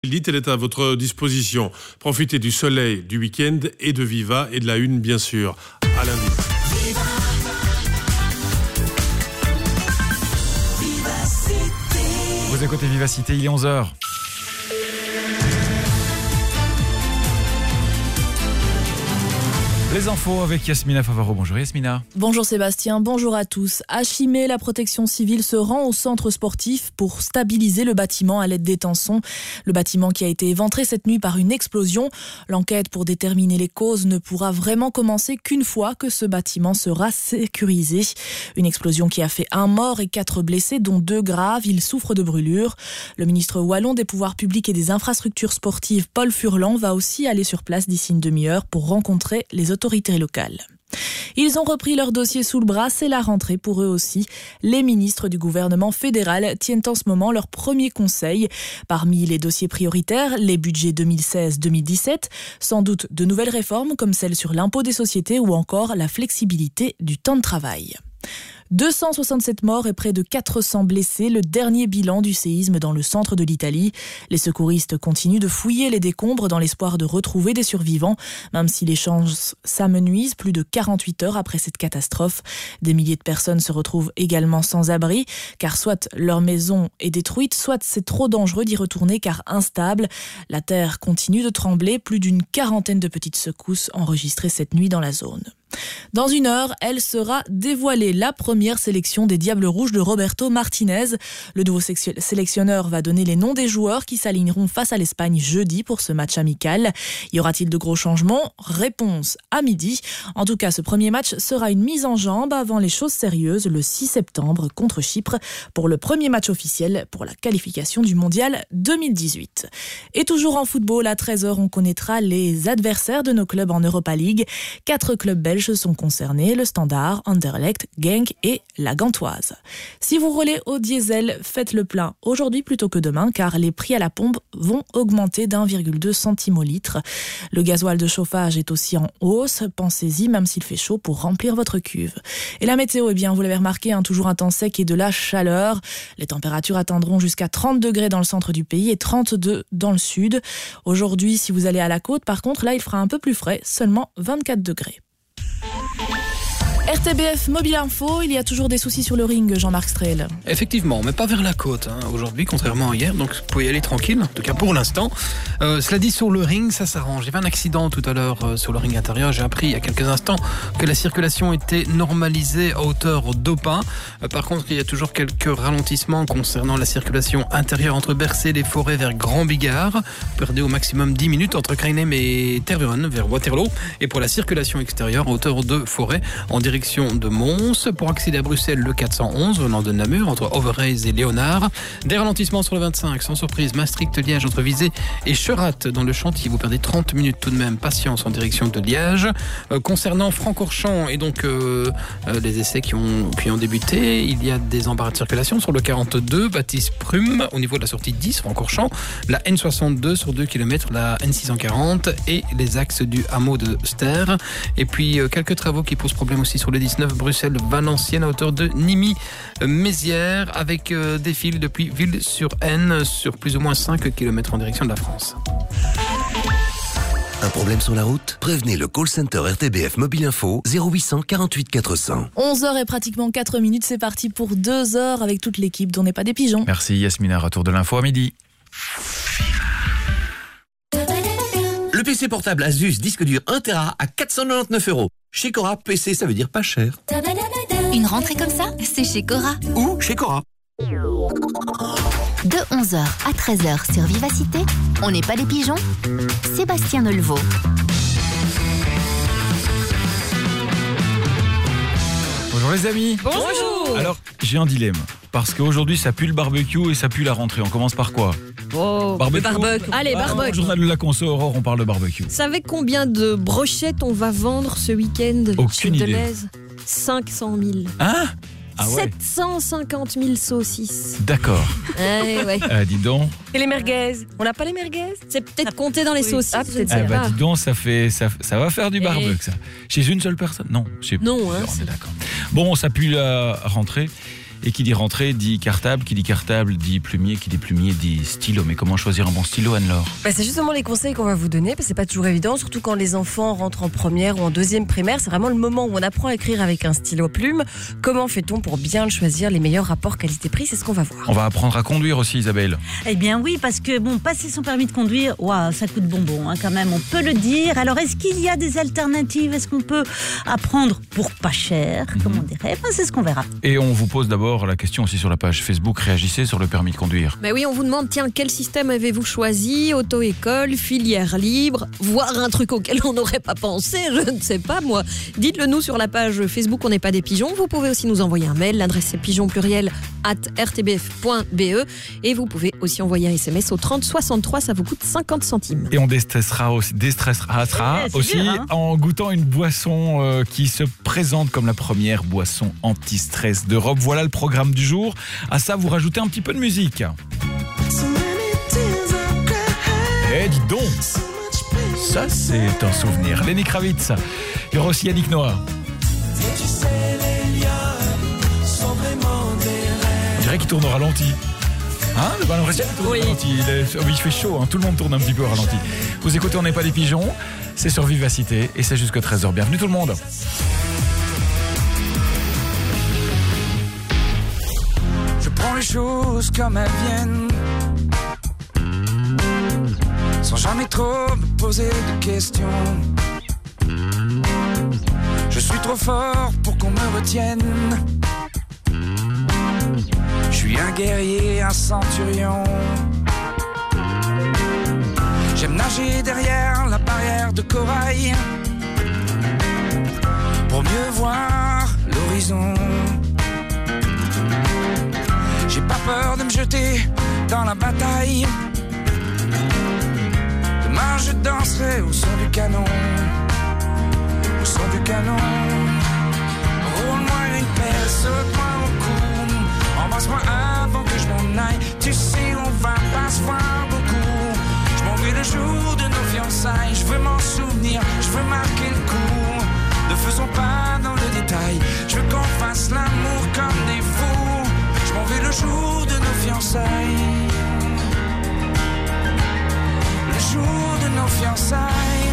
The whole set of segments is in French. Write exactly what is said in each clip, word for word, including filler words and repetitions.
L'élite, elle est à votre disposition. Profitez du soleil, du week-end et de Viva et de la une, bien sûr. À lundi. Vous écoutez Vivacité, il est onze heures. Les infos avec Yasmina Favaro. Bonjour Yasmina. Bonjour Sébastien, bonjour à tous. À Chimay, la protection civile se rend au centre sportif pour stabiliser le bâtiment à l'aide d'étançons. Le bâtiment qui a été éventré cette nuit par une explosion. L'enquête pour déterminer les causes ne pourra vraiment commencer qu'une fois que ce bâtiment sera sécurisé. Une explosion qui a fait un mort et quatre blessés, dont deux graves. Ils souffrent de brûlures. Le ministre wallon des pouvoirs publics et des infrastructures sportives, Paul Furlan, va aussi aller sur place d'ici une demi-heure pour rencontrer les autorités. autorités locales. Ils ont repris leur dossier sous le bras, c'est la rentrée pour eux aussi. Les ministres du gouvernement fédéral tiennent en ce moment leur premier conseil. Parmi les dossiers prioritaires, les budgets deux mille seize deux mille dix-sept, sans doute de nouvelles réformes comme celle sur l'impôt des sociétés ou encore la flexibilité du temps de travail. deux cent soixante-sept morts et près de quatre cents blessés, le dernier bilan du séisme dans le centre de l'Italie. Les secouristes continuent de fouiller les décombres dans l'espoir de retrouver des survivants, même si les chances s'amenuisent plus de quarante-huit heures après cette catastrophe. Des milliers de personnes se retrouvent également sans abri, car soit leur maison est détruite, soit c'est trop dangereux d'y retourner car instable. La terre continue de trembler, plus d'une quarantaine de petites secousses enregistrées cette nuit dans la zone. Dans une heure, elle sera dévoilée, la première sélection des Diables Rouges de Roberto Martinez. Le nouveau sélectionneur va donner les noms des joueurs qui s'aligneront face à l'Espagne jeudi pour ce match amical. Y aura-t-il de gros changements ? Réponse à midi. En tout cas, ce premier match sera une mise en jambe avant les choses sérieuses le six septembre contre Chypre pour le premier match officiel pour la qualification du mondial deux mille dix-huit. Et toujours en football, à treize heures, on connaîtra les adversaires de nos clubs en Europa League. Quatre clubs belges sont concernés, le Standard, Anderlecht, Genk et la Gantoise. Si vous roulez au diesel, faites le plein aujourd'hui plutôt que demain car les prix à la pompe vont augmenter d'un virgule deux centimes au litre. Le gasoil de chauffage est aussi en hausse, pensez-y même s'il fait chaud pour remplir votre cuve. Et la météo, eh bien vous l'avez remarqué, hein, toujours un temps sec et de la chaleur. Les températures atteindront jusqu'à trente degrés dans le centre du pays et trente-deux dans le sud. Aujourd'hui, si vous allez à la côte, par contre, là il fera un peu plus frais, seulement vingt-quatre degrés. R T B F Mobile Info, il y a toujours des soucis sur le ring, Jean-Marc Strel. Effectivement, mais pas vers la côte hein, aujourd'hui, contrairement à hier, donc vous pouvez y aller tranquille, en tout cas pour l'instant. Euh, cela dit, sur le ring, ça s'arrange. Il y avait un accident tout à l'heure euh, sur le ring intérieur. J'ai appris il y a quelques instants que la circulation était normalisée à hauteur d'Aupin. Euh, par contre, il y a toujours quelques ralentissements concernant la circulation intérieure entre Bercé, les Forêts vers Grand Bigard. Vous perdez au maximum dix minutes entre Krainem et Tervuren vers Waterloo. Et pour la circulation extérieure à hauteur de Forêt, en direction de Mons. Pour accéder à Bruxelles, le quatre cent onze venant de Namur entre Overijse et Léonard. Des ralentissements sur le vingt-cinq, sans surprise, Maastricht-Liège entre Visé et Cherat dans le chantier. Vous perdez trente minutes tout de même. Patience en direction de Liège. Euh, concernant Francorchamps et donc euh, euh, les essais qui ont, qui ont débuté, il y a des embarras de circulation sur le quarante-deux, Baptiste Prume au niveau de la sortie dix, Francorchamps, la N soixante-deux sur deux kilomètres, la N six cent quarante et les axes du hameau de Ster. Et puis euh, quelques travaux qui posent problème aussi sur le dix-neuf, Bruxelles-Valenciennes à hauteur de Nimy-Mézières avec euh, des fils depuis Ville-sur-Aisne sur plus ou moins cinq kilomètres en direction de la France. Un problème sur la route ? Prévenez le call center R T B F Mobile Info zéro huit cent quarante-huit quatre cents. onze heures et pratiquement quatre minutes, c'est parti pour deux heures avec toute l'équipe dont n'est pas des pigeons. Merci Yasmina, retour de l'info à midi. Le P C portable Asus disque dur un téra à quatre cent quatre-vingt-dix-neuf euros. Chez Cora, P C, ça veut dire pas cher. Une rentrée comme ça, c'est chez Cora. Ou chez Cora. De onze heures à treize heures sur Vivacité, on n'est pas des pigeons. Sébastien Nelvaux. Bonjour les amis. Bonjour. Alors, j'ai un dilemme. Parce qu'aujourd'hui, ça pue le barbecue et ça pue la rentrée. On commence par quoi ? Oh, barbecue. le barbecue. Allez, Ah, barbecue. au journal de la conso Aurore, on parle de barbecue. Vous savez combien de brochettes on va vendre ce week-end chez Aucune idée. Deleuze ? cinq cent mille. Hein ? Ah ouais. sept cent cinquante mille saucisses. D'accord. Ouais, ouais. Euh, dis donc. Et les merguez ? On n'a pas les merguez ? C'est peut-être compté dans les Oui. saucisses. Ah, je ne peut-être. sais Ah bah pas. dis donc, ça, fait, ça, ça va faire du Et- barbecue ça. Chez une seule personne ? Non. Chez Non, hein, plusieurs, on est c'est- d'accord. Bon, ça pue la rentrée. Et qui dit rentrée dit cartable, qui dit cartable dit plumier, qui dit plumier dit stylo. Mais comment choisir un bon stylo, Anne-Laure ? Bah, c'est justement les conseils qu'on va vous donner, parce que c'est pas toujours évident, surtout quand les enfants rentrent en première ou en deuxième primaire. C'est vraiment le moment où on apprend à écrire avec un stylo plume. Comment fait-on pour bien le choisir, les meilleurs rapports qualité-prix ? C'est ce qu'on va voir. On va apprendre à conduire aussi, Isabelle. Eh bien oui, parce que bon, passer son permis de conduire, waouh, ça coûte bonbon hein, quand même, on peut le dire. Alors est-ce qu'il y a des alternatives ? Est-ce qu'on peut apprendre pour pas cher, mmh. comme on dirait ? Ben, c'est ce qu'on verra. Et on vous pose d'abord la question aussi sur la page Facebook, réagissez sur le permis de conduire. Mais oui, on vous demande, tiens, quel système avez-vous choisi ? Auto-école, filière libre, voire un truc auquel on n'aurait pas pensé, je ne sais pas moi. Dites-le nous sur la page Facebook On n'est pas des pigeons. Vous pouvez aussi nous envoyer un mail, l'adresse est pigeon pluriel arobase r t b f point b e et vous pouvez aussi envoyer un S M S au trente soixante-trois, ça vous coûte cinquante centimes. Et on déstressera aussi, déstressera ouais, aussi dur, hein, en goûtant une boisson euh, qui se présente comme la première boisson anti-stress d'Europe. Voilà le programme du jour. À ça, vous rajoutez un petit peu de musique. Eh, dis donc, ça c'est un souvenir. Lenny Kravitz, il y aura aussi Yannick Noah. Je dirais qu'il tourne au ralenti. Hein, le ballon reste au ralenti. Il, est... oh, il fait chaud, hein. Tout le monde tourne un petit peu au ralenti. Vous écoutez On n'est pas des pigeons, c'est sur Vivacité et c'est jusqu'à treize heures. Bienvenue tout le monde. Je prends les choses comme elles viennent, sans jamais trop me poser de questions. Je suis trop fort pour qu'on me retienne. Je suis un guerrier, un centurion. J'aime nager derrière la barrière de corail pour mieux voir l'horizon. J'ai pas peur de me jeter dans la bataille. Demain je danserai au son du canon. Au son du canon. Roule-moi une pelle, saute-moi au cou. Embrasse-moi avant que je m'en aille. Tu sais on va pas se voir beaucoup. Je m'en vais le jour de nos fiançailles. Je veux m'en souvenir, je veux marquer le coup. Ne faisons pas dans le détail. Je veux qu'on fasse l'amour comme des fous. Je m'en vais le jour de nos fiançailles. Le jour de nos fiançailles.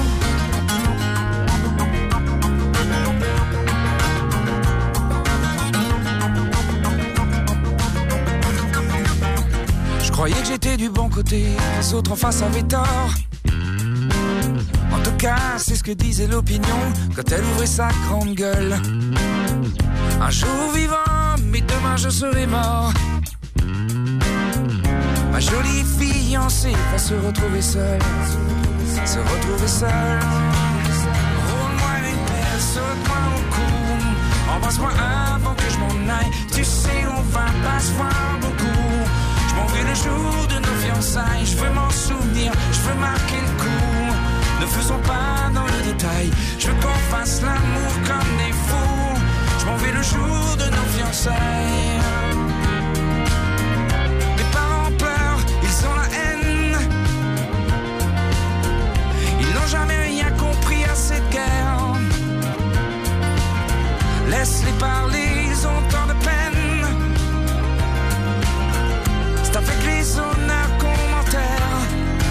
Je croyais que j'étais du bon côté, les autres en face avaient tort. En tout cas, c'est ce que disait l'opinion quand elle ouvrait sa grande gueule. Un jour vivant, mais demain je serai mort. Ma jolie fiancée va se retrouver seule. Se retrouver seule. Roule-moi une pelle, saute-moi au cou. Embrasse-moi avant que je m'en aille. Tu sais, on va pas se voir beaucoup. Je m'en vais le jour de nos fiançailles. Je veux m'en souvenir, je veux marquer le coup. Ne faisons pas dans le détail. Je veux qu'on fasse l'amour comme des fous. Je m'en vais le jour de nos fiançailles. Mes parents pleurent, ils ont la haine. Ils n'ont jamais rien compris à cette guerre. Laisse-les parler, ils ont tant de peine. C'est avec les honneurs qu'on m'enterre.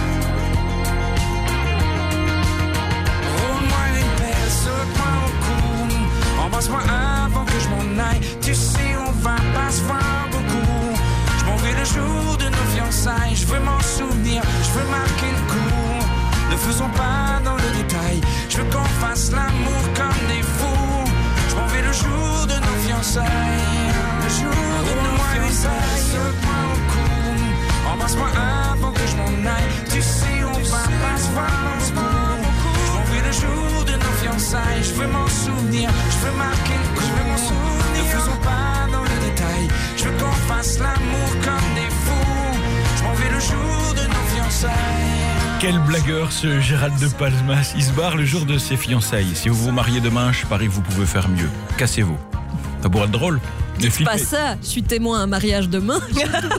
Roule-moi une pelle, saute-moi au cou. Embrasse-moi avant que je m'en aille. Tu sais, on va pas se voir beaucoup. Je m'en vais le jour de nos fiançailles. Je veux m'en souvenir, je veux marquer le coup. Ne faisons pas dans le détail. Je veux qu'on fasse l'amour comme des fous. Je m'en vais le jour de nos fiançailles. Le jour de nos fiançailles. Saute-moi au cou. Embrasse-moi avant que je m'en aille. Tu sais, on va pas se voir beaucoup. Je m'en vais le jour de nos fiançailles. Je veux m'en souvenir, je veux marquer le coup. Je veux m'en souvenir. Ne faisons pas dans le détail. Je veux qu'on fasse l'amour comme des fous. Je m'en vais le jour de nos fiançailles. Quel blagueur ce Gérald de Palmas. Il se barre le jour de ses fiançailles. Si vous vous mariez demain, je parie que vous pouvez faire mieux. Cassez-vous. Ça pourrait être drôle. Dites pas ça, je suis témoin à un mariage demain.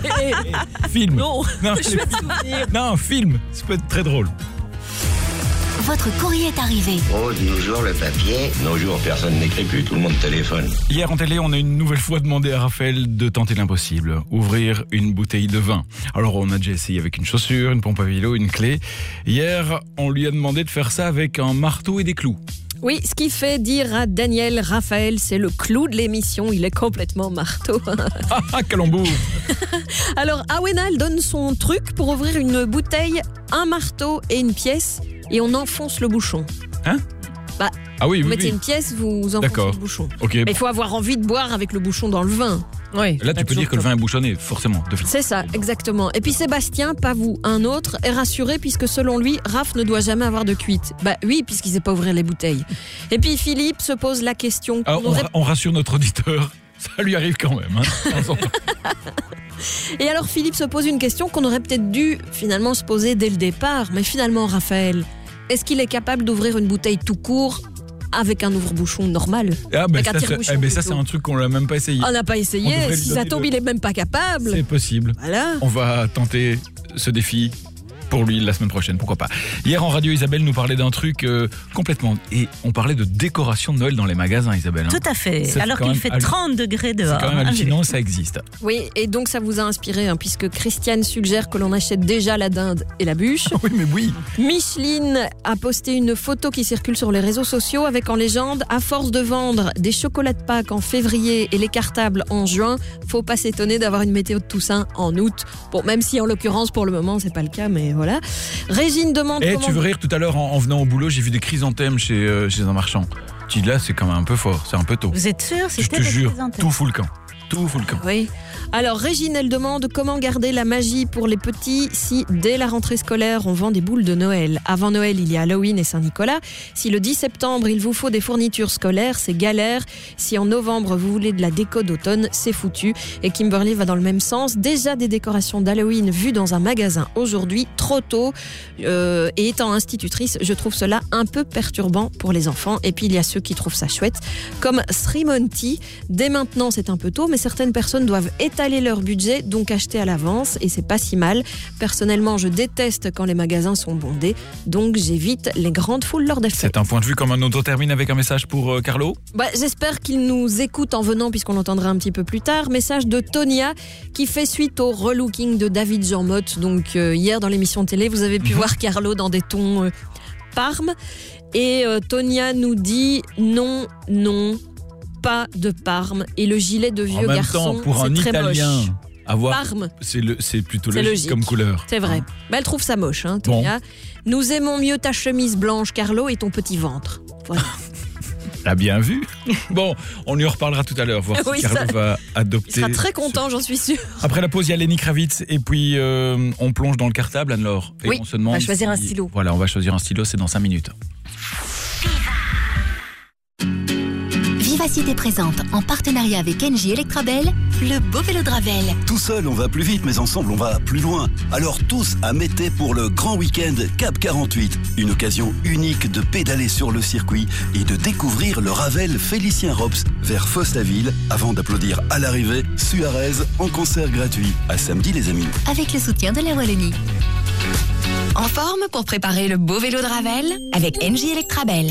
Film. Non, non, je vais te souvenir. Non, film. Ça peut être très drôle. votre courrier est arrivé. Oh, de nos jours, le papier. De nos jours, personne n'écrit plus, tout le monde téléphone. Hier en télé, on a une nouvelle fois demandé à Raphaël de tenter l'impossible, ouvrir une bouteille de vin. Alors on a déjà essayé avec une chaussure, une pompe à vélo, une clé. Hier, on lui a demandé de faire ça avec un marteau et des clous. Oui, ce qui fait dire à Daniel, Raphaël, c'est le clou de l'émission, il est complètement marteau. Ah, calembour. Alors, Awenal donne son truc pour ouvrir une bouteille, un marteau et une pièce, et on enfonce le bouchon. Hein Bah, ah oui, oui, vous mettez oui. une pièce, vous enfoncez D'accord. le bouchon. Ok. Mais il faut avoir envie de boire avec le bouchon dans le vin. Oui, Là, tu peux dire que le vin est bouchonné, forcément. De... C'est ça, exactement. Et puis Sébastien, pas vous, un autre, est rassuré puisque selon lui, Raph ne doit jamais avoir de cuite. Bah oui, puisqu'il sait pas ouvrir les bouteilles. Et puis Philippe se pose la question. Alors, qu'on on, aurait... ra- on rassure notre auditeur, ça lui arrive quand même. Hein, de temps en temps. Et alors Philippe se pose une question qu'on aurait peut-être dû finalement se poser dès le départ. Mais finalement, Raphaël, est-ce qu'il est capable d'ouvrir une bouteille tout court avec un ouvre-bouchon normal? Ah, ben Avec un ça, c'est, tire-bouchon eh ben ça, plutôt. c'est un truc qu'on l'a même pas essayé. On n'a pas On essayé. devrait lui Si donner ça tombe, le- il est même pas capable. C'est possible. Voilà. On va tenter ce défi pour lui la semaine prochaine, pourquoi pas. Hier en radio, Isabelle nous parlait d'un truc euh, complètement... Et on parlait de décoration de Noël dans les magasins, Isabelle. hein. Tout à fait. Ça, c'est Alors quand qu'il même fait hallu- trente degrés C'est dehors. quand même hein, hallucinant, ça existe. Oui, et donc ça vous a inspiré, hein, puisque Christiane suggère que l'on achète déjà la dinde et la bûche. Oui, mais oui. Micheline a posté une photo qui circule sur les réseaux sociaux avec en légende « À force de vendre des chocolats de Pâques en février et les cartables en juin, faut pas s'étonner d'avoir une météo de Toussaint en août. » Bon, même si en l'occurrence pour le moment c'est pas le cas, mais voilà. Régine demande Et comment... tu veux rire, tout à l'heure en, en venant au boulot, j'ai vu des chrysanthèmes chez, euh, chez un marchand. Tu dis là, c'est quand même un peu fort, c'est un peu tôt. Vous êtes sûr? Je C'était te des jure, chrysanthèmes. tout fout le camp. Tout fout le camp. Oui. Alors Régine, elle demande comment garder la magie pour les petits si dès la rentrée scolaire on vend des boules de Noël. Avant Noël, il y a Halloween et Saint-Nicolas. Si le dix septembre il vous faut des fournitures scolaires, c'est galère. Si en novembre vous voulez de la déco d'automne, c'est foutu. Et Kimberly va dans le même sens. Déjà des décorations d'Halloween vues dans un magasin aujourd'hui, trop tôt. Euh, et étant institutrice, je trouve cela un peu perturbant pour les enfants. Et puis il y a ceux qui trouvent ça chouette, comme Srimonti. Dès maintenant, c'est un peu tôt, mais certaines personnes doivent étaler leur budget, donc acheter à l'avance, et c'est pas si mal. Personnellement, je déteste quand les magasins sont bondés, donc j'évite les grandes foules lors des fêtes. C'est un point de vue comme un autre. On termine avec un message pour euh, Carlo. Bah, j'espère qu'il nous écoute en venant, puisqu'on l'entendra un petit peu plus tard. Message de Tonia, qui fait suite au relooking de David Jean Motte. Donc euh, hier dans l'émission télé, vous avez pu voir Carlo dans des tons euh, Parme. Et euh, Tonia nous dit non, non, pas de Parme. Et le gilet de vieux En même garçon, temps, pour c'est un très Italien, moche. avoir, Parme. c'est, le, c'est plutôt C'est logique, logique. comme couleur. C'est vrai. Bah, elle trouve ça moche, hein, Tonia. Nous aimons mieux ta chemise blanche, Carlo, et ton petit ventre. Voilà. L'a bien vu. Bon, on lui en reparlera tout à l'heure, voir Oui, si Carlo ça- va adopter. Il sera très content, j'en suis sûre. Après la pause, il y a Lenny Kravitz et puis euh, on plonge dans le cartable, Anne-Laure. Et Oui, on se demande on va choisir si- un stylo. Voilà, on va choisir un stylo, c'est dans cinq minutes. Vivacité présente, en partenariat avec Engie Electrabel, le beau vélo de Ravel. Tout seul, on va plus vite, mais ensemble, on va plus loin. Alors tous à Mété pour le grand week-end Cap quarante-huit. Une occasion unique de pédaler sur le circuit et de découvrir le Ravel Félicien Rops vers Fostaville avant d'applaudir à l'arrivée Suarez en concert gratuit. À samedi, les amis. Avec le soutien de la Wallonie. En forme pour préparer le beau vélo de Ravel avec Engie Electrabel.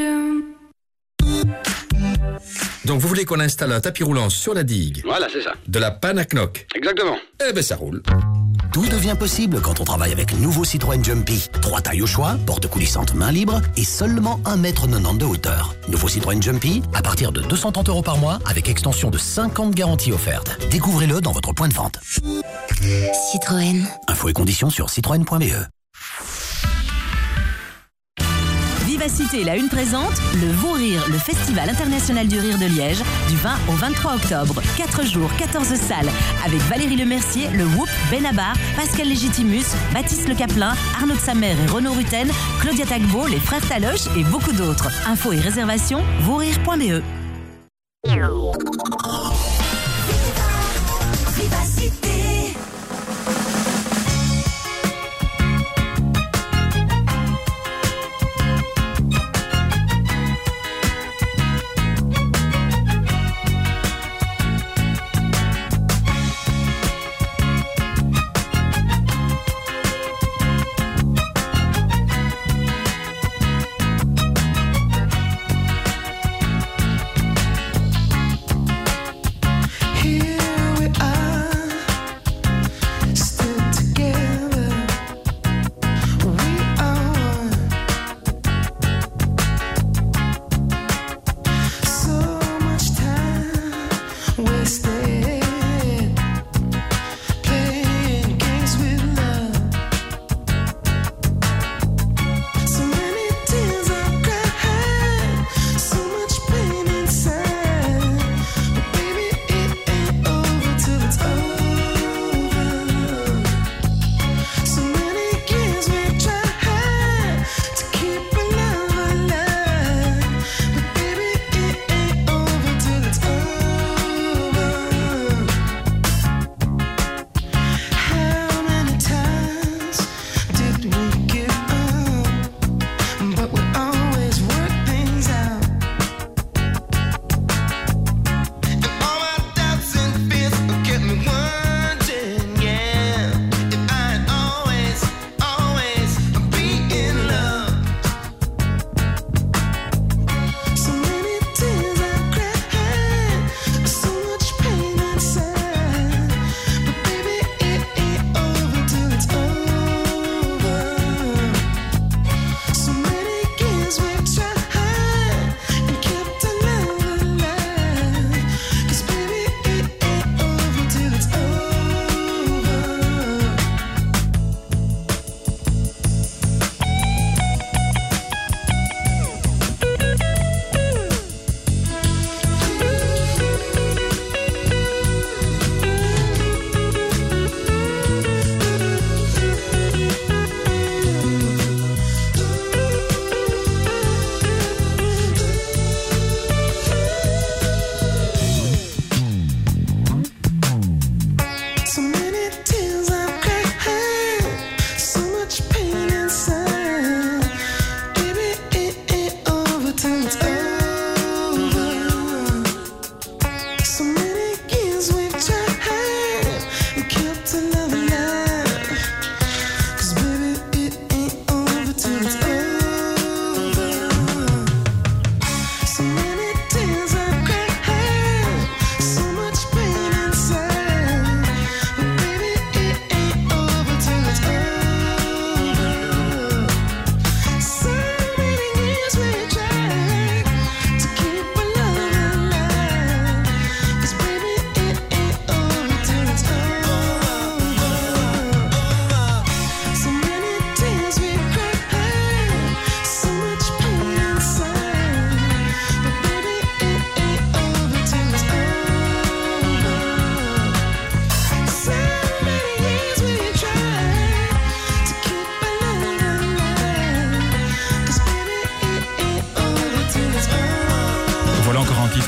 Donc vous voulez qu'on installe un tapis roulant sur la digue? Voilà, c'est ça. De la panne à knock? Exactement. Eh ben ça roule. Tout devient possible quand on travaille avec nouveau Citroën Jumpy. Trois tailles au choix, porte coulissante main libre et seulement un mètre quatre-vingt-dix de hauteur. Nouveau Citroën Jumpy à partir de deux cent trente euros par mois avec extension de cinquante garanties offertes. Découvrez-le dans votre point de vente. Citroën. Infos et conditions sur citroën point b e. Vivacité, la une présente, le Vaux Rire, le Festival international du rire de Liège, du vingt au vingt-trois octobre. quatre jours, quatorze salles, avec Valérie Lemercier, le Whoop, Benabar, Pascal Légitimus, Baptiste Le Caplin, Arnaud de Samer et Renaud Rutten, Claudia Tagbo, les frères Taloche et beaucoup d'autres. Infos et réservations, vaurire point b e. Vivacité.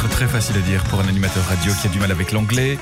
être très facile à dire pour un animateur radio qui a du mal avec l'anglais.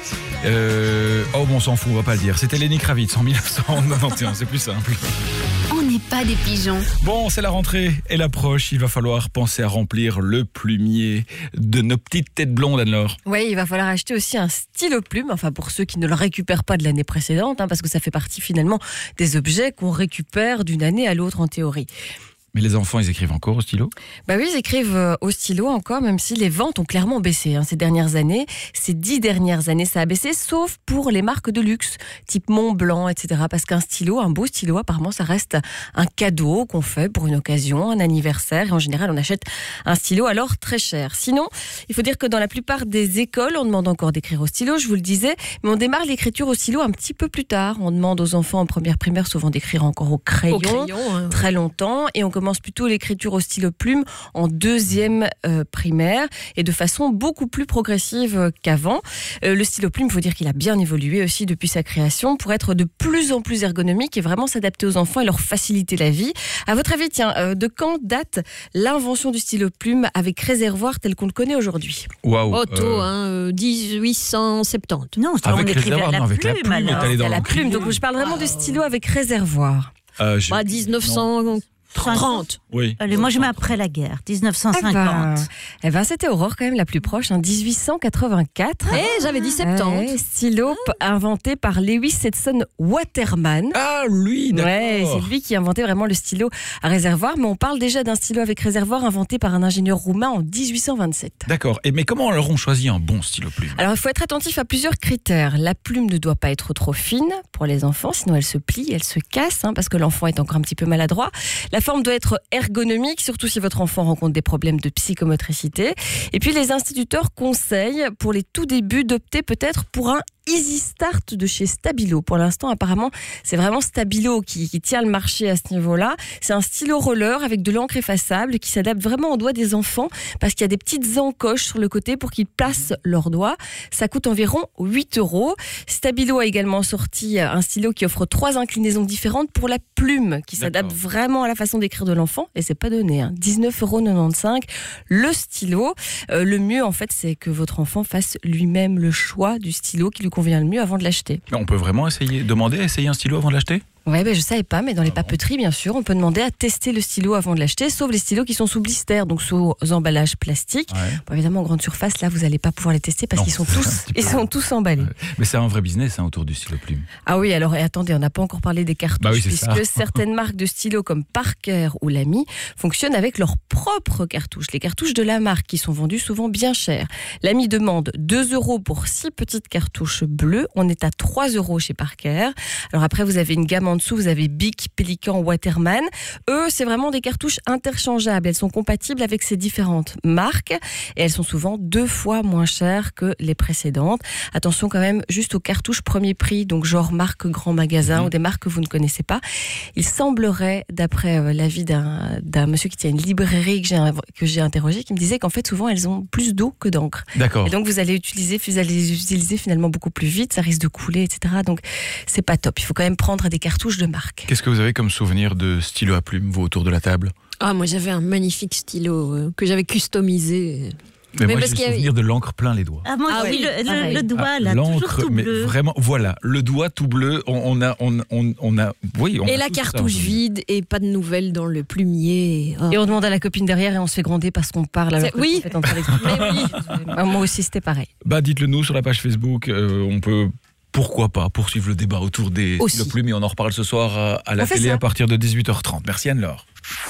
Euh... Oh, bon, on s'en fout, on va pas le dire. C'était Lenny Kravitz en dix-neuf cent quatre-vingt-onze, c'est plus simple. On n'est pas des pigeons. Bon, c'est la rentrée, elle approche. Il va falloir penser à remplir le plumier de nos petites têtes blondes, Anne-Laure. Oui, il va falloir acheter aussi un stylo plume, enfin pour ceux qui ne le récupèrent pas de l'année précédente, hein, parce que ça fait partie finalement des objets qu'on récupère d'une année à l'autre en théorie. Mais les enfants, ils écrivent encore au stylo ? Bah oui, ils écrivent euh, au stylo encore, même si les ventes ont clairement baissé hein, ces dernières années. Ces dix dernières années, ça a baissé, sauf pour les marques de luxe, type Montblanc, et cetera. Parce qu'un stylo, un beau stylo, apparemment, ça reste un cadeau qu'on fait pour une occasion, un anniversaire. Et en général, on achète un stylo alors très cher. Sinon, il faut dire que dans la plupart des écoles, on demande encore d'écrire au stylo, je vous le disais, mais on démarre l'écriture au stylo un petit peu plus tard. On demande aux enfants en première primaire souvent d'écrire encore au crayon, au crayon hein. très longtemps, et on commence plutôt l'écriture au stylo plume en deuxième euh, primaire et de façon beaucoup plus progressive qu'avant. Euh, le stylo plume, il faut dire qu'il a bien évolué aussi depuis sa création pour être de plus en plus ergonomique et vraiment s'adapter aux enfants et leur faciliter la vie. À votre avis, tiens, euh, de quand date l'invention du stylo plume avec réservoir tel qu'on le connaît aujourd'hui ? Waouh. Auto, euh... hein, dix-huit cent soixante-dix. Non, c'est avec réservoir, non, avec la plume, alors, est allé dans la le plume, donc je parle vraiment du stylo avec réservoir. Euh, bah, dix-neuf cents trente. Oui. Allez, moi je mets après la guerre, dix-neuf cent cinquante. Eh ben, eh ben c'était Aurore quand même la plus proche, hein, dix-huit cent quatre-vingt-quatre. Eh, j'avais dit soixante-dix. Ouais, stylo ah. inventé par Lewis Edson Waterman. Ah, lui, d'accord. Ouais, c'est lui qui a inventé vraiment le stylo à réservoir, mais on parle déjà d'un stylo avec réservoir inventé par un ingénieur roumain en dix-huit cent vingt-sept. D'accord. Et mais comment alors on choisit un bon stylo plume ? Alors il faut être attentif à plusieurs critères. La plume ne doit pas être trop fine pour les enfants, sinon elle se plie, elle se casse, hein, parce que l'enfant est encore un petit peu maladroit. La forme doit être ergonomique, surtout si votre enfant rencontre des problèmes de psychomotricité. Et puis les instituteurs conseillent pour les tout débuts d'opter peut-être pour un Easy Start de chez Stabilo. Pour l'instant, apparemment, c'est vraiment Stabilo qui, qui tient le marché à ce niveau-là. C'est un stylo roller avec de l'encre effaçable qui s'adapte vraiment aux doigts des enfants parce qu'il y a des petites encoches sur le côté pour qu'ils placent leurs doigts. Ça coûte environ huit euros. Stabilo a également sorti un stylo qui offre trois inclinaisons différentes pour la plume qui s'adapte D'accord. vraiment à la façon d'écrire de l'enfant et c'est pas donné. Hein. dix-neuf euros quatre-vingt-quinze le stylo. Euh, le mieux, en fait, c'est que votre enfant fasse lui-même le choix du stylo qui lui convient le mieux avant de l'acheter. Mais on peut vraiment essayer, demander à essayer un stylo avant de l'acheter ? Ouais, ben je savais pas, mais dans les papeteries, bien sûr, on peut demander à tester le stylo avant de l'acheter, sauf les stylos qui sont sous blister, donc sous emballages plastiques. Ouais. Bon, évidemment, en grande surface, là, vous n'allez pas pouvoir les tester parce Non, qu'ils sont tous, ils sont tous emballés. Ouais. Mais c'est un vrai business hein, autour du stylo plume. Ah oui, alors et attendez, on n'a pas encore parlé des cartouches, Bah oui, c'est puisque ça. certaines marques de stylos comme Parker ou Lamy fonctionnent avec leurs propres cartouches, les cartouches de la marque qui sont vendues souvent bien chères. Lamy demande deux euros pour six petites cartouches bleues, on est à trois euros chez Parker. Alors après, vous avez une gamme en dessous, vous avez Bic, Pélican, Waterman. Eux, c'est vraiment des cartouches interchangeables. Elles sont compatibles avec ces différentes marques et elles sont souvent deux fois moins chères que les précédentes. Attention quand même juste aux cartouches premier prix, donc genre marque grand magasin mmh. ou des marques que vous ne connaissez pas. Il semblerait, d'après euh, l'avis d'un, d'un monsieur qui tient une librairie que j'ai, que j'ai interrogé, qui me disait qu'en fait souvent elles ont plus d'eau que d'encre. D'accord. Et donc vous allez utiliser, vous allez les utiliser finalement beaucoup plus vite, ça risque de couler, et cetera. Donc c'est pas top. Il faut quand même prendre des cartouches de marque. Qu'est-ce que vous avez comme souvenir de stylo à plume, vous, autour de la table ? Ah, moi j'avais un magnifique stylo euh, que j'avais customisé. Mais, mais moi, parce j'ai qu'il y souvenir avait... de l'encre plein les doigts. Ah, moi, ah oui, oui, le, le, le doigt, ah, là, l'encre, toujours tout mais bleu. vraiment, voilà, le doigt tout bleu, on, on a, on, on, on a, oui, on Et a la tout cartouche ça. vide et pas de nouvelles dans le plumier. Oh. Et on demande à la copine derrière et on se fait gronder parce qu'on parle. Alors C'est... Oui, en train mais oui. Moi aussi, c'était pareil. Bah, dites-le nous sur la page Facebook, euh, on peut... Pourquoi pas poursuivre le débat autour des Aussi. stylos plumes et on en reparle ce soir à, à la On fait télé ça. à partir de dix-huit heures trente. Merci Anne-Laure.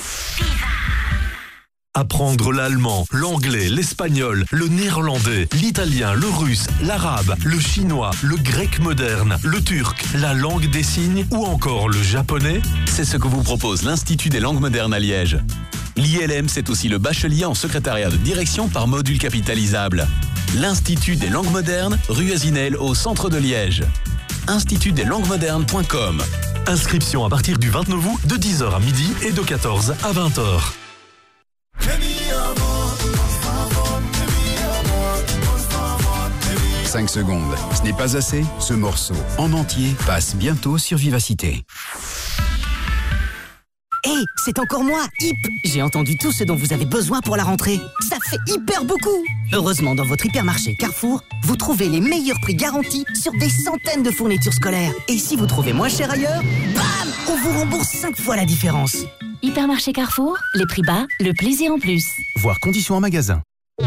Apprendre l'allemand, l'anglais, l'espagnol, le néerlandais, l'italien, le russe, l'arabe, le chinois, le grec moderne, le turc, la langue des signes ou encore le japonais, C'est ce que vous propose l'Institut des langues modernes à Liège. L'I L M, c'est aussi le bachelier en secrétariat de direction par module capitalisable. L'Institut des langues modernes, rue Azinel, au centre de Liège. institut des langues modernes point com. Inscription à partir du vingt-neuf août de dix heures à midi et de quatorze à vingt heures. cinq secondes. Ce n'est pas assez. Ce morceau en entier passe bientôt sur Vivacité. Hey, Hé, c'est encore moi, Hip. J'ai entendu tout ce dont vous avez besoin pour la rentrée. Ça fait hyper beaucoup. Heureusement, dans votre hypermarché Carrefour, vous trouvez les meilleurs prix garantis sur des centaines de fournitures scolaires. Et si vous trouvez moins cher ailleurs, bam, on vous rembourse cinq fois la différence. Hypermarché Carrefour, les prix bas, le plaisir en plus. Voir conditions en magasin.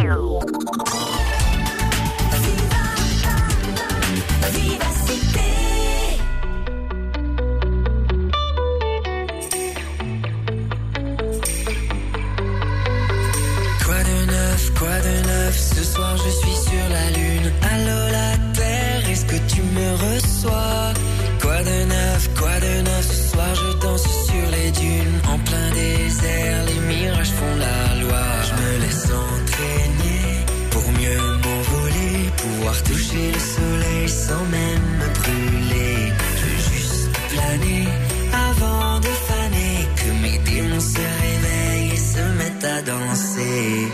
Quoi de neuf, ce soir je suis sur la lune. Allô la terre, est-ce que tu me reçois? Quoi de neuf, quoi de neuf, ce soir je danse sur les dunes. En plein désert, les mirages font la loi. Je me laisse entraîner pour mieux m'envoler, pouvoir toucher le soleil sans même me brûler. Je veux juste planer avant de faner, que mes démons se réveillent et se mettent à danser.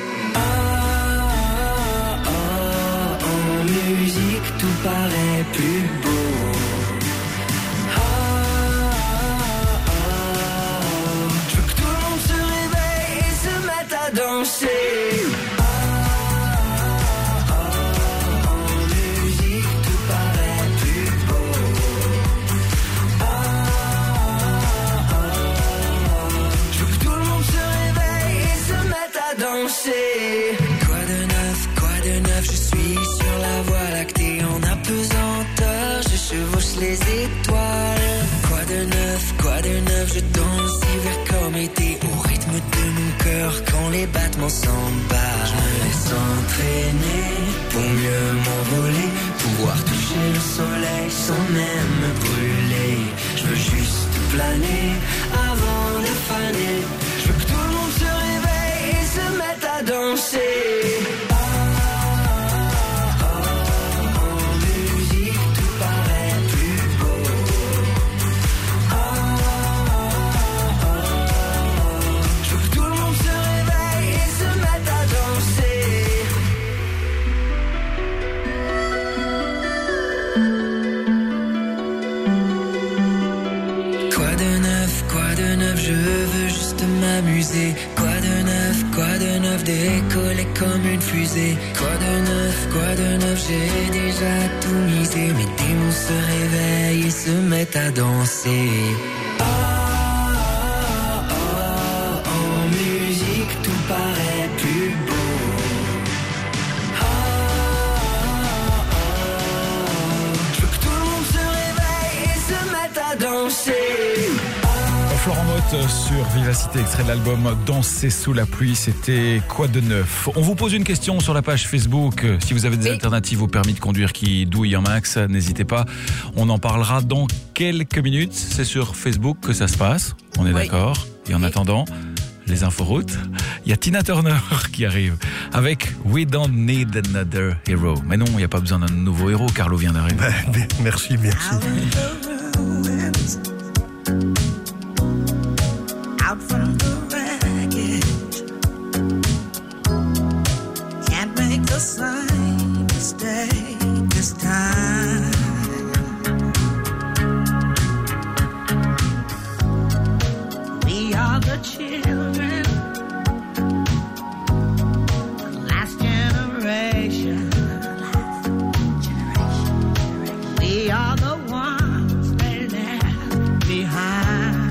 Musique, tout paraît plus beau. Oh, oh, oh. Je veux que tout le monde se réveille et se mette à danser. Oh, oh, oh, oh. Musique, tout paraît plus beau. Oh, oh, oh. Je veux que tout le monde se réveille et se mette à danser. Quoi de neuf, quoi de neuf, je suis sur la voie lactée en apesanteur, je chevauche les étoiles. Quoi de neuf, quoi de neuf, je danse hiver comme été au rythme de mon cœur quand les battements s'embarquent. Je me laisse entraîner pour mieux m'envoler, pouvoir toucher le soleil sans même me brûler. Je veux juste planer avant de faner. Je veux que tout le monde se réveille et se mette à danser. Je veux juste m'amuser. Quoi de neuf, quoi de neuf, décoller comme une fusée. Quoi de neuf, quoi de neuf, j'ai déjà tout misé. Mes démons se réveillent et se mettent à danser. Oh, oh, oh, en musique tout paraît plus beau. Oh, oh, oh, je veux que tout le monde se réveille et se mette à danser. Florent Motte sur Vivacité, extrait de l'album Danser sous la pluie, c'était quoi de neuf? On vous pose une question sur la page Facebook. Si vous avez des oui. alternatives au permis de conduire qui douille un max, n'hésitez pas. On en parlera dans quelques minutes. C'est sur Facebook que ça se passe, on est oui. d'accord. Et en oui. attendant, les inforoutes, il y a Tina Turner qui arrive avec We Don't Need Another Hero. Mais non, il n'y a pas besoin d'un nouveau héros, Carlo vient d'arriver. Bah, merci, merci. Out from the wreckage, can't make the same mistake this time. We are the children, the last generation. We are the ones they left behind.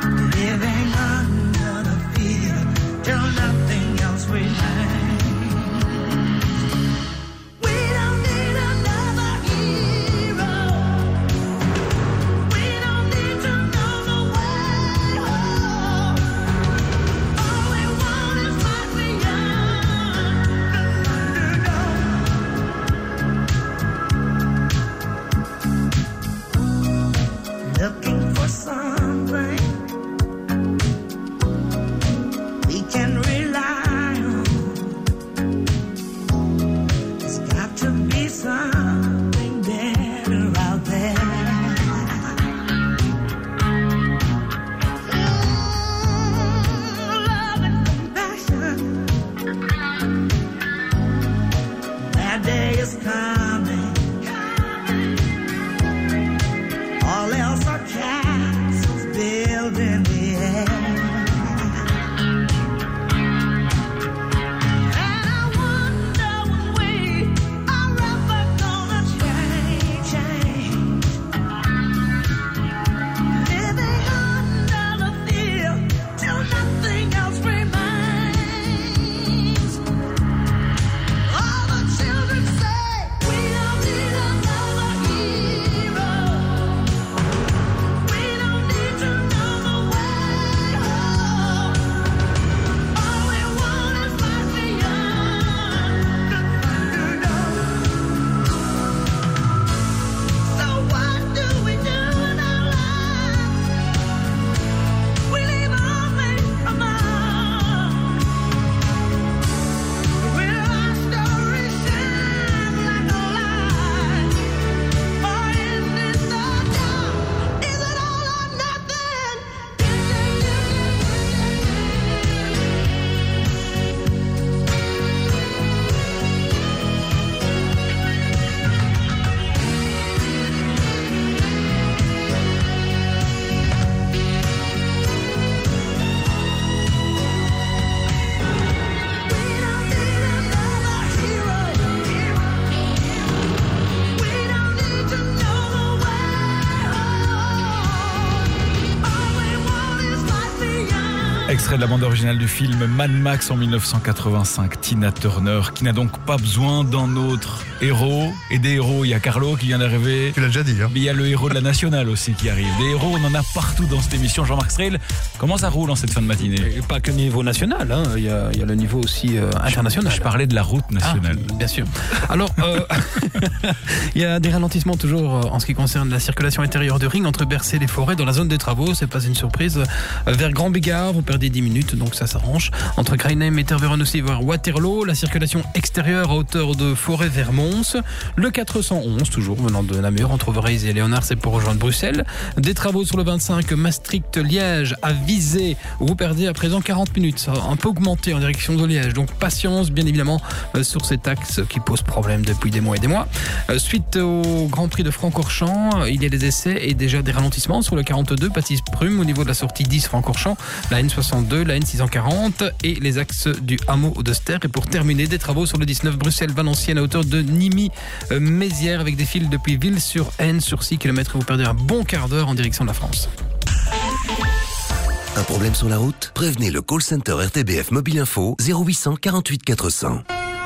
Living under the fear till nothing else remains. is coming. All else are castles built in the air. And I wonder when we are ever gonna change, change. Living under the fear till nothing else remains. All the children say we don't need another hero. We don't need to know the way home. All we want is life beyond the Thunderdome. So what do we do in our lives? We leave all things behind. Will our story shine like a light? Or is it the dark? Is it all or nothing? Extrait de la bande originale du film Mad Max en mille neuf cent quatre-vingt-cinq. Tina Turner, qui n'a donc pas besoin d'un autre héros. Et des héros, il y a Carlo qui vient d'arriver. Tu l'as déjà dit. Hein. Mais il y a le héros de la nationale aussi qui arrive. Des héros, on en a partout dans cette émission. Jean-Marc Strehl, comment ça roule en cette fin de matinée? Et pas que niveau national, hein. il, y a, il y a le niveau aussi euh, international. Je parlais de la route nationale. Ah, bien sûr. Alors, euh, il y a des ralentissements toujours euh, en ce qui concerne la circulation intérieure du ring entre Bercé et les Forêts dans la zone des travaux. C'est pas une surprise. Euh, vers Grand Bigard, vous perdez dix minutes, donc ça s'arrange. Entre Grainhem et Tervuren aussi vers Waterloo, la circulation extérieure à hauteur de Forêt vers Mons. Le quatre cent onze, toujours venant de Namur, entre Overijse et Léonard, c'est pour rejoindre Bruxelles. Des travaux sur le vingt-cinq, Maastricht-Liège à Visé, où vous perdez à présent quarante minutes. Ça a un peu augmenté en direction de Liège, donc patience bien évidemment euh, sur cet axe qui pose problème depuis des mois et des mois. Euh, suite au Grand Prix de Francorchamps, il y a des essais et déjà des ralentissements sur le quarante-deux, Baptiste-Prume, au niveau de la sortie dix Francorchamps, la N soixante-deux, la N six cent quarante et les axes du hameau de Ster. Et pour terminer, des travaux sur le dix-neuf Bruxelles-Valenciennes à hauteur de Nimy-Mézières avec des fils depuis Ville-sur-Aisne sur six kilomètres. Vous perdez un bon quart d'heure en direction de la France. Un problème sur la route? Prévenez le call center R T B F Mobile Info zéro huit cent quarante-huit quatre cents.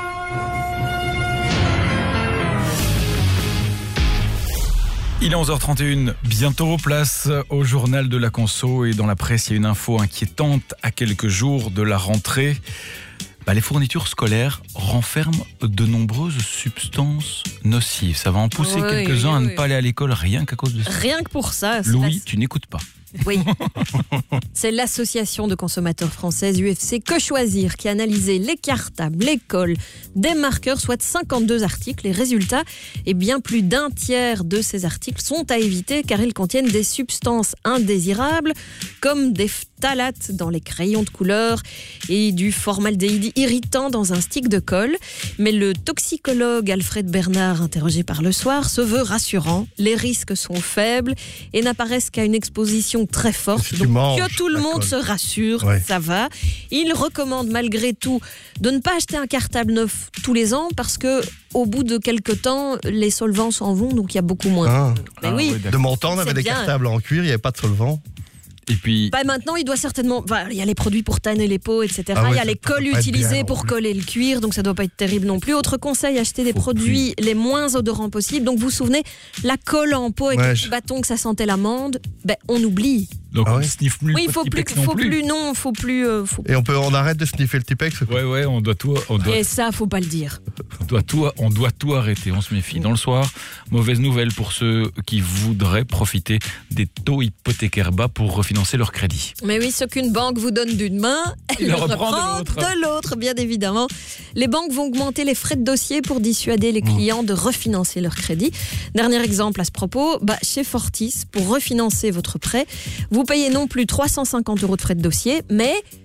Il est onze heures trente et une, bientôt place au journal de la conso, et dans la presse, il y a une info inquiétante à quelques jours de la rentrée. Bah, les fournitures scolaires renferment de nombreuses substances nocives. Ça va en pousser oui, quelques-uns oui, à ne oui. pas aller à l'école rien qu'à cause de ça. Rien que pour ça. c'est Louis, pas- tu n'écoutes pas. Oui. C'est l'association de consommateurs française U F C Que Choisir qui a analysé les cartables, les cols, des marqueurs, soit cinquante-deux articles. Les résultats, et bien plus d'un tiers de ces articles sont à éviter car ils contiennent des substances indésirables comme des phtalates dans les crayons de couleur et du formaldéhyde irritant dans un stick de colle. Mais le toxicologue Alfred Bernard, interrogé par Le Soir, se veut rassurant. Les risques sont faibles et n'apparaissent qu'à une exposition très forte. Si tu Donc manges que tout le la monde colle. se rassure, Ouais. ça va. Il recommande malgré tout de ne pas acheter un cartable neuf tous les ans parce que au bout de quelques temps, les solvants s'en vont, donc il y a beaucoup moins. Ah. Mais oui, De mon temps, on avait c'est des bien. cartables en cuir, il n'y avait pas de solvant. Et puis, Bah maintenant, il doit certainement. Enfin, il y a les produits pour tanner les peaux, et cetera. Ah ouais, il y a ça les doit colles pas être utilisées bien non pour plus. coller le cuir, donc ça doit pas être terrible non plus. Autre conseil, achetez des produits les moins odorants possibles. Donc vous vous souvenez, la colle en peau avec Ouais, le je- petit bâton que ça sentait l'amande, ben on oublie. donc Ah on ouais. sniffe plus Oui, le il faut plus, Tipex non faut plus. plus, non, faut plus. euh, faut... Et on, peut, on arrête de sniffer le Tipex. Ouais, ouais, on doit tout, on doit, Et ça, faut pas le dire. on doit tout, on doit tout arrêter. On se méfie. Dans le soir, mauvaise nouvelle pour ceux qui voudraient profiter des taux hypothécaires bas pour refinancer leur crédit. Mais oui, ce qu'une banque vous donne d'une main, elle Il le le reprend de reprend l'autre. de l'autre, bien évidemment. Les banques vont augmenter les frais de dossier pour dissuader les clients de refinancer leur crédit. Dernier exemple à ce propos, bah, chez Fortis, pour refinancer votre prêt, vous payez non plus trois cent cinquante euros de frais de dossier, mais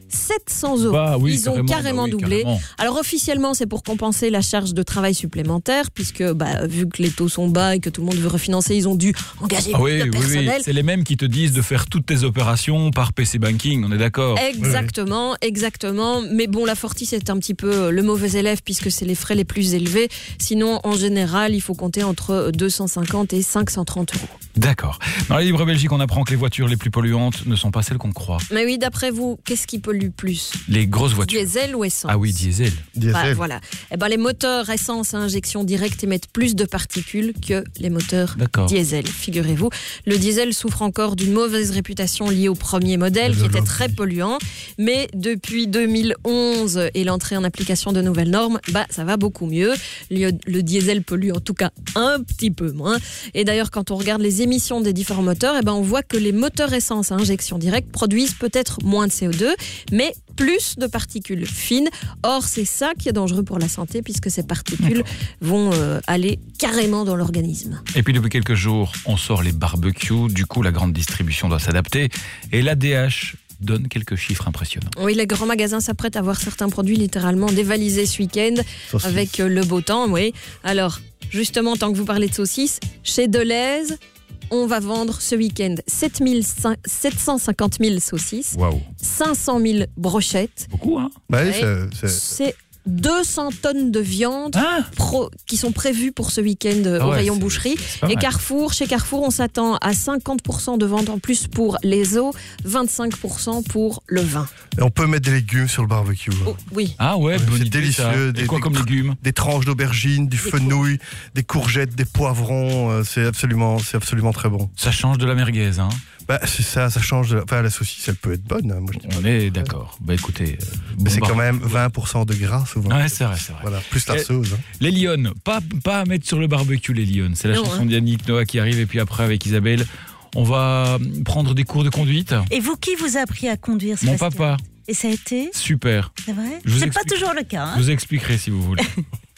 sept cents euros. Bah oui, Ils ont carrément, carrément bah oui, doublé. carrément. Alors officiellement, c'est pour compenser la charge de travail supplémentaire, puisque bah, vu que les taux sont bas et que tout le monde veut refinancer, ils ont dû engager Ah plus oui, de oui, oui, personnel. c'est les mêmes qui te disent de faire toutes tes opérations par P C Banking, on est d'accord. Exactement, exactement. Mais bon, la Fortis est un petit peu le mauvais élève puisque c'est les frais les plus élevés. Sinon, en général, il faut compter entre deux cent cinquante et cinq cent trente euros. D'accord. Dans la Libre Belgique, on apprend que les voitures les plus polluantes ne sont pas celles qu'on croit. Mais oui, d'après vous, qu'est-ce qui pollue plus ? Les grosses voitures. Diesel ou essence ? Ah oui, diesel. Bah, voilà. Eh ben, les moteurs essence à injection directe émettent plus de particules que les moteurs D'accord. diesel, figurez-vous. Le diesel souffre encore d'une mauvaise réputation liée au premier modèle qui était très polluant. Mais depuis deux mille onze et l'entrée en application de nouvelles normes, bah, ça va beaucoup mieux. Le, le diesel pollue en tout cas un petit peu moins. Et d'ailleurs, quand on regarde les émissions des différents moteurs, eh ben, on voit que les moteurs essence à injection directe produisent peut-être moins de C O deux, mais plus de particules fines. Or, c'est ça qui est dangereux pour la santé puisque ces particules vont euh, aller carrément dans l'organisme. Et puis depuis quelques jours, on sort les barbecues, du coup la grande distribution doit s'adapter. Et l'A D H donne quelques chiffres impressionnants. Oui, les grands magasins s'apprêtent à voir certains produits littéralement dévalisés ce week-end Saucisses. avec euh, le beau temps. Oui. Alors, justement, tant que vous parlez de saucisses, chez Deleuze, on va vendre ce week-end sept cent cinquante mille saucisses, Waouh. cinq cent mille brochettes. Beaucoup, hein Bah oui, Ouais. c'est- c'est- C'est deux cents tonnes de viande pro- qui sont prévues pour ce week-end euh, Ah au ouais, rayon c'est- boucherie. c'est pas Et mal. Carrefour, chez Carrefour, on s'attend à cinquante pour cent de vente en plus pour les os, vingt-cinq pour cent pour le vin. Et on peut mettre des légumes sur le barbecue. hein. Oui. Ah ouais, bonne c'est idée, ça. délicieux. Et quoi comme légumes ? Des tranches d'aubergines, du fenouil, des courgettes, des poivrons. euh, C'est absolument, c'est absolument très bon. Ça change de la merguez, hein. Bah, c'est ça, ça change. De... Enfin, la saucisse, elle peut être bonne. hein, moi, je dis On est d'accord. Bah écoutez. euh, Mais bon c'est quand bar- même vingt pour cent de gras souvent. Ouais, c'est vrai, c'est vrai. Voilà, plus la Et- sauce. hein. Les Lyonnes, pas, pas à mettre sur le barbecue, les Lyonnes. C'est la Non, chanson hein. d'Yannick Noah qui arrive. Et puis après, avec Isabelle, on va prendre des cours de conduite. Et vous, qui vous a appris à conduire ce Mon festival papa. Et ça a été Super. C'est vrai Je vous C'est pas explique- toujours le cas. hein. Je vous expliquerai si vous voulez.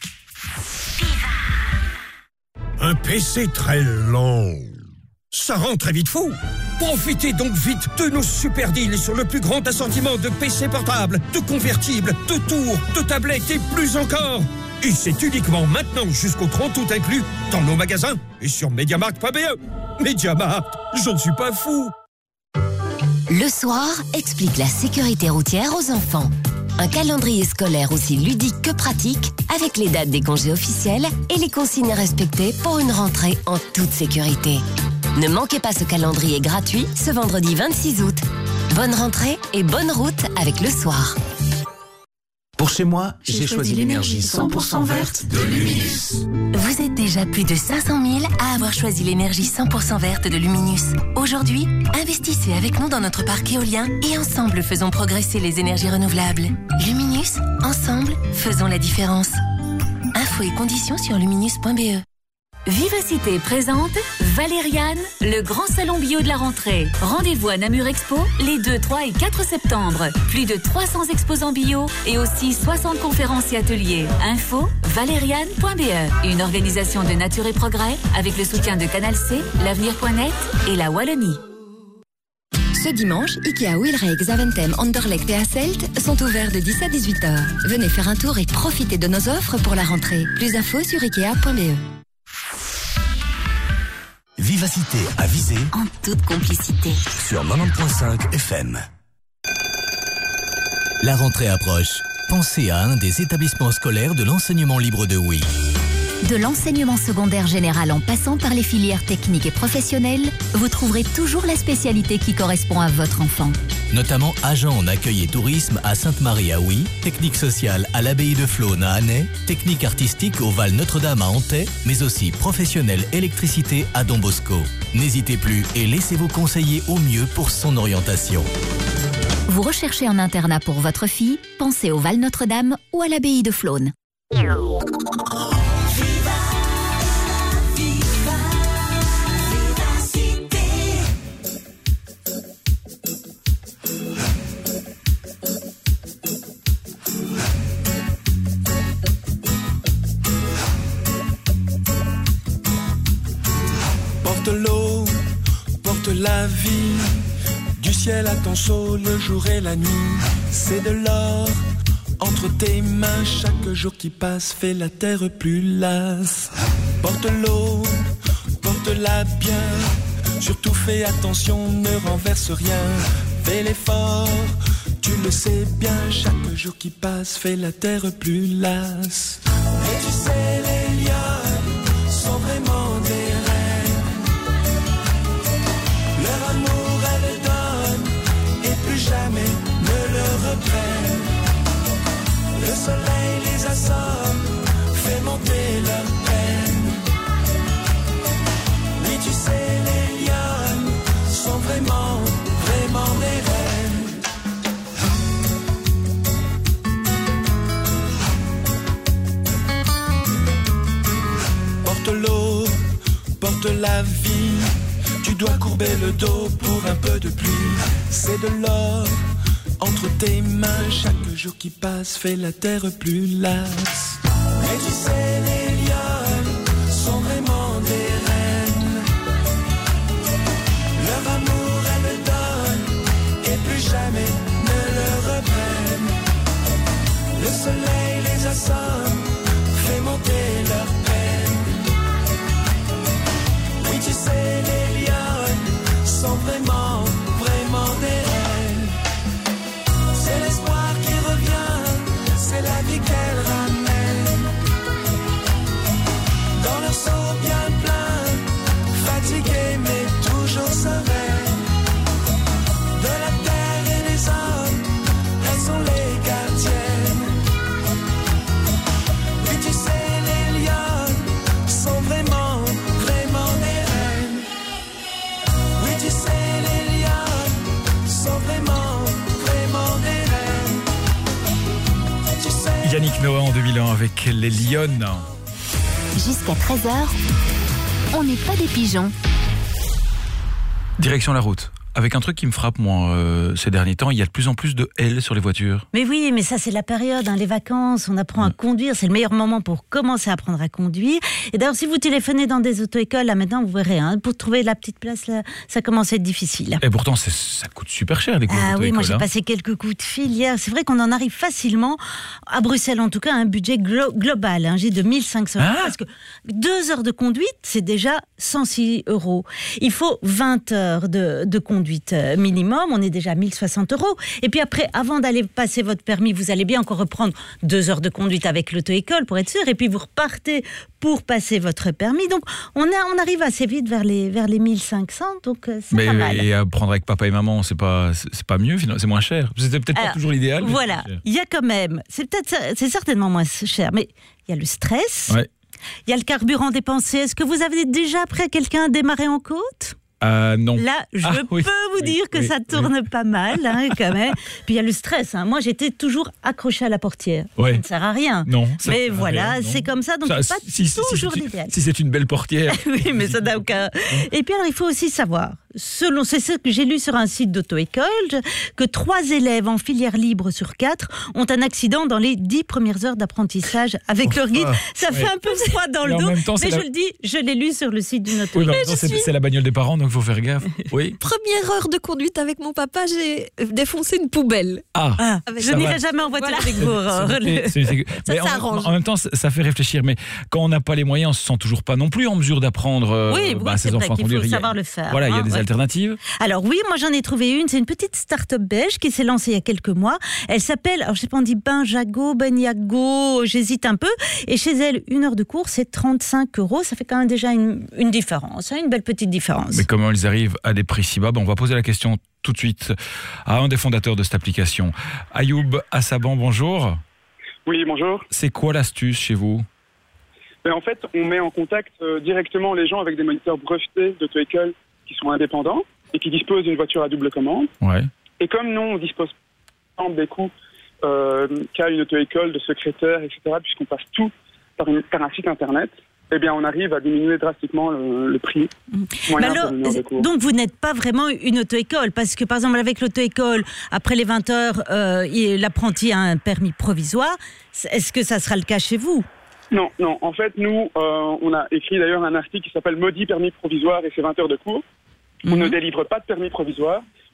Un P C très lent. Ça rend très vite fou. Profitez donc vite de nos super deals sur le plus grand assortiment de P C portables, de convertibles, de tours, de tablettes et plus encore. Et c'est uniquement maintenant jusqu'au trente août inclus dans nos magasins et sur Mediamarkt point B E. Mediamarkt, je ne suis pas fou. Le soir explique la sécurité routière aux enfants. Un calendrier scolaire aussi ludique que pratique, avec les dates des congés officiels et les consignes à respecter pour une rentrée en toute sécurité. Ne manquez pas ce calendrier gratuit ce vendredi vingt-six août. Bonne rentrée et bonne route avec Le Soir. Pour chez moi, J'ai j'ai choisi choisi l'énergie l'énergie cent pour cent cent pour cent verte de Luminus. Vous êtes déjà plus de cinq cent mille à avoir choisi l'énergie cent pour cent verte de Luminus. Aujourd'hui, investissez avec nous dans notre parc éolien et ensemble faisons progresser les énergies renouvelables. Luminus, ensemble, faisons la différence. Infos et conditions sur luminus point B E. Vivacité présente Valériane, le grand salon bio de la rentrée. Rendez-vous à Namur Expo les deux, trois et quatre septembre. Plus de trois cents exposants bio et aussi soixante conférences et ateliers. Info valériane point B E. Une organisation de Nature et Progrès avec le soutien de Canal C, l'avenir point net et la Wallonie. Ce dimanche, Ikea Wilray, Xaventem, Anderlecht et Hasselt sont ouverts de dix à dix-huit heures. Venez faire un tour et profitez de nos offres pour la rentrée. Plus d'infos sur ikea point B E. Vivacité à viser En toute complicité. sur quatre-vingt-dix point cinq F M. La rentrée approche. Pensez à un des établissements scolaires de l'enseignement libre de Huy. De l'enseignement secondaire général en passant par les filières techniques et professionnelles, vous trouverez toujours la spécialité qui correspond à votre enfant. Notamment agent en accueil et tourisme à Sainte-Marie à Huy, technique sociale à l'abbaye de Flône à Annay, technique artistique au Val Notre-Dame à Antay, mais aussi professionnel électricité à Don Bosco. N'hésitez plus et laissez-vous conseiller au mieux pour son orientation. Vous recherchez un internat pour votre fille? Pensez au Val Notre-Dame ou à l'abbaye de Flône. Porte l'eau, porte la vie, du du ciel attend chaud le jour et la nuit. C'est de l'or entre tes mains. Chaque jour qui passe fait la terre plus lasse. Porte l'eau, porte-la bien. Surtout fais attention, ne renverse rien. Fais l'effort, tu le sais bien. Chaque jour qui passe fait la terre plus lasse. Et tu sais, les lionnes sont vraiment des reines. Leur amour, elles donnent et plus jamais ne le reprennent. Le soleil les assomme, fait monter leur peine. Oui, tu sais, les lionnes sont vraiment, vraiment des reines. Porte l'eau, porte la vie. Tu dois courber le dos pour un peu de pluie. C'est de l'or entre tes mains. Chaque jour qui passe fait la terre plus lasse. Mais tu sais, les lionnes sont vraiment des reines. Leur amour, elles le donnent et plus jamais ne le reprennent. Le soleil les assomme, fait monter leur peine. Oui, tu sais, les lionnes sont vraiment, vraiment des reines. C'est l'espoir qui revient, c'est la vie qu'elles ramènent. Dans leur seau bien plein, fatiguées mais toujours sereines. De la terre et des hommes, elles sont les gardiennes. Oui, tu sais, les lionnes sont vraiment, vraiment des reines. Oui, tu sais, les lionnes sont vraiment, vraiment des reines. Tu sais. Yannick Noah en deux mille un avec les Lyonnes. Jusqu'à treize heures, on n'est pas des pigeons. Direction la route. Avec un truc qui me frappe, moi, euh, ces derniers temps, il y a de plus en plus de L sur les voitures. Mais oui, mais ça c'est la période, hein, les vacances, on apprend à conduire, c'est le meilleur moment pour commencer à apprendre à conduire. Et d'ailleurs, si vous téléphonez dans des auto-écoles, là maintenant, vous verrez, hein, pour trouver la petite place, là, ça commence à être difficile. Et pourtant, c'est, ça coûte super cher, les cours Ah oui, moi j'ai hein. passé quelques coups de fil hier. C'est vrai qu'on en arrive facilement, à Bruxelles en tout cas, à un budget glo- global. Hein, j'ai de mille cinq cents euros. Ah. Parce que deux heures de conduite, c'est déjà cent six euros. Il faut vingt heures de, de conduite euh, minimum. On est déjà à mille soixante euros. Et puis après, avant d'aller passer votre permis, vous allez bien encore reprendre deux heures de conduite avec l'auto-école pour être sûr. Et puis vous repartez pour passer votre permis. Donc on, a, on arrive assez vite vers les, vers les mille cinq cents. Donc euh, c'est Mais pas mal. et apprendre avec papa et maman, c'est pas, c'est, c'est pas mieux, finalement, c'est moins cher. C'était peut-être Alors, pas toujours l'idéal. mais Voilà, c'est cher. il y a quand même, c'est peut-être, c'est certainement moins cher, mais il y a le stress, Ouais. il y a le carburant dépensé. Est-ce que vous avez déjà appris à quelqu'un à démarrer en côte ? Euh, non. Là, je Ah, oui. peux vous Oui, dire que oui, ça tourne pas mal, hein, quand même. Puis il y a le stress. Hein. Moi, j'étais toujours accrochée à la portière. Ouais. Ça ne sert à rien. Non, ça Mais sert à voilà, rien, non. c'est comme ça. Donc, Ça, c'est pas si, si, toujours si, si, l'idéal. si c'est une belle portière. Oui, mais ça n'a aucun. Et puis alors, il faut aussi savoir, selon, c'est ce que j'ai lu sur un site d'auto-école, que trois élèves en filière libre sur quatre ont un accident dans les dix premières heures d'apprentissage avec leur guide. Ça ouais. fait un peu froid dans Mais le en dos, même temps, c'est mais je la- le dis, je l'ai lu sur le site d'une Oui, auto-école. mais en même temps, c'est, c'est la bagnole des parents, donc il faut faire gaffe. Oui. Première heure de conduite avec mon papa, j'ai défoncé une poubelle. Ah, Ah, Avec- je ça n'irai va. jamais en voiture Voilà. avec vous. Aurore. C'est- c'est- c'est- Ça mais en- s'arrange. En, même temps, ça, ça fait réfléchir. Mais quand on n'a pas les moyens, on se sent toujours pas non plus en mesure d'apprendre euh, Oui, oui, bah, c'est ses vrai enfants à qu'il faut conduire. Il y a- savoir le faire, Voilà, il y a hein, des ouais. alternatives. Alors oui, moi j'en ai trouvé une, c'est une petite start-up belge qui s'est lancée il y a quelques mois. Elle s'appelle, alors je sais pas, on dit Benjago, Benyago, j'hésite un peu. Et chez elle, une heure de cours, c'est trente-cinq euros. Ça fait quand même déjà une, une différence, hein, une belle petite différence. Mais comment ils arrivent à des prix si bas? Ben, on va poser la question tout de suite à un des fondateurs de cette application. Ayoub Assaban, bonjour. Oui, bonjour. C'est quoi l'astuce chez vous? Ben, en fait, on met en contact euh, directement les gens avec des moniteurs brevetés d'auto-école qui sont indépendants et qui disposent d'une voiture à double commande. Ouais. Et comme nous, on dispose pas des coûts euh, qu'a une auto-école de secrétaire, et cetera, puisqu'on passe tout par, une, par un site internet, eh bien, on arrive à diminuer drastiquement le, le prix moyen Mais alors, pour une heure de cours. donc vous n'êtes pas vraiment une auto-école, parce que par exemple avec l'auto-école, après les vingt heures, euh, il- l'apprenti a un permis provisoire. Est-ce que ça sera le cas chez vous? Non, non. En fait, nous, euh, on a écrit d'ailleurs un article qui s'appelle « Maudit permis provisoire et ses vingt heures de cours ». On ne délivre pas de permis provisoire,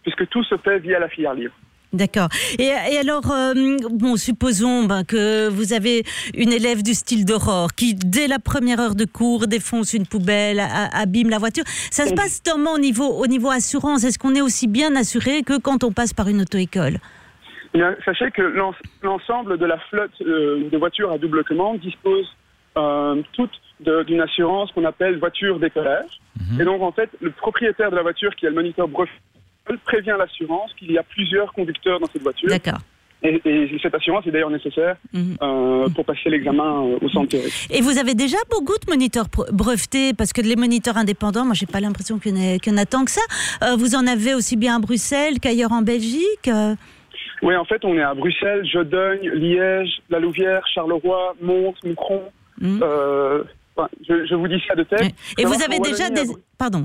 puisque tout se fait via la filière libre. D'accord. Et, et alors, euh, bon, supposons ben, que vous avez une élève du style d'Aurore qui, dès la première heure de cours, défonce une poubelle, a, abîme la voiture. Ça se passe comment au niveau, au niveau assurance? Est-ce qu'on est aussi bien assuré que quand on passe par une auto-école? Bien, sachez que l'en- l'ensemble de la flotte euh, de voitures à double commande dispose euh, toute de- d'une assurance qu'on appelle voiture d'écolage. Mhm. Et donc, en fait, le propriétaire de la voiture qui a le moniteur brevet prévient l'assurance qu'il y a plusieurs conducteurs dans cette voiture. D'accord. Et, et cette assurance est d'ailleurs nécessaire Mhm. euh, pour passer l'examen euh, au centre théorique. Et vous avez déjà beaucoup de moniteurs pro- brevetés, parce que les moniteurs indépendants, moi j'ai pas l'impression qu'il y en ait, qu'il y en a tant que ça. Euh, vous en avez aussi bien à Bruxelles qu'ailleurs en Belgique. euh. Oui, en fait, on est à Bruxelles, Jodogne, Liège, La Louvière, Charleroi, Mons, Moucron. Mhm. Euh, enfin, je, je vous dis ça de tête. Et Faut vous savoir avez qu'en déjà Wallonie, des... à Bru- Pardon.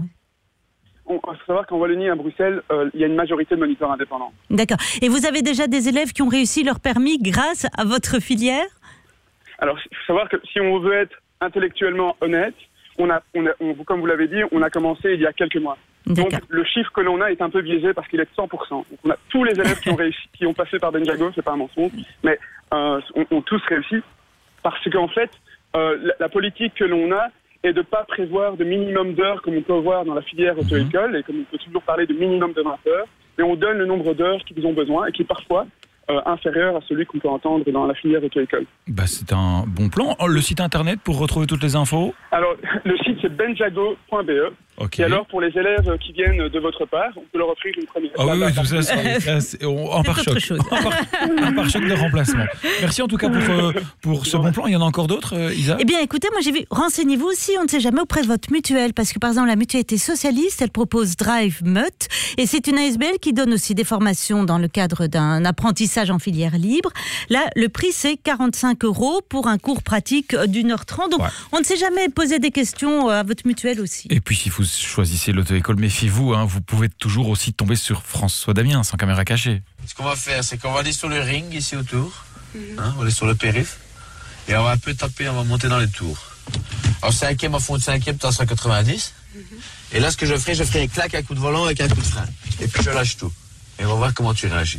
Il faut savoir qu'en Wallonie, à Bruxelles, euh, il y a une majorité de moniteurs indépendants. D'accord. Et vous avez déjà des élèves qui ont réussi leur permis grâce à votre filière? Alors, il faut savoir que si on veut être intellectuellement honnête, on a, on a, on- comme vous l'avez dit, on a commencé il y a quelques mois. Donc, le chiffre que l'on a est un peu biaisé parce qu'il est de cent pour cent. Donc, on a tous les élèves qui ont réussi, qui ont passé par Benjago, c'est pas un mensonge, mais euh, ont, ont tous réussi parce qu'en fait, euh, la, la politique que l'on a est de ne pas prévoir de minimum d'heures comme on peut voir dans la filière auto-école et comme on peut toujours parler de minimum de vingt heures, mais on donne le nombre d'heures qu'ils ont besoin et qui est parfois euh, inférieur à celui qu'on peut entendre dans la filière auto-école. Bah, c'est un bon plan. Oh, le site internet pour retrouver toutes les infos? Alors, le site c'est benjago point b e. Ok. Et alors, pour les élèves qui viennent de votre part, on peut leur offrir une première. Ah oui, la- oui, la- tout ça, c'est- ça, c'est- on- en pare-choc. En par- Un pare-choc de remplacement. Merci en tout cas pour, euh, pour ce bon plan. Il y en a encore d'autres, euh, Isa? Eh bien, écoutez, moi j'ai vu, renseignez-vous aussi, on ne sait jamais auprès de votre mutuelle, parce que par exemple, la mutualité socialiste, elle propose Drive Meut, et c'est une A S B L qui donne aussi des formations dans le cadre d'un apprentissage en filière libre. Là, le prix, c'est quarante-cinq euros pour un cours pratique d'une heure trente. Donc, on ne sait jamais, poser des questions à votre mutuelle aussi. Et puis, si vous choisissez l'auto-école, méfiez-vous, hein, vous pouvez toujours aussi tomber sur François Damien, sans caméra cachée. Ce qu'on va faire, c'est qu'on va aller sur le ring ici autour. Hein, on va aller sur le périph. Et on va un peu taper, on va monter dans les tours. Alors cinquième, en fond de cinquième, t'as cent quatre-vingt-dix. Et là, ce que je ferai, je ferai un claque, un coup de volant avec un coup de frein. Et puis je lâche tout. Et on va voir comment tu réagis.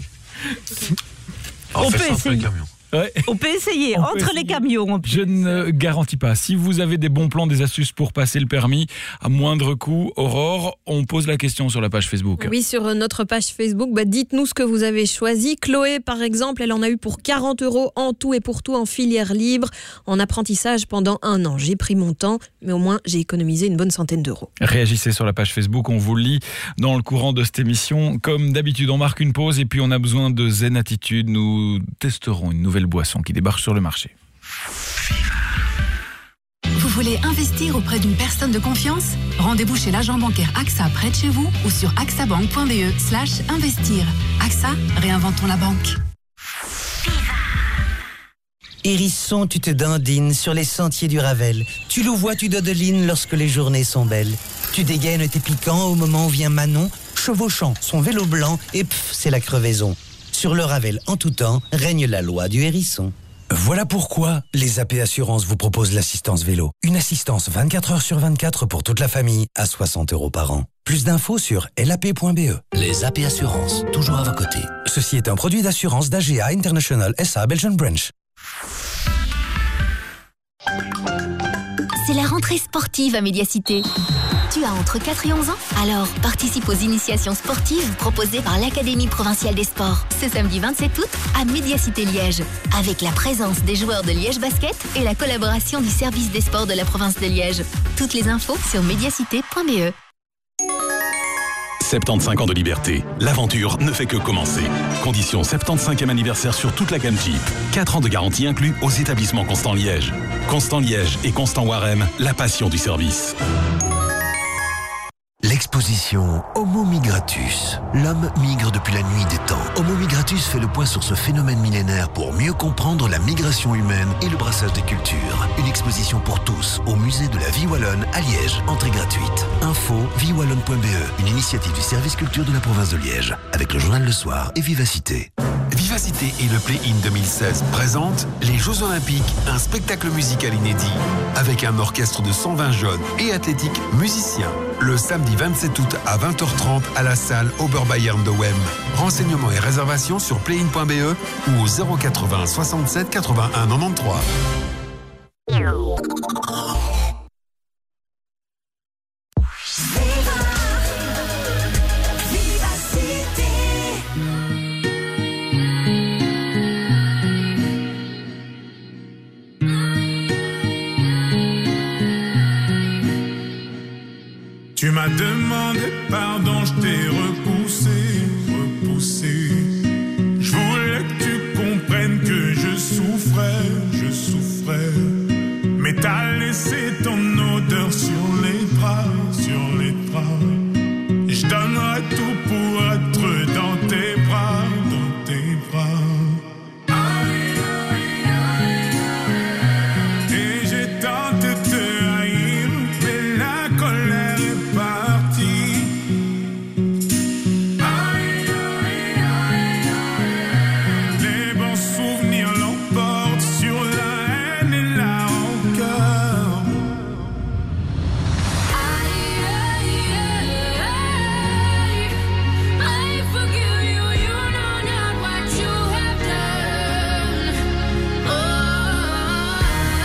On, On fait peut ça entre les essayer. camions. On peut essayer, On peut entre les camions. Je ne garantis pas. Si vous avez des bons plans, des astuces pour passer le permis à moindre coût, Aurore, on pose la question sur la page Facebook. Oui, sur notre page Facebook, bah, dites-nous ce que vous avez choisi. Chloé, par exemple, elle en a eu pour quarante euros en tout et pour tout en filière libre, en apprentissage pendant un an. J'ai pris mon temps, mais au moins j'ai économisé une bonne centaine d'euros. Réagissez sur la page Facebook, on vous le lit dans le courant de cette émission. Comme d'habitude, on marque une pause et puis on a besoin de zen attitude. Nous testerons une nouvelle boisson qui débarque sur le marché. Vous voulez investir auprès d'une personne de confiance? Rendez-vous chez l'agent bancaire AXA près de chez vous ou sur axabank point b e slash investir. AXA, réinventons la banque. Hérisson, tu te dandines sur les sentiers du Ravel. Tu louvois, tu dodelines lorsque les journées sont belles. Tu dégaines tes piquants au moment où vient Manon, chevauchant son vélo blanc et pff, c'est la crevaison. Sur le Ravel, en tout temps, règne la loi du hérisson. Voilà pourquoi les A P Assurances vous proposent l'assistance vélo. Une assistance vingt-quatre heures sur vingt-quatre pour toute la famille à soixante euros par an. Plus d'infos sur l a p point b e. Les A P Assurances, toujours à vos côtés. Ceci est un produit d'assurance d'A G A International S A Belgian Branch. C'est la rentrée sportive à Médiacité. Tu as entre quatre et onze ans? Alors, participe aux initiations sportives proposées par l'Académie provinciale des sports. Ce samedi vingt-sept août, à Médiacité Liège. Avec la présence des joueurs de Liège Basket et la collaboration du service des sports de la province de Liège. Toutes les infos sur médiacité point b e. soixante-quinze ans de liberté. L'aventure ne fait que commencer. Condition soixante-quinzième anniversaire sur toute la gamme Jeep. quatre ans de garantie inclus aux établissements Constant Liège. Constant Liège et Constant Warem, la passion du service. L'exposition Homo Migratus. L'homme migre depuis la nuit des temps. Homo Migratus fait le point sur ce phénomène millénaire pour mieux comprendre la migration humaine et le brassage des cultures. Une exposition pour tous au musée de la Vie Wallonne à Liège. Entrée gratuite. Info vie wallonne point b e. Une initiative du service culture de la province de Liège. Avec le journal Le Soir et Vivacité. Vivacité Vivacité et le Play-In deux mille seize présentent les Jeux Olympiques, un spectacle musical inédit avec un orchestre de cent vingt jeunes et athlétiques musiciens. Le samedi vingt-sept août à vingt heures trente à la salle Oberbayern de Wem. Renseignements et réservations sur playin point b e ou au zéro quatre-vingts soixante-sept quatre-vingt-un quatre-vingt-treize. Tu m'as demandé pardon, je t'ai repoussé, repoussé. Je voulais que tu comprennes que je souffrais, je souffrais. Mais t'as laissé ton odeur sur les draps, sur les draps. Je donnerai tout pour être dans tes bras, dans tes bras. Et j'ai tenté de te haïr, mais la colère est partie. Les bons souvenirs l'emportent sur la haine et la rancœur. I forgive you, you know not what you have done. Oh,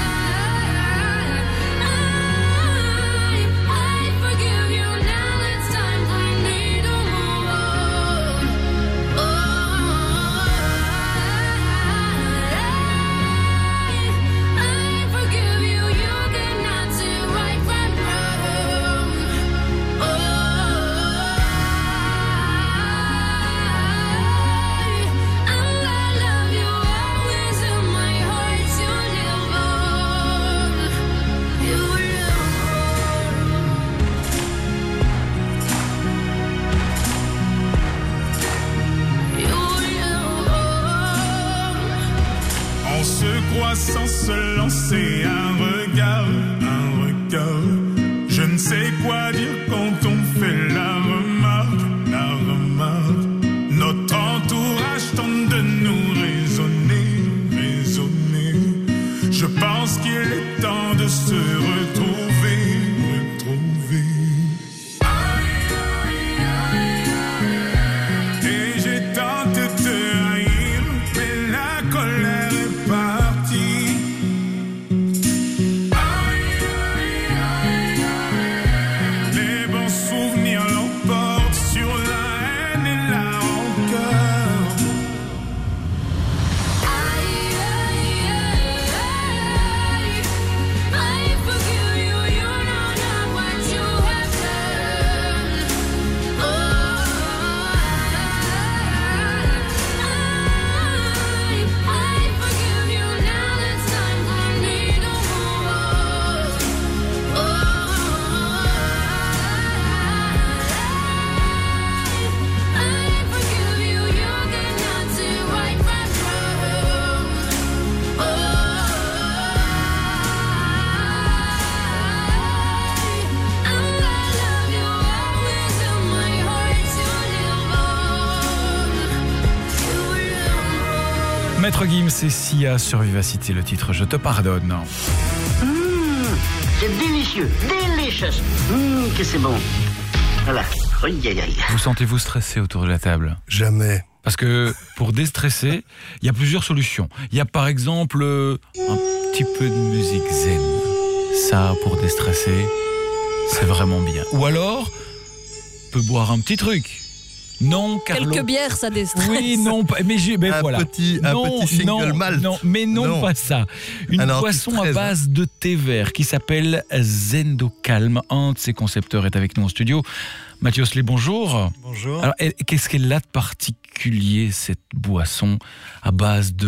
I, I forgive you, now it's time for me to move on. Oh, I, I forgive you, you cannot see right from wrong. On se croit sans se lancer un regard, un regard. Je ne sais quoi dire quand on fait la remarque, la remarque. Notre entourage tente de nous raisonner, raisonner. Je pense qu'il est temps de se retrouver, retrouver. Et j'ai tenté de te haïr, mais la colère est partie. Les bons souvenirs l'emportent sur la haine et la rancœur. I forgive you, you know not what you have done. Oh, I, I forgive you, now it's time for me to move on. Oh, I forgive you, you cannot see right from wrong. Maître Gims et Sia sur Vivacité, le titre Je te pardonne. Mmh, c'est délicieux, delicious. Mmh, que c'est bon. Voilà. Aïe, aïe, aïe. Vous sentez-vous stressé autour de la table? Jamais. Parce que pour déstresser, il y a plusieurs solutions. Il y a par exemple euh, un petit peu de musique zen. Ça, pour déstresser, c'est vraiment bien. Ou alors, on peut boire un petit truc. Non, Carlo. Quelques bières, ça déstresse. Oui, non, pas- mais, j'ai, mais Un voilà. petit- un non, petit single non, malt. non, mais non, Non. pas ça. Une Alors, boisson à treize, base de thé vert qui s'appelle Zendocalm. Un de ses concepteurs est avec nous en studio. Mathieu Sley, bonjour. Bonjour. Alors, elle- qu'est-ce qu'elle a de particulier, cette boisson à base de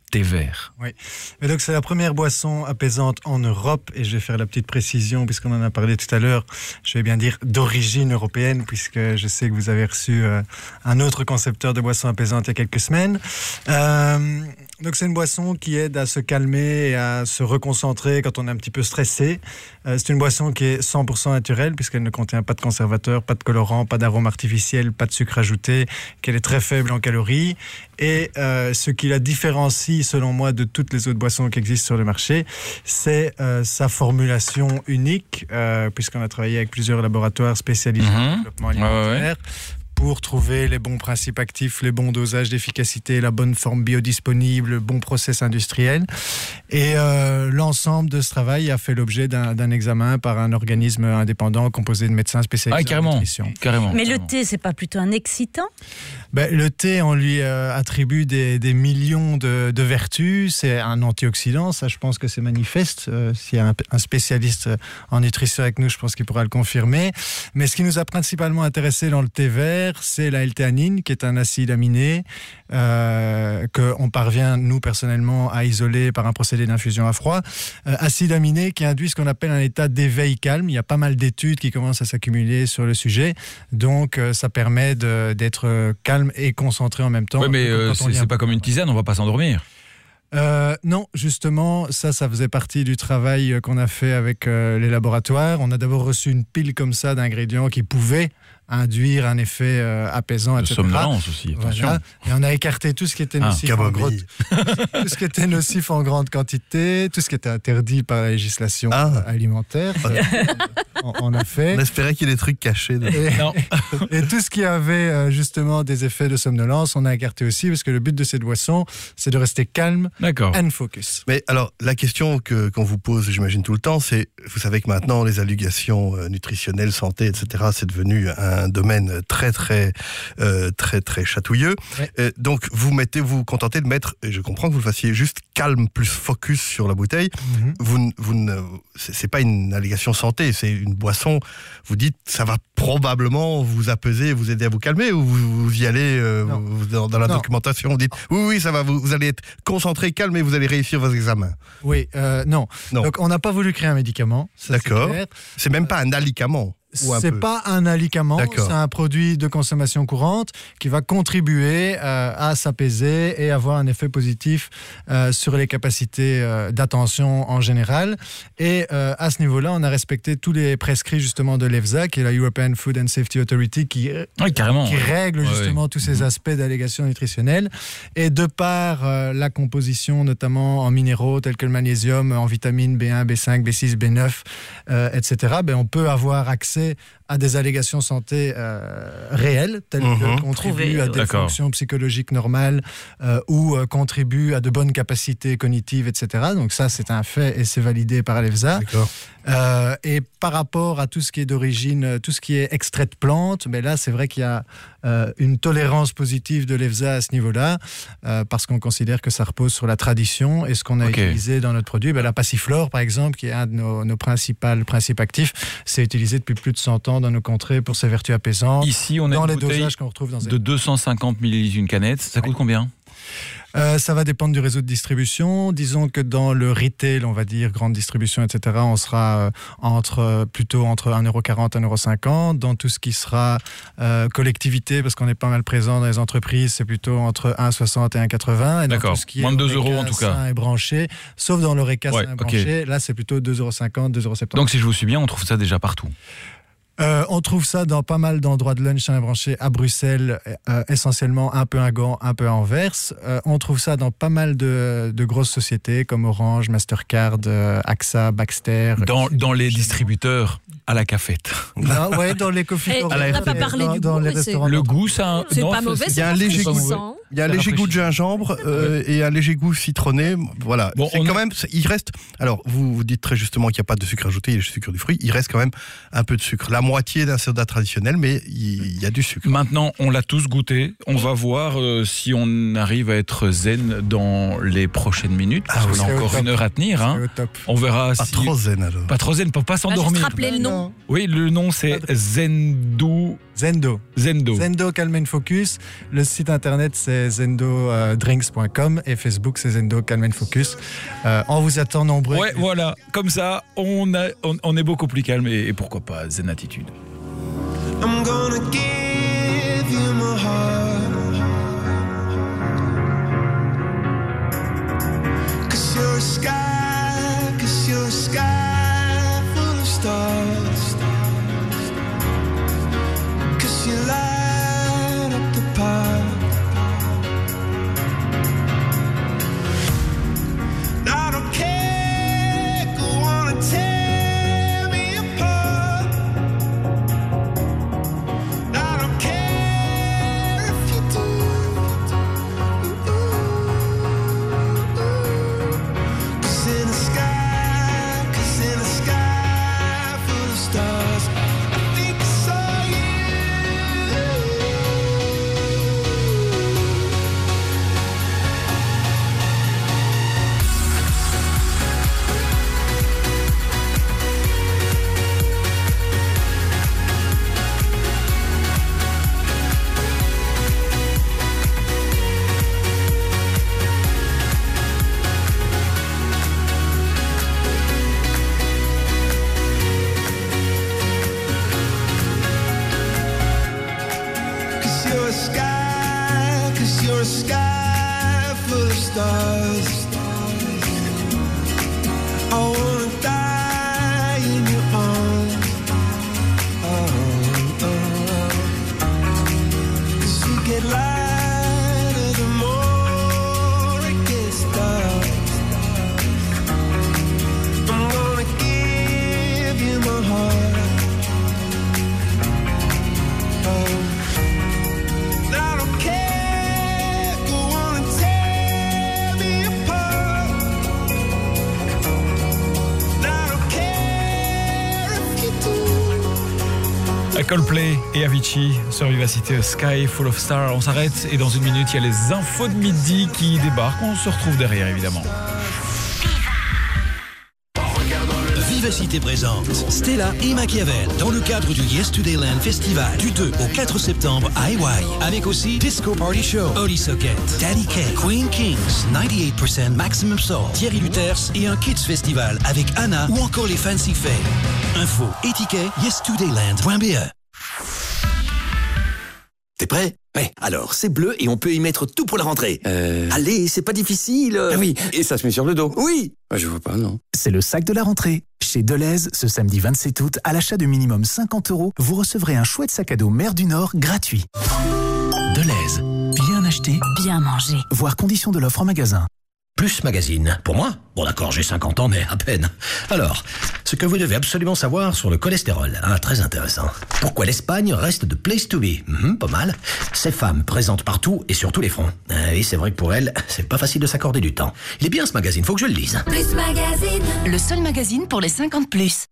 thé vert. Oui, et donc c'est la première boisson apaisante en Europe, et je vais faire la petite précision, puisqu'on en a parlé tout à l'heure, je vais bien dire d'origine européenne, puisque je sais que vous avez reçu euh, un autre concepteur de boissons apaisantes il y a quelques semaines. Euh, donc c'est une boisson qui aide à se calmer et à se reconcentrer quand on est un petit peu stressé. Euh, c'est une boisson qui est cent pour cent naturelle, puisqu'elle ne contient pas de conservateur, pas de colorant, pas d'arôme artificiel, pas de sucre ajouté, qu'elle est très faible en calories. Et euh, ce qui la différencie, selon moi, de toutes les autres boissons qui existent sur le marché, c'est euh, sa formulation unique, euh, puisqu'on a travaillé avec plusieurs laboratoires spécialisés mmh. en développement alimentaire. Ouais, ouais. Pour trouver les bons principes actifs, les bons dosages d'efficacité, la bonne forme biodisponible, le bon process industriel. Et euh, l'ensemble de ce travail a fait l'objet d'un, d'un examen par un organisme indépendant composé de médecins spécialisés ah, carrément, en nutrition. Carrément, Mais carrément. le thé, c'est pas plutôt un excitant ? Ben, le thé, on lui euh, attribue des, des millions de, de vertus. C'est un antioxydant, ça je pense que c'est manifeste. Euh, s'il y a un, un spécialiste en nutrition avec nous, je pense qu'il pourra le confirmer. Mais ce qui nous a principalement intéressé dans le thé vert, c'est la L-théanine, qui est un acide aminé euh, qu'on parvient, nous personnellement, à isoler par un procédé d'infusion à froid. Euh, acide aminé qui induit ce qu'on appelle un état d'éveil calme. Il y a pas mal d'études qui commencent à s'accumuler sur le sujet. Donc euh, ça permet de, d'être calme et concentré en même temps. Oui, mais euh, c'est, c'est pas comme une tisane, on va pas s'endormir. Euh, non, justement, ça, ça faisait partie du travail qu'on a fait avec euh, les laboratoires. On a d'abord reçu une pile comme ça d'ingrédients qui pouvaient induire un effet euh, apaisant, de et cetera. Somnolence aussi, attention. Voilà. Et on a écarté tout ce qui était nocif, ah, en, gros, tout ce qui était nocif en grande quantité, tout ce qui était interdit par la législation ah. alimentaire. Euh, on, on a fait. On espérait qu'il y ait des trucs cachés. Et, non. et tout ce qui avait euh, justement des effets de somnolence, on a écarté aussi, parce que le but de cette boisson, c'est de rester calme and focus. Mais alors, la question que, qu'on vous pose, j'imagine tout le temps, c'est, vous savez que maintenant, les allégations euh, nutritionnelles, santé, et cetera, c'est devenu un un domaine très très euh, très très chatouilleux. Ouais. Euh, donc vous mettez, vous, vous contentez de mettre, et je comprends que vous le fassiez juste calme plus focus sur la bouteille. Mm-hmm. Vous, vous ne, c'est, c'est pas une allégation santé, c'est une boisson. Vous dites ça va probablement vous apaiser, vous aider à vous calmer, ou vous, vous y allez euh, vous, dans, dans la non. documentation, vous dites oui oui ça va, vous, vous allez être concentré, calme et vous allez réussir vos examens. Oui, euh, non. non. Donc on n'a pas voulu créer un médicament. Ça, d'accord. C'est, c'est même pas un alicament. C'est pas un alicament, D'accord. c'est un produit de consommation courante qui va contribuer euh, à s'apaiser et avoir un effet positif euh, sur les capacités euh, d'attention en général. Et euh, à ce niveau-là, on a respecté tous les prescrits justement de l'E F S A, qui est la European Food and Safety Authority, qui, oui, carrément, qui ouais. règle justement ouais, tous ouais. ces aspects d'allégation nutritionnelle. Et de par euh, la composition, notamment en minéraux tels que le magnésium, en vitamines B un, B cinq, B six, B neuf, euh, et cetera, ben, on peut avoir accès à des allégations santé euh, réelles, telles mmh. que contribuent à des D'accord. fonctions psychologiques normales euh, ou euh, contribuent à de bonnes capacités cognitives, et cetera. Donc ça, c'est un fait et c'est validé par l'E F S A. Euh, et par rapport à tout ce qui est d'origine, tout ce qui est extrait de plantes, mais là, c'est vrai qu'il y a euh, une tolérance positive de l'E F S A à ce niveau-là, euh, parce qu'on considère que ça repose sur la tradition et ce qu'on a okay. utilisé dans notre produit. Ben, la passiflore, par exemple, qui est un de nos, nos principaux principes actifs, c'est utilisé depuis plus de cent ans dans nos contrées pour ses vertus apaisantes. Ici, on a dans une les bouteille dosages qu'on retrouve dans de deux cent cinquante millilitres une canette. Ça coûte oui. combien ? Euh, ça va dépendre du réseau de distribution. Disons que dans le retail, on va dire, grande distribution, et cetera, on sera euh, entre, euh, plutôt entre un euro quarante et un euro cinquante. Dans tout ce qui sera euh, collectivité, parce qu'on est pas mal présent dans les entreprises, c'est plutôt entre un euro soixante et un euro quatre-vingts. Et D'accord, dans tout ce qui moins est de deux euros en tout cas. Sain et branché, sauf dans l'Oreca ouais, sain et okay. branché, là c'est plutôt deux euros cinquante, deux euros soixante-dix. Donc si je vous suis bien, on trouve ça déjà partout. Euh, on trouve ça dans pas mal d'endroits de lunch sain et branché à Bruxelles, euh, essentiellement un peu à Gand, un peu à Anvers. Euh, on trouve ça dans pas mal de, de grosses sociétés comme Orange, Mastercard, euh, A X A, Baxter. Dans, dans les distributeurs à la cafette. Ah, ouais, dans les coffee shops. On n'a pas parlé dans, du dans goût. les restaurants. Le goût, ça. C'est non, pas mauvais. Il y a un léger goût. Il y a un léger goût de gingembre euh, et un léger goût citronné. Voilà. Bon, c'est quand a... même. Il reste. Alors, vous, vous dites très justement qu'il n'y a pas de sucre ajouté, il y a le sucre du fruit. Il reste quand même un peu de sucre. La moitié d'un soda traditionnel, mais il y a du sucre. Maintenant, on l'a tous goûté. On va voir euh, si on arrive à être zen dans les prochaines minutes. Parce Ah qu'on oui, a encore une heure à tenir. Hein. On verra Pas si... trop zen alors. Pas trop zen, pour pas s'endormir. Juste rappeler le nom. Oui, le nom c'est Zendo. Zendo. Zendo. Zendo Calm and Focus. Le site internet c'est zendo drinks point com et Facebook c'est Zendo Calm and Focus. Euh, on vous attend nombreux. Ouais, voilà. Comme ça, on, a, on, on est beaucoup plus calme et, et pourquoi pas zen attitude. I'm gonna give you my heart, 'cause you're a sky, 'cause you're a sky full of stars, 'cause you light up the park. I don't care, go on and tear me apart. I don't care if you do. Cause in the sky, cause in the sky full of stars, I think I saw you. Cause you're a sky, cause you're a sky full of stars. I wanna die in your arms. Oh, oh. 'Cause you get lighter the more it gets dark. I'm gonna give you my heart. Oh. I don't care, go on and tear me apart. I don't care if you do. Coldplay et Avicii sur Vivacité, Sky Full of Stars. On s'arrête et dans une minute, il y a les infos de midi qui débarquent. On se retrouve derrière, évidemment. Vivacité présente Stella et Machiavel dans le cadre du Yesterdayland Festival du deux au quatre septembre à Hawaii. Avec aussi Disco Party Show, Oli Socket, Daddy K, Queen Kings, quatre-vingt-dix pour cent Maximum Soul, Thierry Luthers et un Kids Festival avec Anna ou encore les Fancy Fair. Info et tickets yesterdayland point b e. T'es prêt? Ouais, alors c'est bleu et on peut y mettre tout pour la rentrée. Euh... Allez, c'est pas difficile. Ah oui, et ça se met sur le dos. Oui. Ah, je vois pas, non. C'est le sac de la rentrée. Chez Deleuze, ce samedi vingt-sept août, à l'achat de minimum cinquante euros, vous recevrez un chouette sac à dos Mer du Nord gratuit. Deleuze, bien acheté, bien mangé. Voir conditions de l'offre en magasin. Plus Magazine. Pour moi? Bon d'accord, j'ai cinquante ans, mais à peine. Alors, ce que vous devez absolument savoir sur le cholestérol. Ah, très intéressant. Pourquoi l'Espagne reste de place to be? Mmh, pas mal. Ces femmes présentes partout et sur tous les fronts. Ah, oui, c'est vrai que pour elles, c'est pas facile de s'accorder du temps. Il est bien ce magazine, faut que je le lise. Plus Magazine, le seul magazine pour les cinquante plus.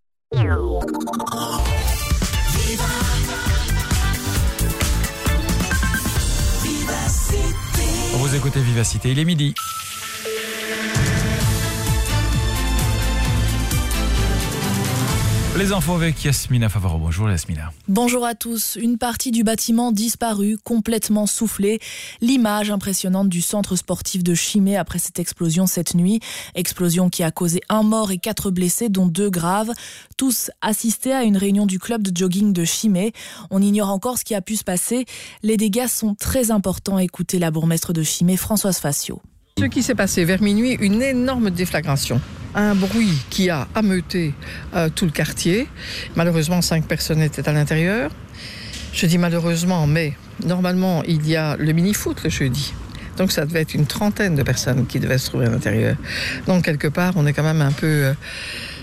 Vous écoutez Vivacité, il est midi. Les infos avec Yasmina Favaro. Bonjour Yasmina. Bonjour à tous. Une partie du bâtiment disparue, complètement soufflée. L'image impressionnante du centre sportif de Chimay après cette explosion cette nuit. Explosion qui a causé un mort et quatre blessés, dont deux graves. Tous assistés à une réunion du club de jogging de Chimay. On ignore encore ce qui a pu se passer. Les dégâts sont très importants. Écoutez la bourgmestre de Chimay, Françoise Facio. Ce qui s'est passé vers minuit, une énorme déflagration. Un bruit qui a ameuté euh, tout le quartier. Malheureusement, cinq personnes étaient à l'intérieur. Je dis malheureusement, mais normalement, il y a le mini-foot le jeudi. Donc ça devait être une trentaine de personnes qui devaient se trouver à l'intérieur. Donc quelque part, on est quand même un peu... Euh,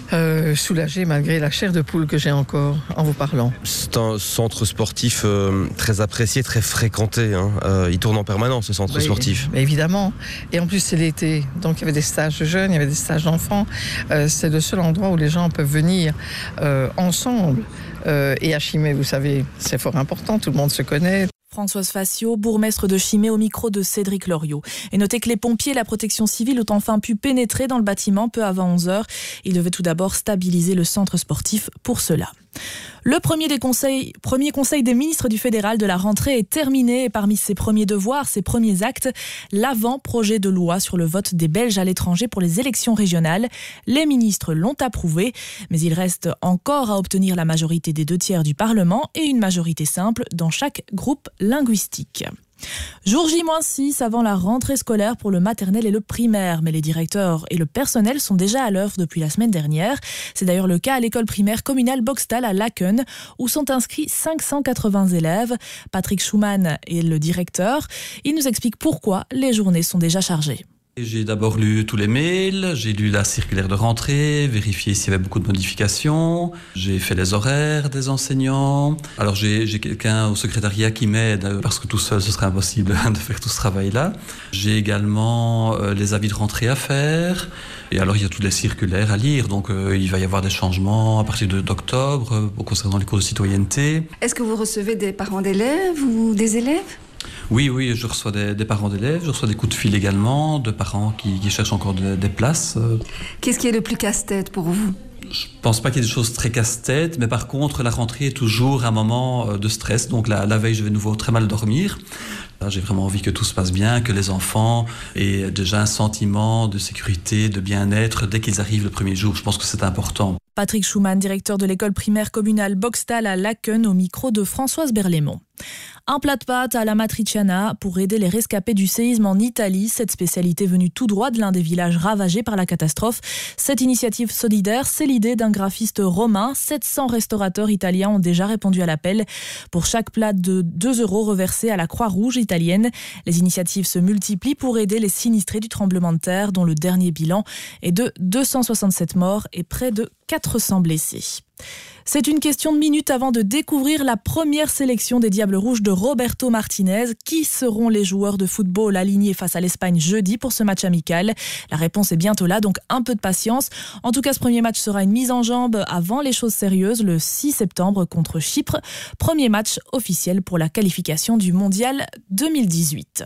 euh, soulagée malgré la chair de poule que j'ai encore en vous parlant. C'est un centre sportif euh, très apprécié, très fréquenté. Hein. Euh, il tourne en permanence, ce centre Oui, sportif. Évidemment. Et en plus, c'est l'été. Donc, il y avait des stages de jeunes, il y avait des stages d'enfants. Euh, c'est le seul endroit où les gens peuvent venir euh, ensemble. Euh, et à Chimay, vous savez, c'est fort important. Tout le monde se connaît. Françoise Facio, bourgmestre de Chimay, au micro de Cédric Loriot. Et notez que les pompiers et la protection civile ont enfin pu pénétrer dans le bâtiment peu avant onze heures. Ils devaient tout d'abord stabiliser le centre sportif pour cela. Le premier, des conseils, premier conseil des ministres du fédéral de la rentrée est terminé et parmi ses premiers devoirs, ses premiers actes, l'avant-projet de loi sur le vote des Belges à l'étranger pour les élections régionales. Les ministres l'ont approuvé, mais il reste encore à obtenir la majorité des deux tiers du Parlement et une majorité simple dans chaque groupe linguistique. Jour J moins six avant la rentrée scolaire pour le maternel et le primaire, mais les directeurs et le personnel sont déjà à l'œuvre depuis la semaine dernière. C'est d'ailleurs le cas à l'école primaire communale Boxtal à Laken, où sont inscrits cinq cent quatre-vingts élèves. Patrick Schumann est le directeur. Il nous explique pourquoi les journées sont déjà chargées. J'ai d'abord lu tous les mails, j'ai lu la circulaire de rentrée, vérifié s'il y avait beaucoup de modifications, j'ai fait les horaires des enseignants. Alors j'ai, j'ai quelqu'un au secrétariat qui m'aide parce que tout seul ce serait impossible de faire tout ce travail-là. J'ai également euh, les avis de rentrée à faire et alors il y a toutes les circulaires à lire, donc euh, il va y avoir des changements à partir de, d'octobre euh, concernant les cours de citoyenneté. Est-ce que vous recevez des parents d'élèves ou des élèves ? Oui, oui, je reçois des, des parents d'élèves, je reçois des coups de fil également, de parents qui, qui cherchent encore de, des places. Qu'est-ce qui est le plus casse-tête pour vous ? Je pense pas qu'il y ait des choses très casse-tête, mais par contre, la rentrée est toujours un moment de stress. Donc la, la veille, je vais de nouveau très mal dormir. Là, j'ai vraiment envie que tout se passe bien, que les enfants aient déjà un sentiment de sécurité, de bien-être dès qu'ils arrivent le premier jour. Je pense que c'est important. Patrick Schumann, directeur de l'école primaire communale Boxtal à Laken, au micro de Françoise Berlaymont. Un plat de pâtes à la Matriciana pour aider les rescapés du séisme en Italie. Cette spécialité venue tout droit de l'un des villages ravagés par la catastrophe. Cette initiative solidaire, c'est l'idée d'un graphiste romain. sept cents restaurateurs italiens ont déjà répondu à l'appel. Pour chaque plat de deux euros reversés à la Croix-Rouge italienne. Les initiatives se multiplient pour aider les sinistrés du tremblement de terre, dont le dernier bilan est de deux cent soixante-sept morts et près de quatre cents blessés. C'est une question de minutes avant de découvrir la première sélection des Diables Rouges de Roberto Martinez. Qui seront les joueurs de football alignés face à l'Espagne jeudi pour ce match amical ? La réponse est bientôt là, donc un peu de patience. En tout cas, ce premier match sera une mise en jambe avant les choses sérieuses, le six septembre contre Chypre. Premier match officiel pour la qualification du Mondial deux mille dix-huit.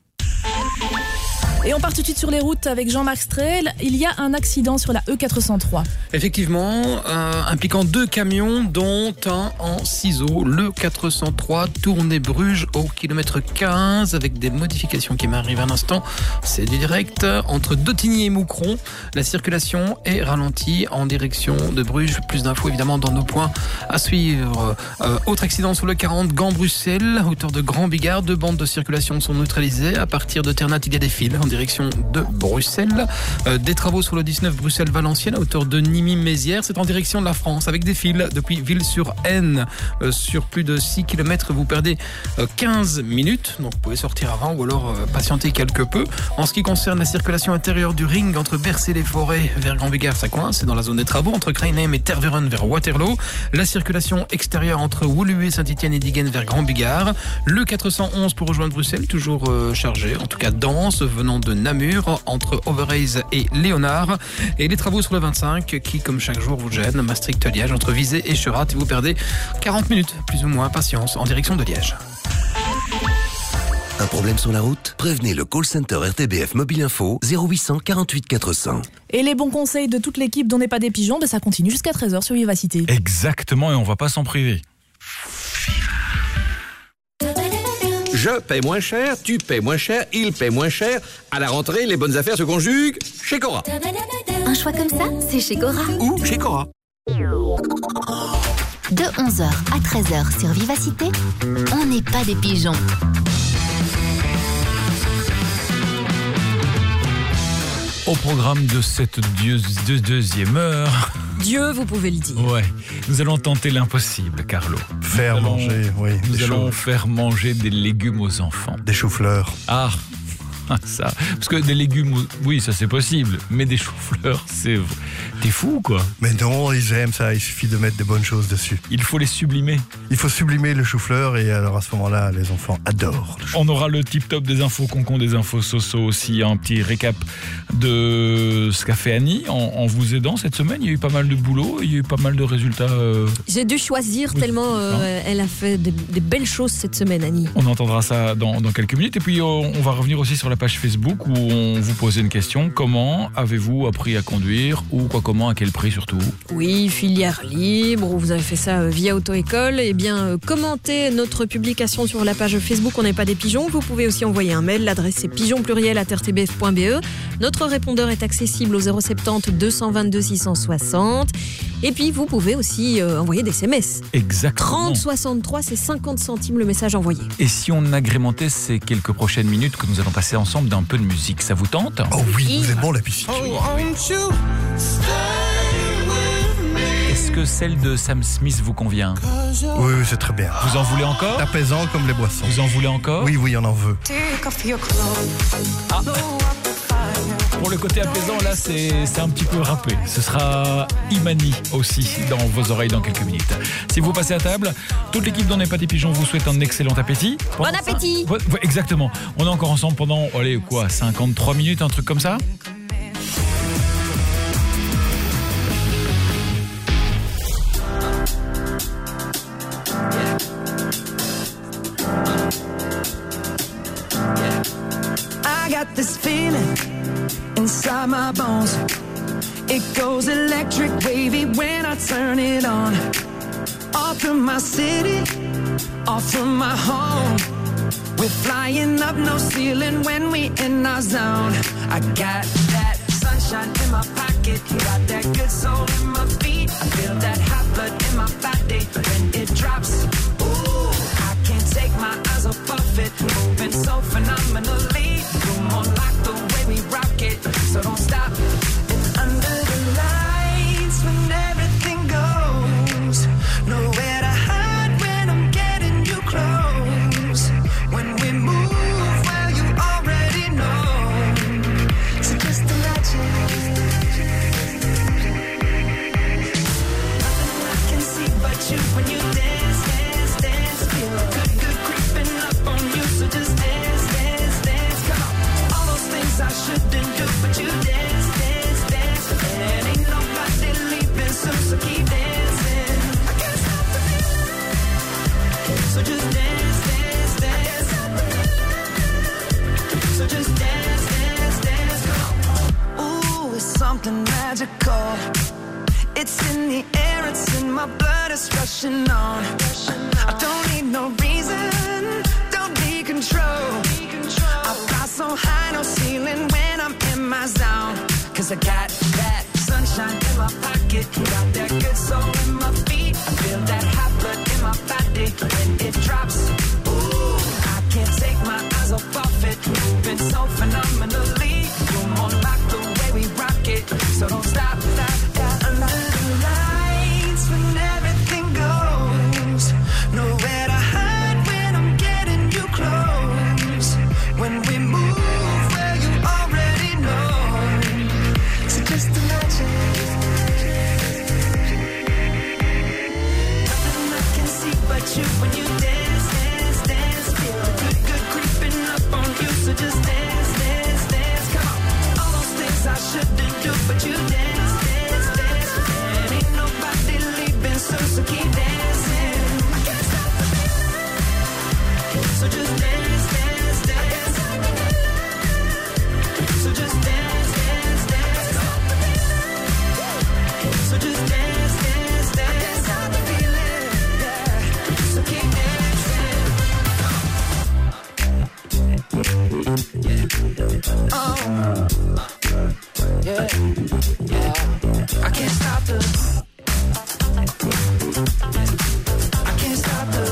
Et on part tout de suite sur les routes avec Jean-Marc Strel. Il y a un accident sur la E quatre cent trois. Effectivement, euh, impliquant deux camions, dont un en ciseaux. Le quatre cent trois, Tournai-Bruges au kilomètre quinze, avec des modifications qui m'arrivent un instant. C'est du direct. Entre Dottigny et Moucron, la circulation est ralentie en direction de Bruges. Plus d'infos évidemment dans nos points à suivre. Euh, autre accident sur le quarante, Gand-Bruxelles, hauteur de Grand Bigard. Deux bandes de circulation sont neutralisées. À partir de Ternat, il y a des fils en direction de Bruxelles. Euh, des travaux sur le dix-neuf Bruxelles-Valenciennes à hauteur de Nîmes-Mézières. C'est en direction de la France avec des fils depuis Ville-sur-Aisne. Euh, sur plus de six kilomètres, vous perdez euh, quinze minutes. Donc vous pouvez sortir avant ou alors euh, patienter quelque peu. En ce qui concerne la circulation intérieure du ring entre Bercé-les-Forêts vers Grand-Bigard, ça coince. C'est dans la zone des travaux. Entre Krainem et Tervuren vers Waterloo. La circulation extérieure entre Woluwe, Saint-Étienne et Diggen vers Grand-Bigard. Le quatre cent onze pour rejoindre Bruxelles, toujours euh, chargé, en tout cas dense, venant de Namur, entre Overijse et Léonard. Et les travaux sur le vingt-cinq qui, comme chaque jour, vous gênent. Maastricht-Liège, entre Visé et Cherat. Et vous perdez quarante minutes, plus ou moins, patience, en direction de Liège. Un problème sur la route ? Prévenez le call center R T B F Mobile Info zéro huit cent quarante-huit quatre cents. Et les bons conseils de toute l'équipe dont n'est pas des pigeons, ben ça continue jusqu'à treize heures sur Vivacité. Exactement, et on va pas s'en priver. Je paie moins cher, tu paies moins cher, il paie moins cher. À la rentrée, les bonnes affaires se conjuguent chez Cora. Un choix comme ça, c'est chez Cora. Ou chez Cora. De onze heures à treize heures sur Vivacité, on n'est pas des pigeons. Au programme de cette dieuse de deuxième heure. Dieu, vous pouvez le dire. Ouais, nous allons tenter l'impossible, Carlo. Faire nous manger, allons, oui. Nous allons choux. faire manger des légumes aux enfants. Des choux-fleurs. Ah, ça. Parce que des légumes, oui, ça c'est possible. Mais des choux-fleurs, c'est T'es fou, quoi. Mais non, ils aiment ça, il suffit de mettre des bonnes choses dessus. Il faut les sublimer. Il faut sublimer le chou-fleur et alors à ce moment-là, les enfants adorent. On aura le tip-top des infos concon, des infos soso aussi, un petit récap de ce qu'a fait Annie en, en vous aidant cette semaine. Il y a eu pas mal de boulot, il y a eu pas mal de résultats. Euh... J'ai dû choisir oui, tellement euh, elle a fait des, des belles choses cette semaine, Annie. On entendra ça dans, dans quelques minutes. Et puis on, on va revenir aussi sur la page Facebook où on vous posait une question. Comment avez-vous appris à conduire ou quoi, comment, à quel prix surtout? Oui, filière libre, vous avez fait ça via auto-école. Eh bien, commentez notre publication sur la page Facebook On n'est pas des pigeons. Vous pouvez aussi envoyer un mail. L'adresse est pigeon pluriel arobase r t b f point b e. Notre répondeur est accessible au zéro soixante-dix deux cent vingt-deux six cent soixante. Et puis, vous pouvez aussi euh, envoyer des S M S. Exactement. trente soixante-trois, c'est cinquante centimes le message envoyé. Et si on agrémentait ces quelques prochaines minutes que nous allons passer ensemble d'un peu de musique, ça vous tente? Oh oui, vous êtes bon la piscine. Est-ce que celle de Sam Smith vous convient? Oui, oui, c'est très bien. Vous en voulez encore? Apaisant comme les boissons. Vous en voulez encore? Oui, oui, on en veut. Ah. Pour le côté apaisant, là, c'est, c'est un petit peu râpé. Ce sera Imani aussi dans vos oreilles dans quelques minutes. Si vous passez à table, toute l'équipe d'On n'est pas des pigeons vous souhaite un excellent appétit. Bon appétit. Ouais, ouais, exactement. On est encore ensemble pendant, allez, quoi, cinquante-trois minutes, un truc comme ça? I got this feeling inside my bones. It goes electric wavy when I turn it on. Off from my city, off from my home. We're flying up no ceiling when we in our zone. I got that sunshine in my pocket, got that good soul in my feet. I feel that hot blood in my body when it drops. Ooh, I can't take my eyes off of it, moving so phenomenally. Come on, like the way we rock it, so don't stop. And under the lights when everything goes, nowhere to hide when I'm getting you close. When we move, well, you already know. So just imagine. Nothing I can see but you when you dance, dance, dance. Feel good, good creeping up on you. So just dance, dance, dance. Come on. All those things I shouldn't do, but you dance, dance, dance. And ain't nobody leaving soon, so keep dancing. I can't stop the feeling. So just dance, dance, dance. So just dance, dance, dance. Come on. Ooh, it's something magical. It's in the air, it's in my blood, it's rushing on. I don't need no reason, don't need control. I fly so high, no ceiling when I'm in my zone. Cause I got that sunshine in my pocket, got that good soul in my feet. I feel that hot blood in my body when it drops. Ooh, I can't take my eyes off of it, moving so phenomenally. You're more like the way we rock it, so don't stop, stop, stop. Under the lights when everything goes, nowhere to hide when I'm getting you close. When we move, well, you already know. So just imagine. Nothing I can see but you when you dance, dance, dance. Feel good, good creeping up on you. So just dance, dance, dance. Come on. All those things I shouldn't do, but you dance, dance, dance. And ain't nobody leaving soon, so keep dancing. I can't stop the feeling. So just dance, dance, dance. So just dance, dance, dance. So just dance, dance, dance. I can't stop the feeling, yeah. So keep dancing. Oh, yeah, yeah. I can't stop the. I can't stop the.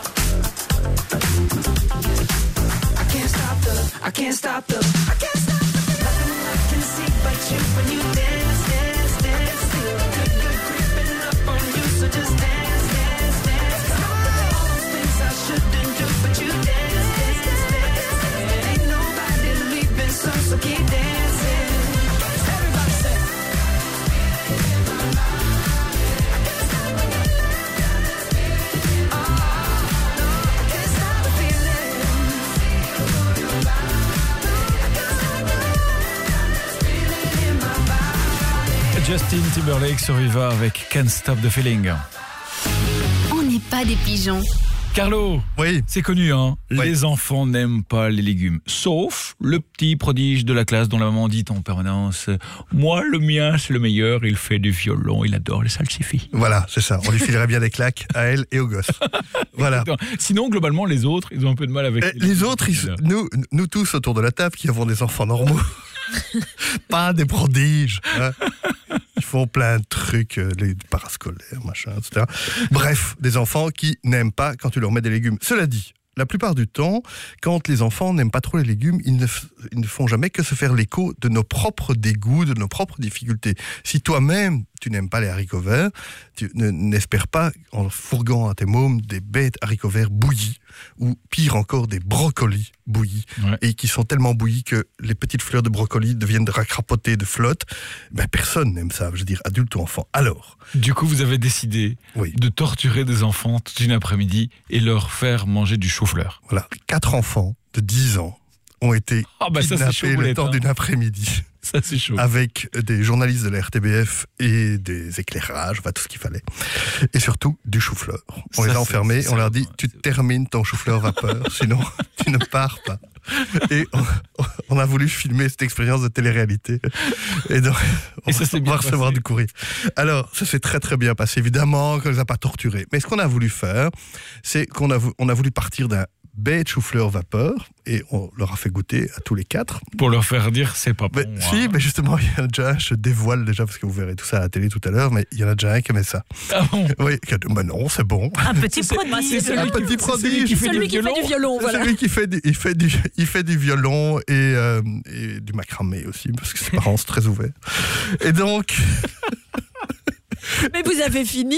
I can't stop the. I can't stop the. I can't stop the. Nothing I can see but you when you dance, dance, dance. Feel good, good creeping up on you. So just dance, dance, dance. All those things I shouldn't do, but you dance, dance, dance. And ain't nobody leaving soon, so keep dancing. Everybody say. Justin Timberlake sur Viva avec Can't Stop the Feeling. On n'est pas des pigeons. Carlo, oui. C'est connu, hein. Oui. Les enfants n'aiment pas les légumes, sauf le petit prodige de la classe dont la maman dit en permanence « Moi, le mien, c'est le meilleur, il fait du violon, il adore les salsifis. » Voilà, c'est ça. On lui filerait bien des claques à elle et aux gosses. Voilà. Sinon, globalement, les autres, ils ont un peu de mal avec... Les, les autres, ils, nous, nous tous autour de la table qui avons des enfants normaux, pas des prodiges, hein. Ils font plein de trucs, euh, les parascolaires, machin, et cetera. Bref, des enfants qui n'aiment pas quand tu leur mets des légumes. Cela dit, la plupart du temps, quand les enfants n'aiment pas trop les légumes, ils ne, f- ils ne font jamais que se faire l'écho de nos propres dégoûts, de nos propres difficultés. Si toi-même, tu n'aimes pas les haricots verts, tu ne, n'espères pas, en fourguant à tes mômes, des bêtes haricots verts bouillis, ou pire encore, des brocolis bouillis, ouais. et qui sont tellement bouillis que les petites fleurs de brocoli deviennent racrapotées de flotte. Ben, personne n'aime ça, je veux dire, adulte ou enfant. Alors, du coup, vous avez décidé oui. de torturer des enfants toute une après-midi et leur faire manger du chou-fleur. Voilà, quatre enfants de dix ans ont été oh bah ça, kidnappés chaud, le boulette, temps hein. d'une après-midi. Ça, c'est chaud. Avec des journalistes de la R T B F et des éclairages, enfin, tout ce qu'il fallait. Et surtout, du chou-fleur. On Ça, les a enfermés, c'est- on leur dit, c'est- tu termines ton chou-fleur vapeur, sinon tu ne pars pas. Et on, on a voulu filmer cette expérience de télé-réalité. Et donc, on, Et ça s'est on bien va recevoir passé. du courrier. Alors, ça s'est très très bien passé. Évidemment qu'on ne les a pas torturés. Mais ce qu'on a voulu faire, c'est qu'on a, vou- on a voulu partir d'un bête chou-fleur vapeur et on leur a fait goûter à tous les quatre. Pour leur faire dire c'est pas bon. Mais, hein. si, mais justement, il y en a déjà un, je dévoile déjà, parce que vous verrez tout ça à la télé tout à l'heure, mais il y en a déjà un qui aimait ça. Ah bon? Oui, qui a dit, bah non, c'est bon. Un petit C'est- prodige. c'est celui Un qui- petit c'est prodige. celui qui fait Celui du qui fait violon. du violon, C'est voilà. celui qui fait du, il fait du, il fait du violon et, euh, et du macramé aussi, parce que ses parents sont très ouverts. Et donc, Mais vous avez fini.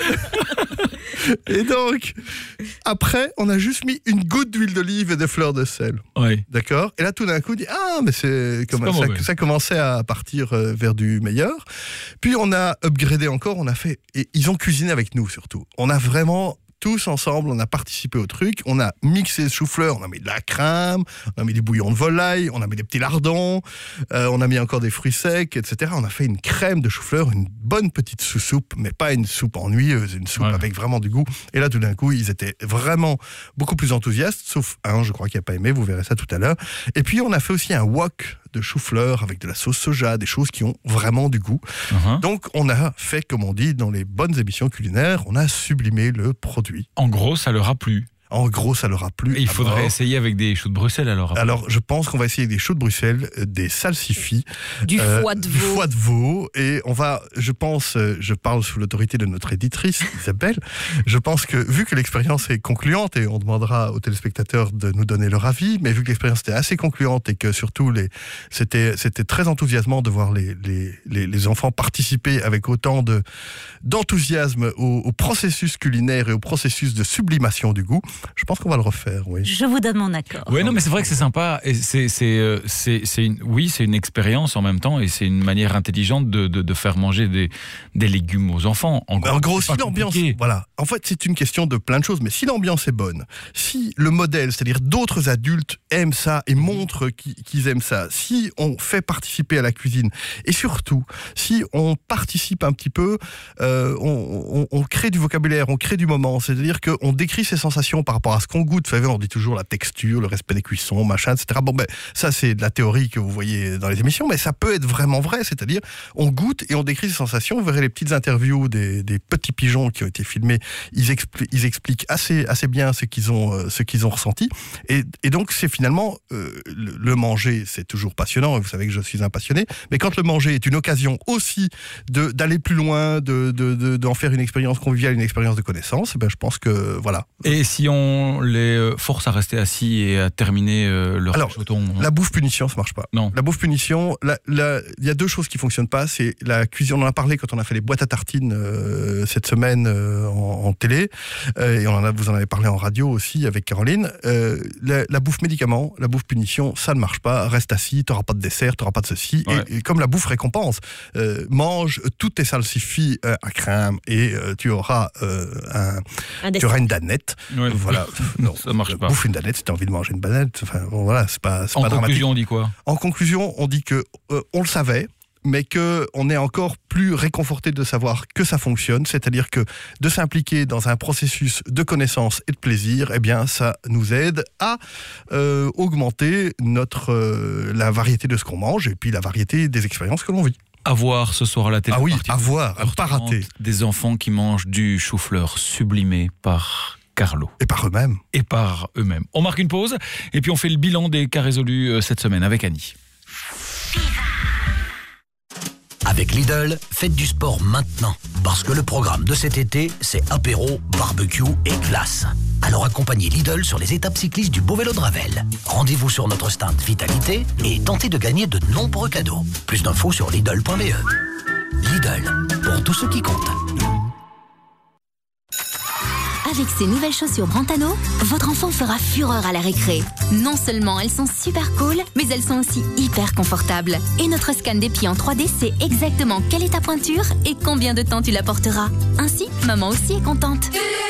et donc, après, on a juste mis une goutte d'huile d'olive et des fleurs de sel. Oui. D'accord. Et là, tout d'un coup, on dit ah, mais c'est comme pas ça, mauvais. ça commençait à partir euh, vers du meilleur. Puis on a upgradé encore. On a fait et ils ont cuisiné avec nous surtout. On a vraiment tous ensemble, on a participé au truc. On a mixé ce chou-fleur. On a mis de la crème, on a mis du bouillon de volaille, on a mis des petits lardons, euh, on a mis encore des fruits secs, et cetera. On a fait une crème de chou-fleur, une bonne petite sous-soupe, mais pas une soupe ennuyeuse, une soupe Ouais. avec vraiment du goût. Et là, tout d'un coup, ils étaient vraiment beaucoup plus enthousiastes, sauf un, je crois, qui n'a pas aimé, vous verrez ça tout à l'heure. Et puis, on a fait aussi un wok de chou-fleur avec de la sauce soja, des choses qui ont vraiment du goût. Uh-huh. Donc, on a fait, comme on dit dans les bonnes émissions culinaires, on a sublimé le produit. En gros, ça leur a plu. En gros, ça leur a plu. Et il à faudrait mort. essayer avec des choux de Bruxelles alors. après. Alors, je pense qu'on va essayer des choux de Bruxelles, euh, des salsifis, Du euh, foie de du veau. foie de veau, et on va, je pense, euh, je parle sous l'autorité de notre éditrice Isabelle. Je pense que vu que l'expérience est concluante, et on demandera aux téléspectateurs de nous donner leur avis, mais vu que l'expérience était assez concluante et que surtout les, c'était, c'était très enthousiasmant de voir les, les, les, les enfants participer avec autant de d'enthousiasme au, au processus culinaire et au processus de sublimation du goût. Je pense qu'on va le refaire, oui. Je vous donne mon accord. Ouais, non, mais c'est vrai que c'est sympa. Et c'est, c'est, euh, c'est, c'est une, oui, c'est une expérience en même temps et c'est une manière intelligente de, de, de faire manger des, des légumes aux enfants. En gros, En gros, c'est si pas l'ambiance, compliqué. voilà. En fait, c'est une question de plein de choses, mais si l'ambiance est bonne, si le modèle, c'est-à-dire d'autres adultes aiment ça et montrent qu'ils qu'ils aiment ça, si on fait participer à la cuisine, et surtout, si on participe un petit peu, euh, on, on, on crée du vocabulaire, on crée du moment, c'est-à-dire qu'on décrit ses sensations par rapport à ce qu'on goûte. Vous savez, on dit toujours la texture, le respect des cuissons, machin, et cetera. Bon, ben, ça, c'est de la théorie que vous voyez dans les émissions, mais ça peut être vraiment vrai, c'est-à-dire, on goûte et on décrit ses sensations. Vous verrez les petites interviews des, des petits pigeons qui ont été filmés, ils, expli- ils expliquent assez, assez bien ce qu'ils ont, euh, ce qu'ils ont ressenti. Et, et donc, c'est finalement, euh, le, le manger, c'est toujours passionnant, et vous savez que je suis un passionné, mais quand le manger est une occasion aussi de, d'aller plus loin, de, de, de, d'en faire une expérience conviviale, une expérience de connaissance, eh ben, je pense que, voilà. Et si on les euh, force à rester assis et à terminer euh, leur Alors, chaudron, hein. La bouffe punition, ça marche pas. Non. La bouffe punition, la- la- il y a deux choses qui fonctionnent pas. C'est la cuisine. On en a parlé quand on a fait les boîtes à tartines euh, cette semaine euh, en, en télé, euh, et on en a, vous en avez parlé en radio aussi avec Caroline. Euh, la, la bouffe médicament, la bouffe punition, ça ne marche pas. Reste assis, t'auras pas de dessert, t'auras pas de ceci. Ouais. Et, et comme la bouffe récompense, euh, mange toutes tes salsifis euh, à crème et euh, tu auras euh, un, Un tu dessert. auras une danette. Ouais. Voilà. Non, Ça marche pas. Bouffe une danette si t'as envie de manger une banette. Enfin, bon, voilà, c'est pas, c'est En pas dramatique. conclusion, on dit quoi? En conclusion, on dit que euh, on le savait, mais qu'on est encore plus réconforté de savoir que ça fonctionne, c'est-à-dire que de s'impliquer dans un processus de connaissance et de plaisir, eh bien, ça nous aide à euh, augmenter notre, euh, la variété de ce qu'on mange et puis la variété des expériences que l'on vit. À voir ce soir à la télé. Ah oui, à voir, à pas rater. Des enfants qui mangent du chou-fleur sublimé par Carlo. Et par eux-mêmes. Et par eux-mêmes. On marque une pause et puis on fait le bilan des cas résolus cette semaine avec Annie. Avec Lidl, faites du sport maintenant. Parce que le programme de cet été, c'est apéro, barbecue et glace. Alors accompagnez Lidl sur les étapes cyclistes du Beau Vélo de Ravel. Rendez-vous sur notre stand Vitalité et tentez de gagner de nombreux cadeaux. Plus d'infos sur Lidl point b e. Lidl, pour tous ceux qui comptent. Avec ces nouvelles chaussures Brantano, votre enfant fera fureur à la récré. Non seulement elles sont super cool, mais elles sont aussi hyper confortables. Et notre scan des pieds en trois D sait exactement quelle est ta pointure et combien de temps tu la porteras. Ainsi, maman aussi est contente.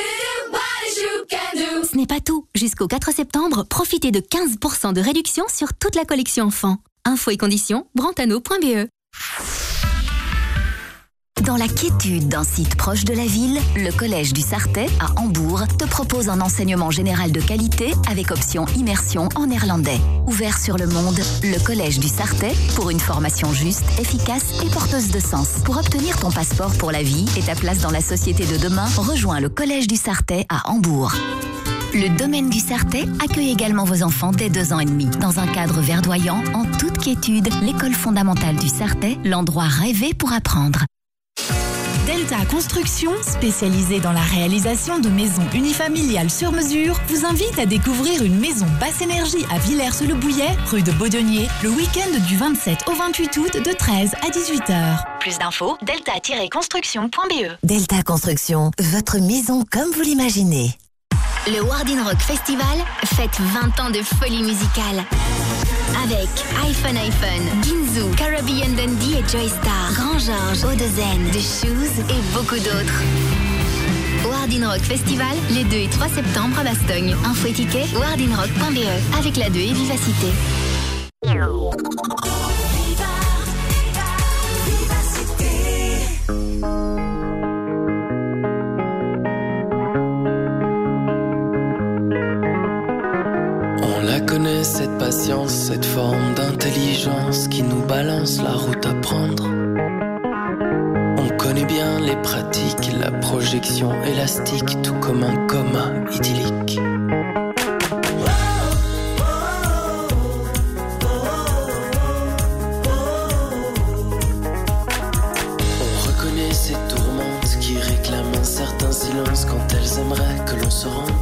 Ce n'est pas tout. Jusqu'au quatre septembre, profitez de quinze pour cent de réduction sur toute la collection enfant. Infos et conditions, brantano point b e. Dans la quiétude d'un site proche de la ville, le Collège du Sarthet, à Hambourg, te propose un enseignement général de qualité avec option immersion en néerlandais. Ouvert sur le monde, le Collège du Sarthet, pour une formation juste, efficace et porteuse de sens. Pour obtenir ton passeport pour la vie et ta place dans la société de demain, rejoins le Collège du Sarthet à Hambourg. Le domaine du Sarthet accueille également vos enfants dès deux ans et demi. Dans un cadre verdoyant, en toute quiétude, l'école fondamentale du Sarthet, l'endroit rêvé pour apprendre. Delta Construction, spécialisée dans la réalisation de maisons unifamiliales sur mesure, vous invite à découvrir une maison basse énergie à Villers-le-Bouillet, rue de Baudonnier, le week-end du vingt-sept au vingt-huit août de treize à dix-huit heures. Plus d'infos, delta tiret construction point b e. Delta Construction, votre maison comme vous l'imaginez. Le Wardin Rock Festival fête vingt ans de folie musicale. Avec iPhone iPhone, Ginzu, Caribbean Dundee et Joystar, Grand Georges, Eau de Zen, The Shoes et beaucoup d'autres. Wardin Rock Festival, les deux et trois septembre à Bastogne. Info et ticket, wardin rock point b e, avec la deux et Vivacité. Connais cette patience, cette forme d'intelligence qui nous balance la route à prendre. On connaît bien les pratiques, la projection élastique, tout comme un coma idyllique. On reconnaît ces tourmentes qui réclament un certain silence quand elles aimeraient que l'on se rende.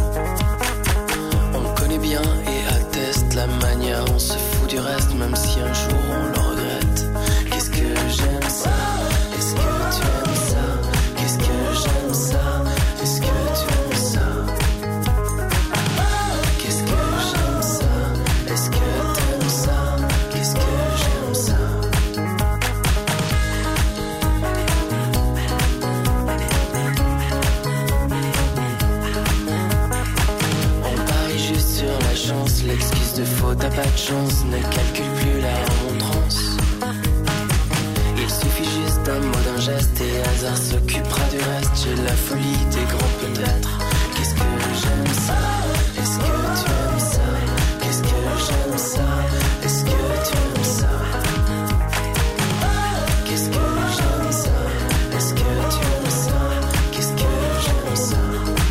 Bien et atteste la manière, on se fout du reste même si un jour on le regrette. Qu'est-ce que j'aime ça? Est-ce que tu aimes ça? Qu'est-ce que j'aime ça? Est-ce que tu aimes ça? Qu'est-ce que j'aime ça? Est-ce que t'aimes ça? Qu'est-ce que j'aime ça? L'excuse de faux, t'as pas de chance, ne calcule plus la remontrance. Il suffit juste d'un mot, d'un geste et hasard s'occupera du reste. J'ai la folie des grands peut-être. Qu'est-ce que j'aime ça? Est-ce que tu aimes ça? Qu'est-ce que j'aime ça? Est-ce que tu aimes ça? Qu'est-ce que j'aime ça? Est-ce que tu aimes ça? Qu'est-ce que j'aime ça?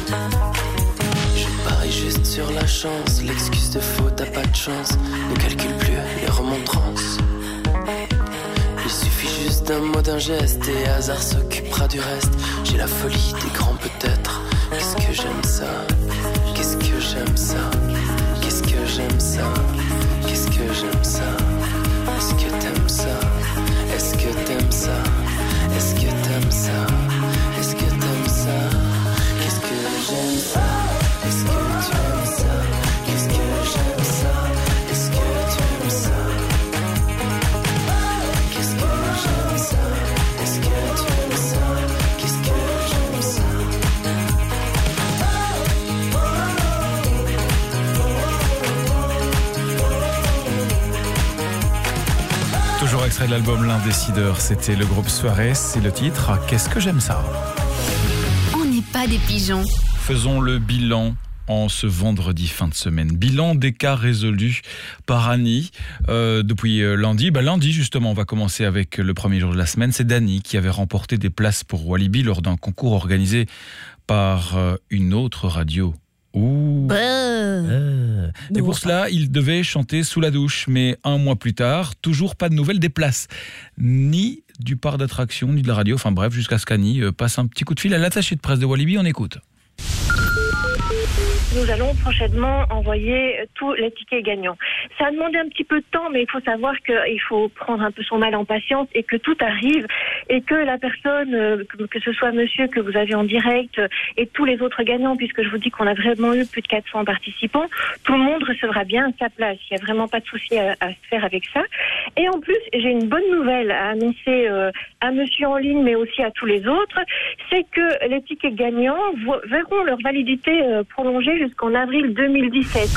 Je parie juste sur la chance, l'excuse de faux, t'as pas de chance, ne calcule plus les remontrances. Il suffit juste d'un mot, d'un geste et hasard s'occupera du reste. J'ai la folie des grands peut-être. Qu'est-ce que j'aime ça? Qu'est-ce que j'aime ça? Qu'est-ce que j'aime ça? Qu'est-ce que j'aime ça? Est-ce que t'aimes ça? Est-ce que t'aimes ça? Est-ce que t'aimes ça? Est-ce que t'aimes ça? Qu'est-ce que j'aime ça? Est-ce que tu aimes ça? Qu'est-ce que j'aime ça? Est-ce que tu aimes ça? Qu'est-ce que j'aime ça? Est-ce que tu aimes ça? Qu'est-ce que j'aime ça? extrait de l'album L'Indécideur. C'était le groupe Suarez et le titre Qu'est-ce que j'aime ça. On n'est pas des pigeons. Faisons le bilan en ce vendredi fin de semaine. Bilan des cas résolus par Annie euh, depuis euh, lundi. Bah, lundi, justement, on va commencer avec le premier jour de la semaine. C'est Dani qui avait remporté des places pour Walibi lors d'un concours organisé par euh, une autre radio. Ouh. Bah. Euh. Et pour cela, il devait chanter sous la douche. Mais un mois plus tard, toujours pas de nouvelles des places. Ni du parc d'attraction, ni de la radio. Enfin bref, jusqu'à ce qu'Annie euh, passe un petit coup de fil à l'attaché de presse de Walibi. On écoute. Nous allons prochainement envoyer tous les tickets gagnants. Ça a demandé un petit peu de temps, mais il faut savoir qu'il faut prendre un peu son mal en patience et que tout arrive et que la personne, que ce soit monsieur que vous avez en direct et tous les autres gagnants, puisque je vous dis qu'on a vraiment eu plus de quatre cents participants, tout le monde recevra bien sa place. Il n'y a vraiment pas de souci à, à se faire avec ça. Et en plus, j'ai une bonne nouvelle à annoncer euh, à monsieur en ligne, mais aussi à tous les autres, c'est que les tickets gagnants vo- verront leur validité euh, prolongée jusqu'en avril deux mille dix-sept.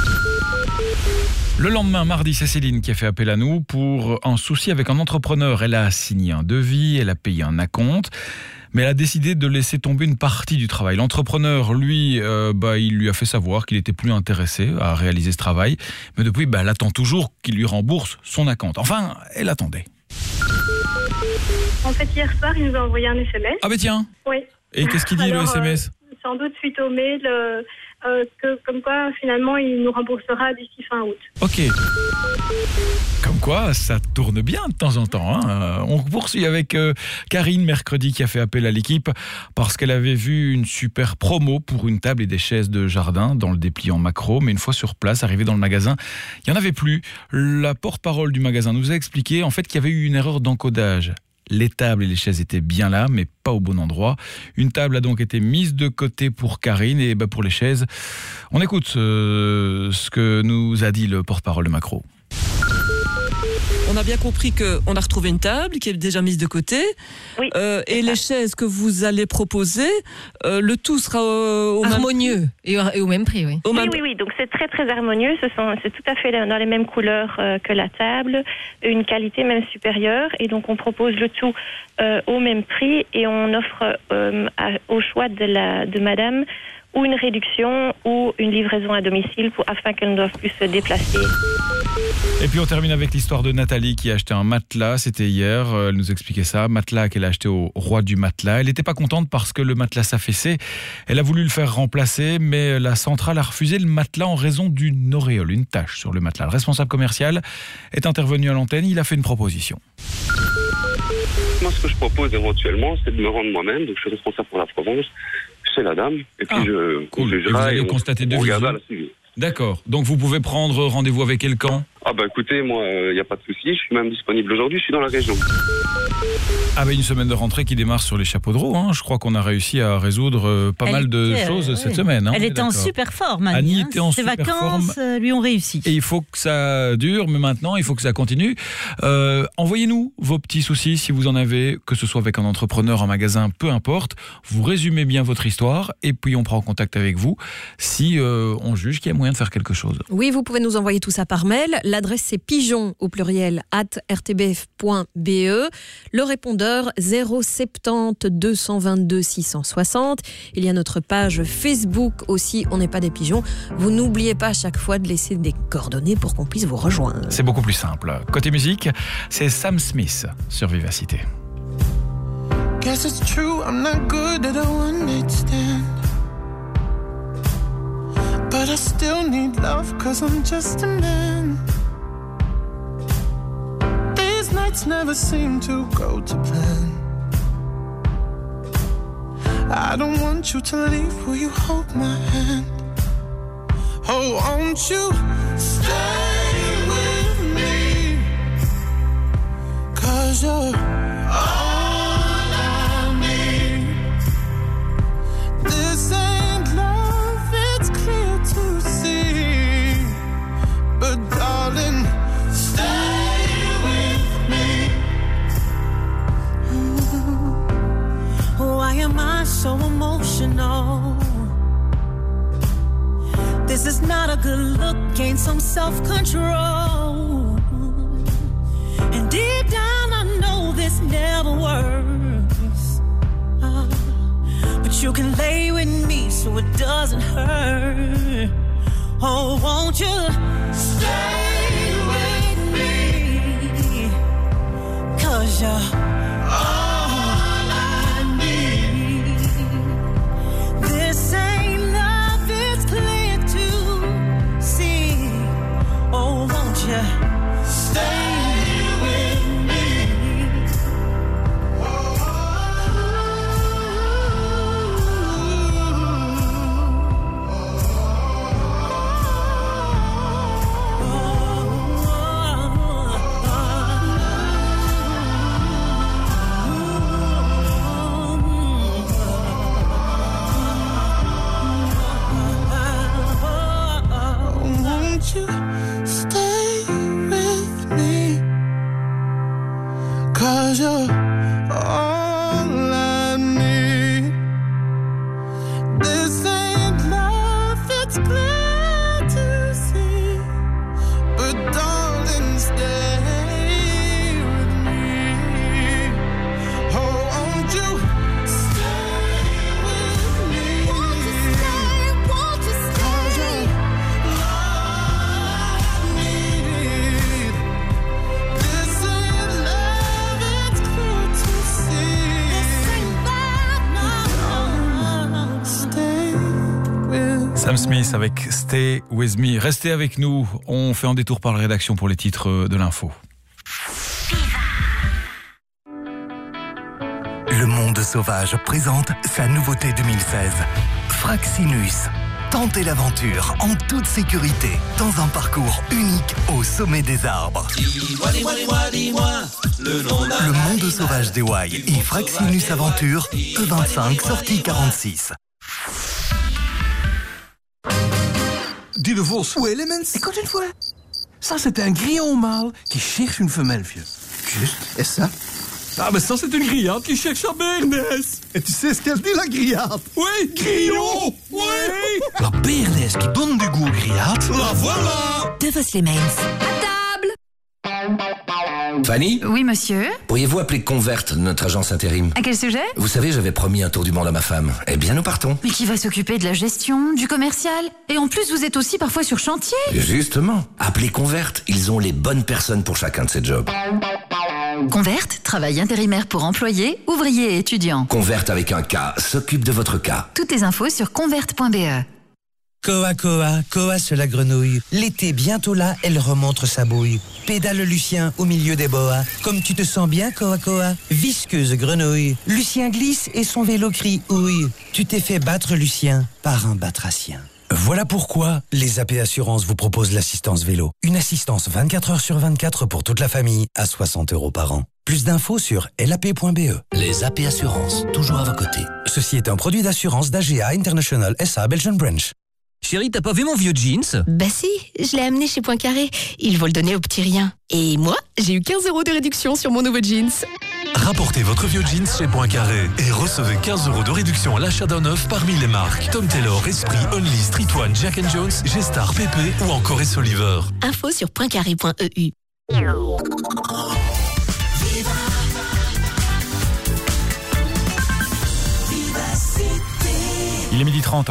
Le lendemain, mardi, c'est Céline qui a fait appel à nous pour un souci avec un entrepreneur. Elle a signé un devis, elle a payé un acompte, mais elle a décidé de laisser tomber une partie du travail. L'entrepreneur, lui, euh, bah, il lui a fait savoir qu'il était plus intéressé à réaliser ce travail, mais depuis, bah, elle attend toujours qu'il lui rembourse son acompte. Enfin, elle attendait. En fait, hier soir, il nous a envoyé un S M S. Ah ben tiens. Oui. Et qu'est-ce qu'il dit, Alors, le S M S ? euh, Sans doute suite au mail, euh, euh, que, comme quoi, finalement, il nous remboursera d'ici fin août. Ok. Comme quoi, ça tourne bien de temps en temps. Hein. Euh, on poursuit avec euh, Karine, mercredi, qui a fait appel à l'équipe parce qu'elle avait vu une super promo pour une table et des chaises de jardin dans le dépliant macro. Mais une fois sur place, arrivé dans le magasin, il n'y en avait plus. La porte-parole du magasin nous a expliqué en fait qu'il y avait eu une erreur d'encodage. Les tables et les chaises étaient bien là, mais pas au bon endroit. Une table a donc été mise de côté pour Karine et bah pour les chaises, on écoute euh, ce que nous a dit le porte-parole de Macro. On a bien compris qu'on a retrouvé une table qui est déjà mise de côté. Oui, euh, et les chaises que vous allez proposer, euh, le tout sera euh, au harmonieux même... et, au, et au même prix, oui. Oui, même... oui, oui, donc c'est très très harmonieux. Ce sont, c'est tout à fait dans les mêmes couleurs euh, que la table, une qualité même supérieure. Et donc on propose le tout euh, au même prix et on offre euh, à, au choix de, la, de madame ou une réduction ou une livraison à domicile pour, afin qu'elle ne doive plus se déplacer. Et puis on termine avec l'histoire de Nathalie qui a acheté un matelas, c'était hier, elle nous expliquait ça, matelas qu'elle a acheté au roi du matelas. Elle n'était pas contente parce que le matelas s'affaissait, elle a voulu le faire remplacer, mais la centrale a refusé le matelas en raison d'une auréole, une tache sur le matelas. Le responsable commercial est intervenu à l'antenne, il a fait une proposition. Moi, ce que je propose éventuellement, c'est de me rendre moi-même, donc je suis responsable pour la Provence, chez la dame, et puis ah, je... Cool, et vous allez constater de visu. D'accord, donc vous pouvez prendre rendez-vous avec elle quand ? Ah bah écoutez, moi, il euh, n'y a pas de souci, je suis même disponible aujourd'hui, je suis dans la région. Ah bah une semaine de rentrée qui démarre sur les chapeaux de roue, hein. Je crois qu'on a réussi à résoudre euh, pas Elle mal de était, choses euh, cette oui. semaine. Hein. Elle était en super forme, Annie. Annie hein. était en Ses super vacances forme. euh, lui ont réussi. Et il faut que ça dure, mais maintenant il faut que ça continue. Euh, envoyez-nous vos petits soucis si vous en avez, que ce soit avec un entrepreneur, un magasin, peu importe. Vous résumez bien votre histoire et puis on prend contact avec vous si euh, on juge qu'il y a moyen de faire quelque chose. Oui, vous pouvez nous envoyer tout ça par mail. L'adresse c'est pigeon au pluriel at r t b f point b e. Le répondeur zéro soixante-dix deux cent vingt-deux six cent soixante. Il y a notre page Facebook aussi, on n'est pas des pigeons. Vous n'oubliez pas à chaque fois de laisser des coordonnées pour qu'on puisse vous rejoindre. C'est beaucoup plus simple. Côté musique, c'est Sam Smith sur Vivacité. Guess it's true, I'm not good at a one-night stand. But I still need love, cause I'm just a man. These nights never seem to go to plan. I don't want you to leave, will you hold my hand? Oh, won't you stay with me? Cause you're all I need. This ain't love, it's clear to see. But darling, stay with me. Mm-hmm. Why am I so emotional? This is not a good look, gain some self-control. And deep down I this never works. Uh, but you can lay with me so it doesn't hurt. Oh, won't you stay with me? 'Cause you're all I need. This ain't love, it's clear to see. Oh, won't you stay? You stay with me, 'cause you're all I need. This ain't love, it's clear to see, but darling, stay with me. Oh, won't you stay with me? Won't you stay, won't you stay? Sam Smith avec Stay With Me. Restez avec nous, on fait un détour par la rédaction pour les titres de l'info. Le Monde Sauvage présente sa nouveauté deux mille seize. Fraxinus. Tentez l'aventure en toute sécurité dans un parcours unique au sommet des arbres. Dis-moi, dis-moi, dis-moi, dis-moi le nom d'un Le Monde Sauvage des Wai et Fraxinus Aventure, E vingt-cinq, sortie quarante-six. Dis le Vos. Où est Elements? Écoute une fois. Ça, c'est un grillon mâle qui cherche une femelle, vieux. Juste. Et ça? Ah, mais ça, c'est une grillade qui cherche sa bernesse. Et tu sais ce qu'elle dit, la grillade? Oui, grillon. Oui. La bernesse qui donne du goût aux grillades. La voilà. De Vos les Mains. Fanny? Oui, monsieur. Pourriez-vous appeler Convert, notre agence intérim? À quel sujet? Vous savez, j'avais promis un tour du monde à ma femme. Eh bien, nous partons. Mais qui va s'occuper de la gestion, du commercial? Et en plus, vous êtes aussi parfois sur chantier. Justement. Appelez Convert. Ils ont les bonnes personnes pour chacun de ces jobs. Convert, travail intérimaire pour employés, ouvriers et étudiants. Convert avec un K s'occupe de votre cas. Toutes les infos sur convert point b e. Koa Koa, Koa c'est la grenouille. L'été bientôt là, elle remontre sa bouille. Pédale Lucien au milieu des boas. Comme tu te sens bien, Koa Koa. Visqueuse grenouille. Lucien glisse et son vélo crie ouille. Tu t'es fait battre, Lucien, par un batracien. Voilà pourquoi les A P Assurances vous proposent l'assistance vélo. Une assistance vingt-quatre heures sur vingt-quatre pour toute la famille à soixante euros par an. Plus d'infos sur L A P point B E. Les A P Assurances, toujours à vos côtés. Ceci est un produit d'assurance d'A G A International S A Belgian Branch. Chérie, t'as pas vu mon vieux jeans? Bah si, je l'ai amené chez Poincaré. Ils vont le donner au petit rien. Et moi, j'ai eu quinze euros de réduction sur mon nouveau jeans. Rapportez votre vieux jeans chez Poincaré et recevez quinze euros de réduction à l'achat d'un neuf parmi les marques Tom Taylor, Esprit, Only, Street One, Jack and Jones, G-Star, P P ou encore Essoliver. Info sur poincaré point e u. Il est midi trente.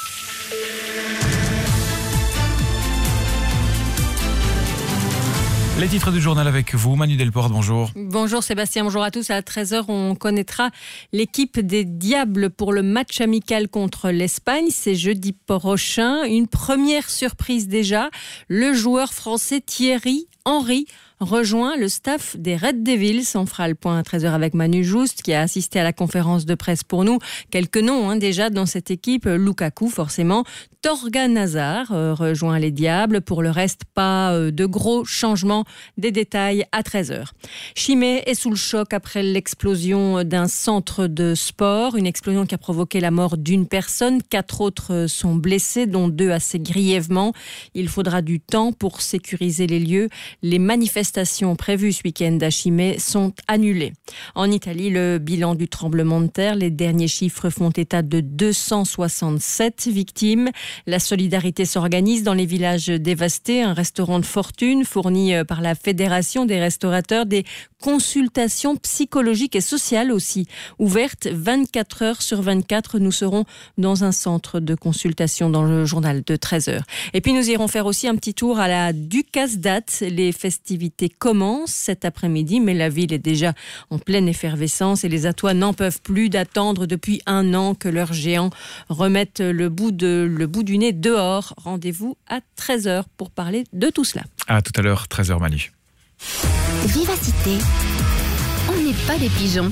Les titres du journal avec vous, Manu Delporte, bonjour. Bonjour Sébastien, bonjour à tous. À treize heures, on connaîtra l'équipe des Diables pour le match amical contre l'Espagne. C'est jeudi prochain. Une première surprise déjà. Le joueur français Thierry Henry rejoint le staff des Red Devils. On fera le point à treize heures avec Manu Juste qui a assisté à la conférence de presse pour nous. Quelques noms hein, déjà dans cette équipe. Lukaku forcément. Torgan Hazard euh, rejoint les Diables. Pour le reste, pas euh, de gros changements. Des détails à treize heures. Chimay est sous le choc après l'explosion d'un centre de sport. Une explosion qui a provoqué la mort d'une personne. Quatre autres sont blessés, dont deux assez grièvement. Il faudra du temps pour sécuriser les lieux. Les manifestations manifestations prévues ce week-end à Chimay sont annulées. En Italie, le bilan du tremblement de terre, les derniers chiffres font état de deux cent soixante-sept victimes. La solidarité s'organise dans les villages dévastés. Un restaurant de fortune fourni par la Fédération des restaurateurs, des consultations psychologiques et sociales aussi, ouvertes vingt-quatre heures sur vingt-quatre. Nous serons dans un centre de consultation dans le journal de treize heures. Et puis nous irons faire aussi un petit tour à la Ducasdat. Les festivités commencent cet après-midi, mais la ville est déjà en pleine effervescence et les Attois n'en peuvent plus d'attendre depuis un an que leurs géants remettent le bout, de, le bout du nez dehors. Rendez-vous à treize heures pour parler de tout cela. À tout à l'heure, treize heures Manu. Vivacité, on n'est pas des pigeons.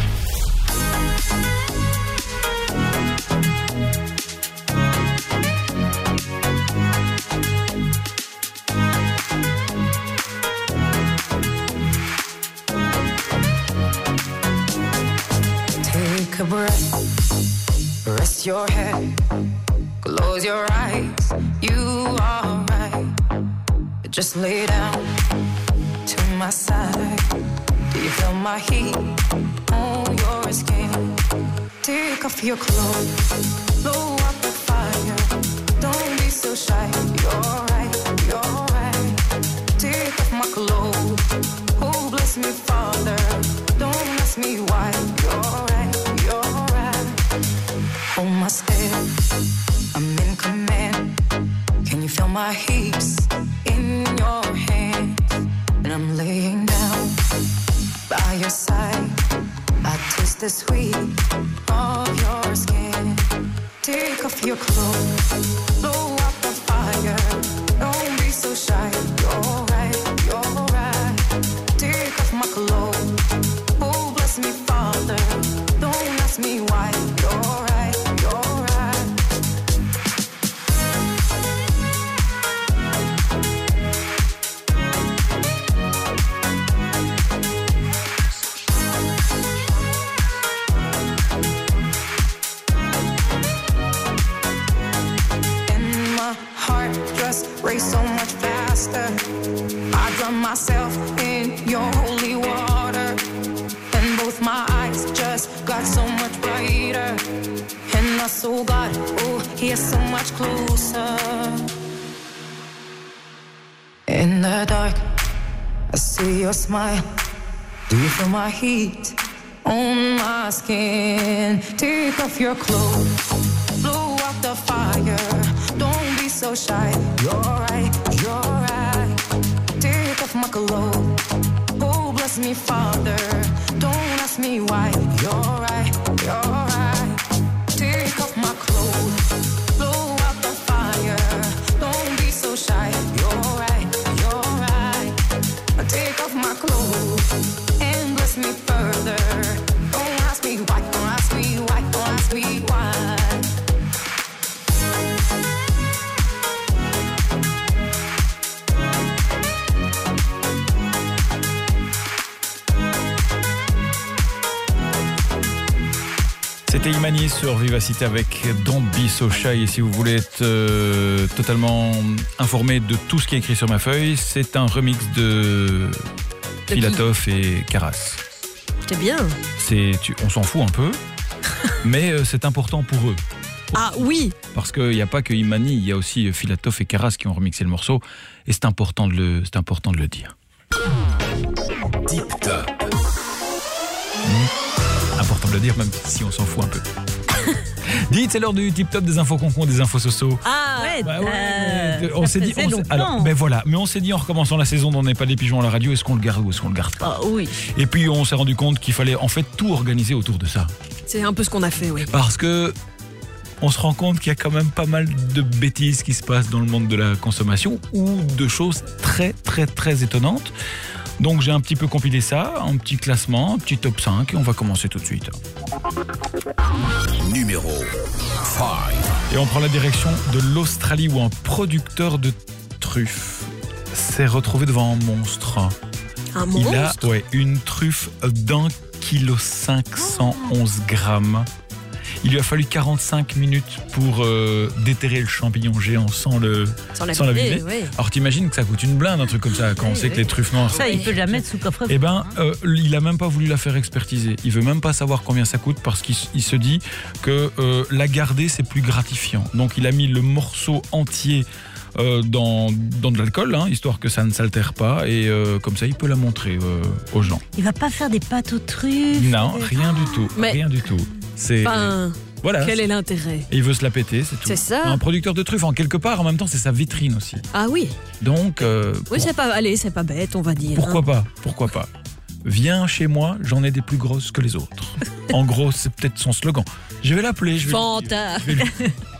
Take a breath, rest your head, close your eyes, you are right. Just lay down to my side. Do you feel my heat on your skin? Take off your clothes, blow up the fire. Don't be so shy, you're right, you're right. Take off my clothes, oh bless me Father. Don't ask me why, you're right, you're right. Hold my step, I'm in command. Can you feel my hips in your hands? And I'm laying down by your side. I taste the sweet of your skin. Take off your clothes, blow up the fire. Don't be so shy, you're right, you're right. Take off my clothes, oh bless me Father. Don't ask me why, you're right, you're right. And my heart just race so much faster. I drown myself in your holy water. And both my eyes just got so much brighter. And my soul got, oh, here so much closer. In the dark, I see your smile. Do you feel my heat on my skin? Take off your clothes, blow out the fire. Don't be so shy, you're right, you're right. Take off my clothes, oh bless me Father. Don't ask me why, you're right, you're right. Take off my clothes, blow out the fire. Don't be so shy, you're right, you're right. Take off my clothes and bless me further. Don't ask me why, don't ask me why, don't ask me why. C'était Imani sur Vivacité avec Don't Be So Shy. Et si vous voulez être euh, totalement informé de tout ce qui est écrit sur ma feuille, c'est un remix de, de Filatov et Karas. C'est bien. C'est, tu, on s'en fout un peu, mais euh, c'est important pour eux. Ah oui. Parce qu'il n'y a pas que Imani, il y a aussi Filatov et Karas qui ont remixé le morceau. Et c'est important de le, c'est important de le dire. Tip Top. Mmh. Important de le dire, même si on s'en fout un peu. Dites, c'est l'heure du tip top des infos concons, des infos soso. Ah ouais, bah ouais euh, on s'est dit, on s'est, alors, ben voilà, mais on s'est dit en recommençant la saison dont on n'est pas des pigeons à la radio, est-ce qu'on le garde ou est-ce qu'on le garde pas? Ah oui. Et puis on s'est rendu compte qu'il fallait en fait tout organiser autour de ça. C'est un peu ce qu'on a fait, oui. Parce que on se rend compte qu'il y a quand même pas mal de bêtises qui se passent dans le monde de la consommation ou de choses très très très étonnantes. Donc j'ai un petit peu compilé ça, un petit classement, un petit top cinq et on va commencer tout de suite. Numéro cinq. Et on prend la direction de l'Australie où un producteur de truffes s'est retrouvé devant un monstre. Un monstre? Il a ouais, une truffe d'un kilo cinq cent onze grammes. Il lui a fallu quarante-cinq minutes pour euh, déterrer le champignon géant sans le Sans l'abîmer, oui. Alors t'imagines que ça coûte une blinde, un truc comme ça, quand Oui, on sait oui. que les truffes noires... Ça, il peut la mettre sous coffre-fort. Eh ben, euh, il a même pas voulu la faire expertiser. Il veut même pas savoir combien ça coûte parce qu'il il se dit que euh, la garder, c'est plus gratifiant. Donc il a mis le morceau entier euh, dans, dans de l'alcool, hein, histoire que ça ne s'altère pas. Et euh, comme ça, il peut la montrer euh, aux gens. Il va pas faire des pâtes aux truffes. Non, rien du tout. Mais- Rien du tout. C'est... Enfin, Voilà. quel est l'intérêt? Et il veut se la péter, c'est tout. C'est ça. Un producteur de truffes, en quelque part, en même temps, c'est sa vitrine aussi. Ah oui. Donc, euh, Oui, c'est pas, allez, c'est pas bête, on va dire. pourquoi hein. pas Pourquoi pas Viens chez moi, j'en ai des plus grosses que les autres. En gros, c'est peut-être son slogan. Je vais l'appeler. Je vais... Fanta. je vais lui-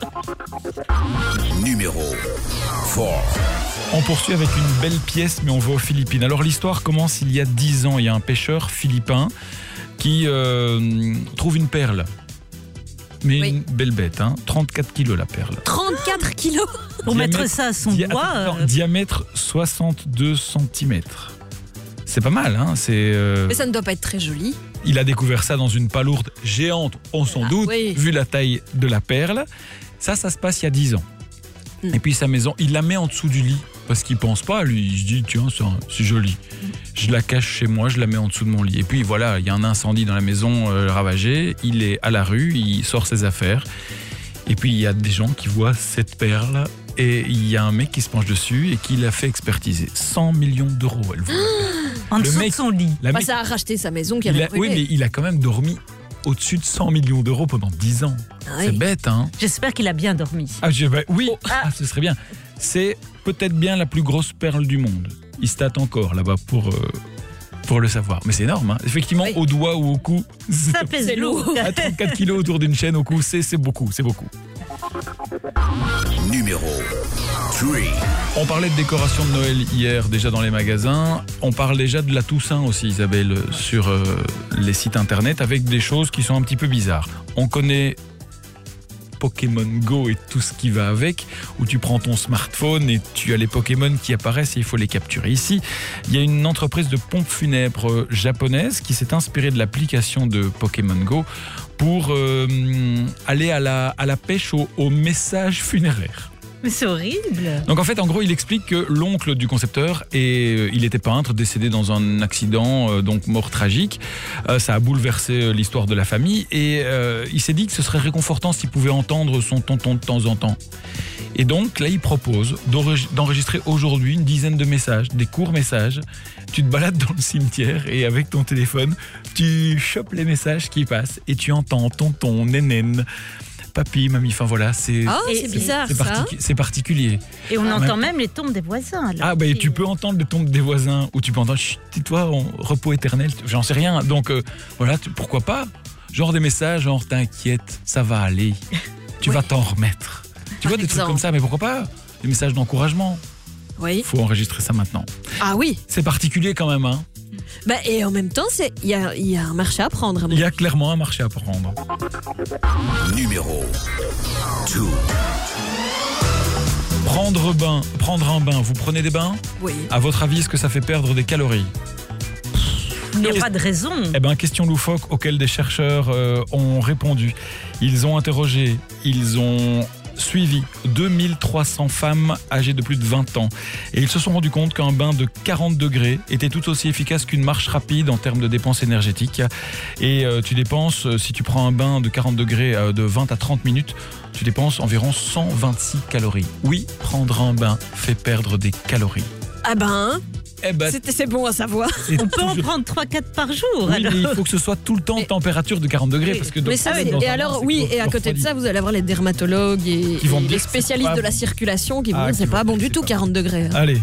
Numéro quatre. On poursuit avec une belle pièce, mais on va aux Philippines. Alors l'histoire commence il y a dix ans. Il y a un pêcheur philippin qui euh, trouve une perle. Mais Oui. une belle bête, hein. trente-quatre kilos la perle. trente-quatre kilos. Pour Diamètre- mettre ça à son Dia- doigt. attends, euh, diamètre soixante-deux centimètres. C'est pas mal, hein. C'est, euh, Mais ça ne doit pas être très joli. il a découvert ça dans une palourde géante, on s'en doute, Ah, oui. vu la taille de la perle. Ça, ça se passe il y a dix ans. Mm. Et puis sa maison, il la met en dessous du lit. Parce qu'il pense pas, lui, il se dit, tiens, ça, c'est joli. Je la cache chez moi, je la mets en dessous de mon lit. Et puis voilà, il y a un incendie dans la maison euh, ravagée, il est à la rue, il sort ses affaires. Et puis il y a des gens qui voient cette perle, et il y a un mec qui se penche dessus et qui l'a fait expertiser. cent millions d'euros, elle vaut. en le dessous mec- de son lit. La Bah, mec- ça a racheté sa maison qui il avait a- brûlé. oui, mais il a quand même dormi au-dessus de cent millions d'euros pendant dix ans. Ah C'est oui. bête, hein? J'espère qu'il a bien dormi. Ah, je- bah, oui, ah, ce serait bien. C'est peut-être bien la plus grosse perle du monde. Il se tâte encore là-bas pour, euh, pour le savoir. Mais c'est énorme, hein. Effectivement, Oui. au doigt ou au cou, c'est- Ça pèse C'est lourd. lourd. à trente-quatre kilos autour d'une chaîne au cou, c'est c'est beaucoup, c'est beaucoup. Numéro trois. On parlait de décoration de Noël hier déjà dans les magasins. On parle déjà de la Toussaint aussi, Isabelle, sur euh, les sites internet avec des choses qui sont un petit peu bizarres. On connaît Pokémon Go et tout ce qui va avec, où tu prends ton smartphone et tu as les Pokémon qui apparaissent et il faut les capturer. Ici, il y a une entreprise de pompes funèbres japonaise qui s'est inspirée de l'application de Pokémon Go pour euh, aller à la, à la pêche au, au message funéraire. Mais c'est horrible. Donc en fait, en gros, il explique que l'oncle du concepteur, et euh, il était peintre, décédé dans un accident, euh, donc mort tragique. Euh, ça a bouleversé euh, l'histoire de la famille et euh, il s'est dit que ce serait réconfortant s'il pouvait entendre son tonton de temps en temps. Et donc là, il propose d'enre- d'enregistrer aujourd'hui une dizaine de messages, des courts messages. Tu te balades dans le cimetière et avec ton téléphone, tu chopes les messages qui passent et tu entends tonton, nénène, papy, mamie, enfin voilà, c'est Ah, Et- c'est bizarre c'est ça. particu- c'est particulier. Et on Ah, entend mais- même les tombes des voisins. alors. Ah bah tu peux entendre les tombes des voisins ou tu peux entendre chut, tais-toi, on- repos éternel, j'en sais rien. Donc euh, voilà, tu- pourquoi pas? Genre des messages, genre t'inquiète, ça va aller, tu Oui. vas t'en remettre. Tu Par vois des trucs exemple. comme ça, mais pourquoi pas? Des messages d'encouragement. Oui. Faut enregistrer ça maintenant. Ah oui. C'est particulier quand même, hein. Bah, et en même temps, c'est il y a, il y a un marché à prendre. à mon Il y a clairement un marché à prendre. Numéro deux. Prendre bain, prendre un bain. Vous prenez des bains? Oui. À votre avis, est-ce que ça fait perdre des calories? Il n'y a pas de raison. Eh ben, question loufoque auxquelles des chercheurs euh, ont répondu. Ils ont interrogé, ils ont suivi deux mille trois cents femmes âgées de plus de vingt ans. Et ils se sont rendus compte qu'un bain de quarante degrés était tout aussi efficace qu'une marche rapide en termes de dépenses énergétiques. Et euh, tu dépenses, euh, si tu prends un bain de quarante degrés euh, de vingt à trente minutes, tu dépenses environ cent vingt-six calories. Oui, prendre un bain fait perdre des calories. Ah ben, Eh ben, c'était- c'est bon à savoir. c'est On peut en toujours- prendre trois quatre par jour. Oui, alors. mais il faut que ce soit tout le temps Mais- température de quarante degrés. Parce que Mais donc, ça, dans c'est- un et bain, alors, c'est oui, que- et à côté de refroidi. ça, vous allez avoir les dermatologues et, Qui vont et me dire les que c'est spécialistes pas de la bon. circulation qui vont Ah, dire qui c'est vont pas bon dire du c'est tout pas quarante degrés. hein. Allez,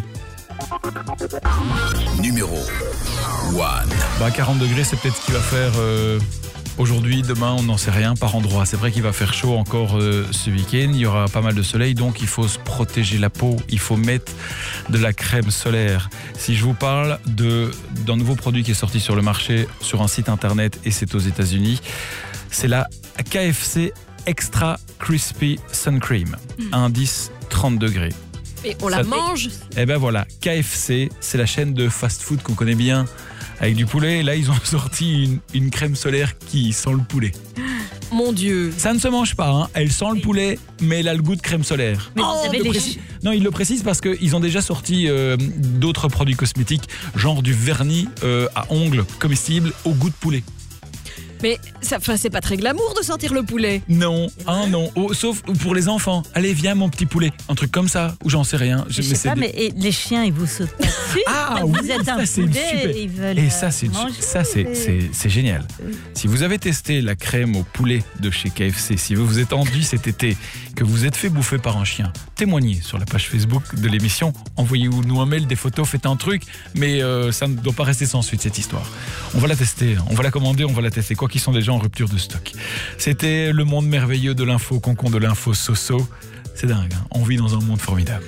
Numéro un. bah quarante degrés, c'est peut-être ce qu'il va faire euh, aujourd'hui, demain, on n'en sait rien par endroit. C'est vrai qu'il va faire chaud encore euh, ce week-end. Il y aura pas mal de soleil, donc il faut se protéger la peau. Il faut mettre de la crème solaire. Si je vous parle de, d'un nouveau produit qui est sorti sur le marché, sur un site internet, et c'est aux États-Unis, c'est la K F C Extra Crispy Sun Cream. Indice trente degrés. Et on la Ça- mange. Et ben voilà, K F C, c'est la chaîne de fast-food qu'on connaît bien avec du poulet. Et là, ils ont sorti une, une crème solaire qui sent le poulet. mon Dieu. Ça ne se mange pas, hein. Elle sent le poulet, mais elle a le goût de crème solaire. Mais vous Oh, avez Il le les précise- Non, il le précise parce qu'ils ont déjà sorti euh, d'autres produits cosmétiques, genre du vernis euh, à ongles comestibles au goût de poulet. Mais ça, enfin, c'est pas très glamour de sentir le poulet. Non, ah non, oh, sauf pour les enfants. Allez, viens mon petit poulet. Un truc comme ça, ou j'en sais rien. Je mais sais c'est pas, des- mais et les chiens, ils vous sautent pas dessus. Ah Vous oui, êtes un ça c'est une poulet, super. ils veulent Et ça c'est euh, une- manger. ça c'est c'est c'est génial. Si vous avez testé la crème au poulet de chez K F C, si vous vous êtes enduit cet été, que vous êtes fait bouffer par un chien, témoignez sur la page Facebook de l'émission. Envoyez-nous un mail, des photos, faites un truc, mais euh, ça ne doit pas rester sans suite cette histoire. On va la tester, on va la commander, on va la tester. Quoi qu'ils sont déjà en rupture de stock. C'était le monde merveilleux de l'info, concon de l'info Soso. C'est dingue, hein. On vit dans un monde formidable.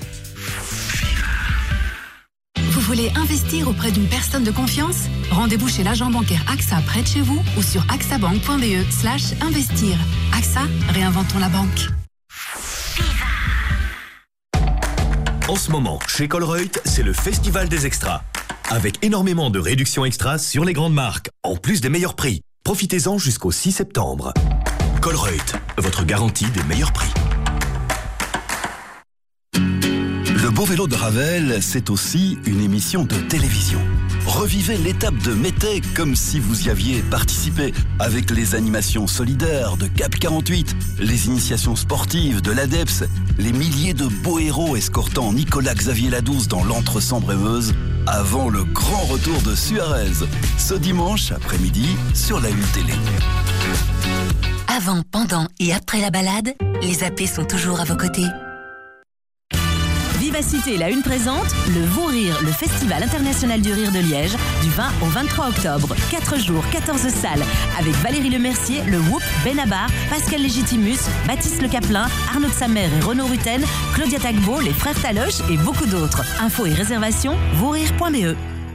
Vous voulez investir auprès d'une personne de confiance? Rendez-vous chez l'agent bancaire AXA près de chez vous ou sur axabank point b e slash investir. AXA, réinventons la banque. En ce moment, chez Colruyt, c'est le festival des extras. Avec énormément de réductions extras sur les grandes marques, en plus des meilleurs prix. Profitez-en jusqu'au six septembre. Colruyt, votre garantie des meilleurs prix. Le beau vélo de Ravel, c'est aussi une émission de télévision. Revivez l'étape de Mété comme si vous y aviez participé, avec les animations solidaires de Cap quarante-huit, les initiations sportives de l'A D E P S, les milliers de beaux héros escortant Nicolas-Xavier Ladouce dans l'Entre-Sambre-et-Meuse, avant le grand retour de Suarez, ce dimanche après-midi sur la Une Télé. Avant, pendant et après la balade, les A P sont toujours à vos côtés. Vivacité La Une présente le Vaurire, le Festival international du rire de Liège, du vingt au vingt-trois octobre. quatre jours, quatorze salles, avec Valérie Lemercier, le Whoop, Benabar, Pascal Légitimus, Baptiste Le Caplin, Arnaud de Samer et Renaud Rutten, Claudia Tagbo, les frères Taloche et beaucoup d'autres. Infos et réservations, vaurire point b e.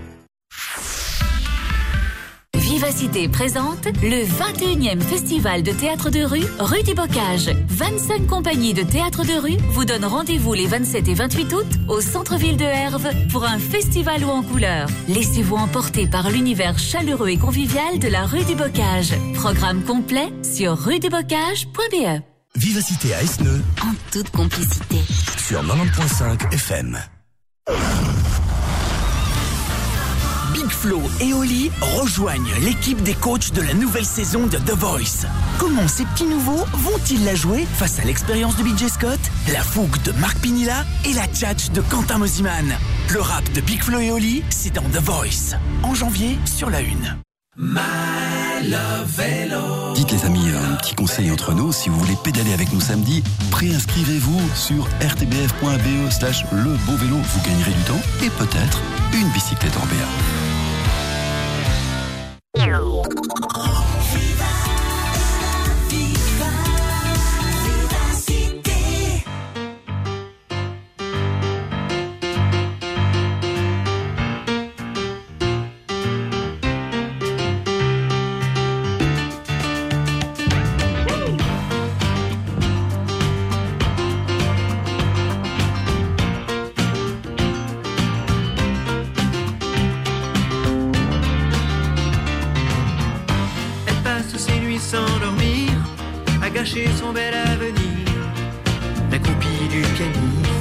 Vivacité présente le vingt et unième Festival de théâtre de rue, rue du Bocage. vingt-cinq compagnies de théâtre de rue vous donnent rendez-vous les vingt-sept et vingt-huit août au centre-ville de Herve pour un festival haut en couleurs. Laissez-vous emporter par l'univers chaleureux et convivial de la rue du Bocage. Programme complet sur rue du bocage point b e. Vivacité à Esneux, En toute complicité. sur quatre-vingt-dix point cinq F M. Big Flo et Oli rejoignent l'équipe des coachs de la nouvelle saison de The Voice. Comment ces petits nouveaux vont-ils la jouer face à l'expérience de B J Scott, la fougue de Marc Pinilla et la tchatch de Quentin Mosiman? Le rap de Big Flo et Oli, c'est dans The Voice. En janvier, sur la Une. Dites les amis, un petit conseil entre nous, si vous voulez pédaler avec nous samedi, préinscrivez-vous sur r t b f point b e slash le beau vélo, vous gagnerez du temps et peut-être une bicyclette en B A. Elle passe ses nuits sans dormir, à gâcher son bel avenir, la copie du pianiste.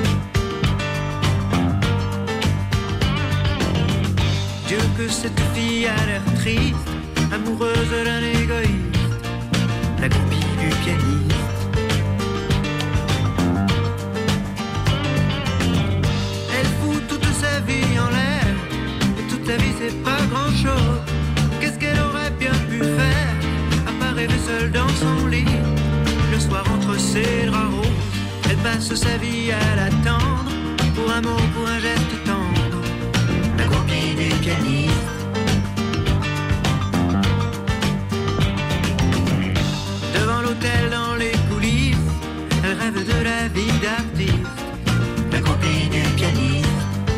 Dieu que cette fille a l'air triste, amoureuse d'un égoïste, la copie du pianiste. Elle fout toute sa vie en l'air, et toute la vie c'est pas grand chose. Qu'est-ce qu'elle aurait bien pu faire, à part rêver seule dans son lit, le soir entre ses draps roses. Elle passe sa vie à l'attendre, pour un mot, pour un geste tendre, la copie du pianiste. Devant l'hôtel, dans les coulisses, elle rêve de la vie d'artiste, la copie du pianiste.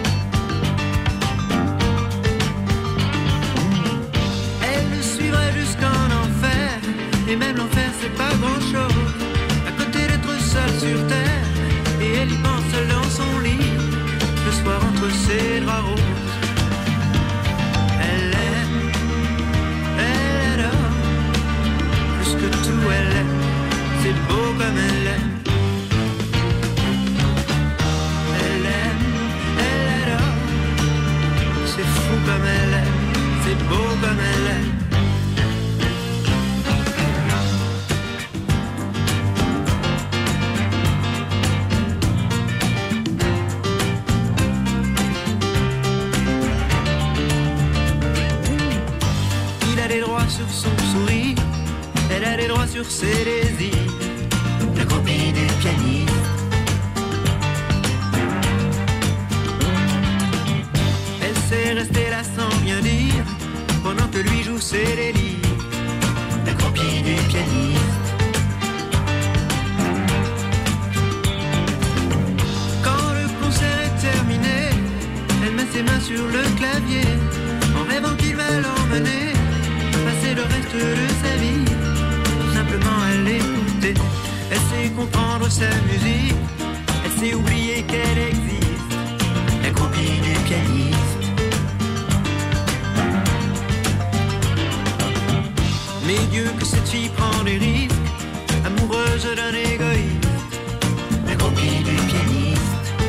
Elle le suivrait jusqu'en enfer, et même l'enfer c'est pas grand chose, à côté d'être seule sur terre, et elle y pense seule dans son lit, le soir entre ses draps roses. Elle aime, elle adore, plus que tout c'est beau comme elle aime. Elle aime, elle adore, c'est fou comme elle aime, c'est beau comme elle aime. Sur son sourire, elle a des droits sur ses désirs. La copine du pianiste. Elle sait rester là sans rien dire pendant que lui joue ses délires. La copine du pianiste. Quand le concert est terminé, elle met ses mains sur le clavier en rêvant qu'il va l'emmener passer le reste de sa vie, simplement à l'écouter. Elle sait comprendre sa musique, elle sait oublier qu'elle existe. La copine du pianiste. Mais Dieu que cette fille prend des risques, amoureuse d'un égoïste. La copine du pianiste.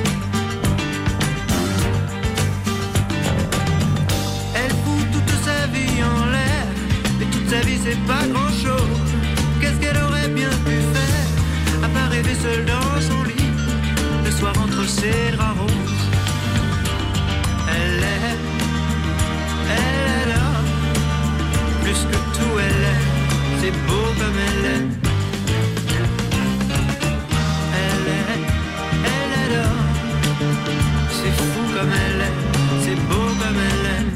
Elle fout toute sa vie en l'air. Sa vie c'est pas grand chose. Qu'est-ce qu'elle aurait bien pu faire à part rêver seule dans son lit le soir entre ses draps roses. Elle aime, elle adore, plus que tout elle aime, c'est beau comme elle aime. Elle aime, elle adore, c'est fou comme elle aime, c'est beau comme elle aime.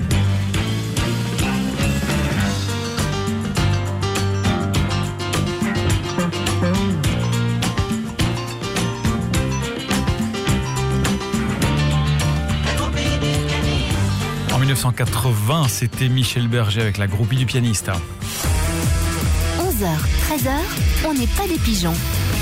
En mille neuf cent quatre-vingts, c'était Michel Berger avec la groupie du pianiste. onze heures, treize heures, on n'est pas des pigeons.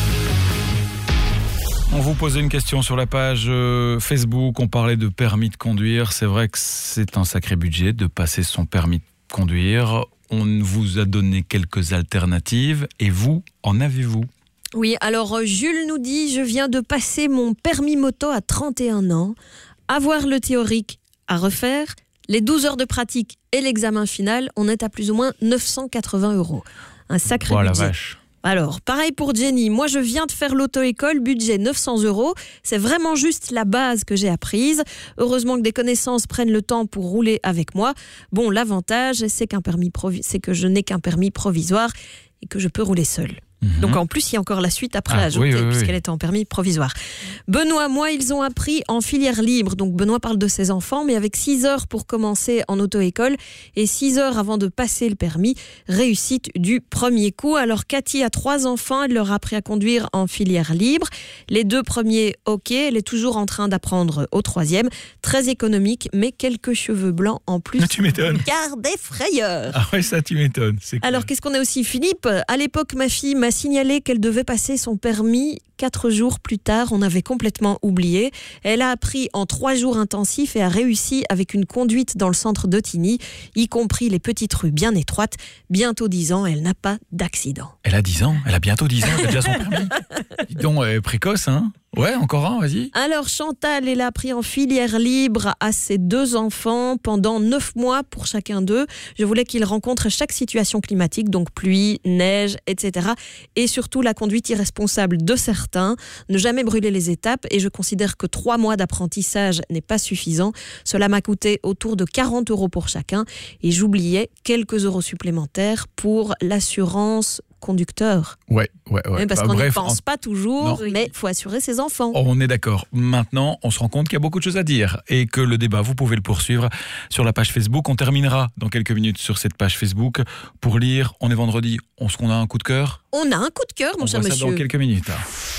On vous posait une question sur la page Facebook, on parlait de permis de conduire. C'est vrai que c'est un sacré budget de passer son permis de conduire. On vous a donné quelques alternatives et vous, en avez-vous ? Oui, alors Jules nous dit « Je viens de passer mon permis moto à trente et un ans. Avoir le théorique à refaire, les douze heures de pratique et l'examen final, on est à plus ou moins neuf cent quatre-vingts euros. Un sacré oh, budget. La vache. Alors, pareil pour Jenny. Moi, je viens de faire l'auto-école, budget neuf cents euros. C'est vraiment juste la base que j'ai apprise. Heureusement que des connaissances prennent le temps pour rouler avec moi. Bon, l'avantage, c'est qu'un permis provi- c'est que je n'ai qu'un permis provisoire et que je peux rouler seule. Mmh. Donc en plus, il y a encore la suite après ah, à ajouter, oui, oui, puisqu'elle oui. est en permis provisoire. Benoît, moi, ils ont appris en filière libre. Donc Benoît parle de ses enfants, mais avec six heures pour commencer en auto-école et six heures avant de passer le permis. Réussite du premier coup. Alors Cathy a trois enfants, elle leur a appris à conduire en filière libre. Les deux premiers, ok, elle est toujours en train d'apprendre au troisième. Très économique, mais quelques cheveux blancs en plus. Tu m'étonnes. Garde des frayeurs. Ah ouais, ça tu m'étonnes. C'est Alors qu'est-ce qu'on a aussi, Philippe ? À l'époque, ma fille m'a signalé qu'elle devait passer son permis quatre jours plus tard. On avait complètement oublié. Elle a appris en trois jours intensifs et a réussi avec une conduite dans le centre d'Ottigny, y compris les petites rues bien étroites. Bientôt dix ans, elle n'a pas d'accident. Elle a dix ans, elle a bientôt dix ans, elle a déjà son permis. Dis donc, elle est précoce, hein ? Ouais, encore un, vas-y. Alors Chantal, elle a pris en filière libre à ses deux enfants pendant neuf mois pour chacun d'eux. Je voulais qu'ils rencontrent chaque situation climatique, donc pluie, neige, et cetera. Et surtout la conduite irresponsable de certains, ne jamais brûler les étapes. Et je considère que trois mois d'apprentissage n'est pas suffisant. Cela m'a coûté autour de quarante euros pour chacun. Et j'oubliais quelques euros supplémentaires pour l'assurance conducteur. Ouais, ouais, ouais. Parce bah, qu'on n'y bref, pense en... pas toujours, non. mais il faut assurer ses enfants. On est d'accord. Maintenant, on se rend compte qu'il y a beaucoup de choses à dire et que le débat, vous pouvez le poursuivre sur la page Facebook. On terminera dans quelques minutes sur cette page Facebook pour lire. On est vendredi. Est-ce qu'on a un coup de cœur ? On a un coup de cœur, mon on cher voit monsieur. Ça dans quelques minutes.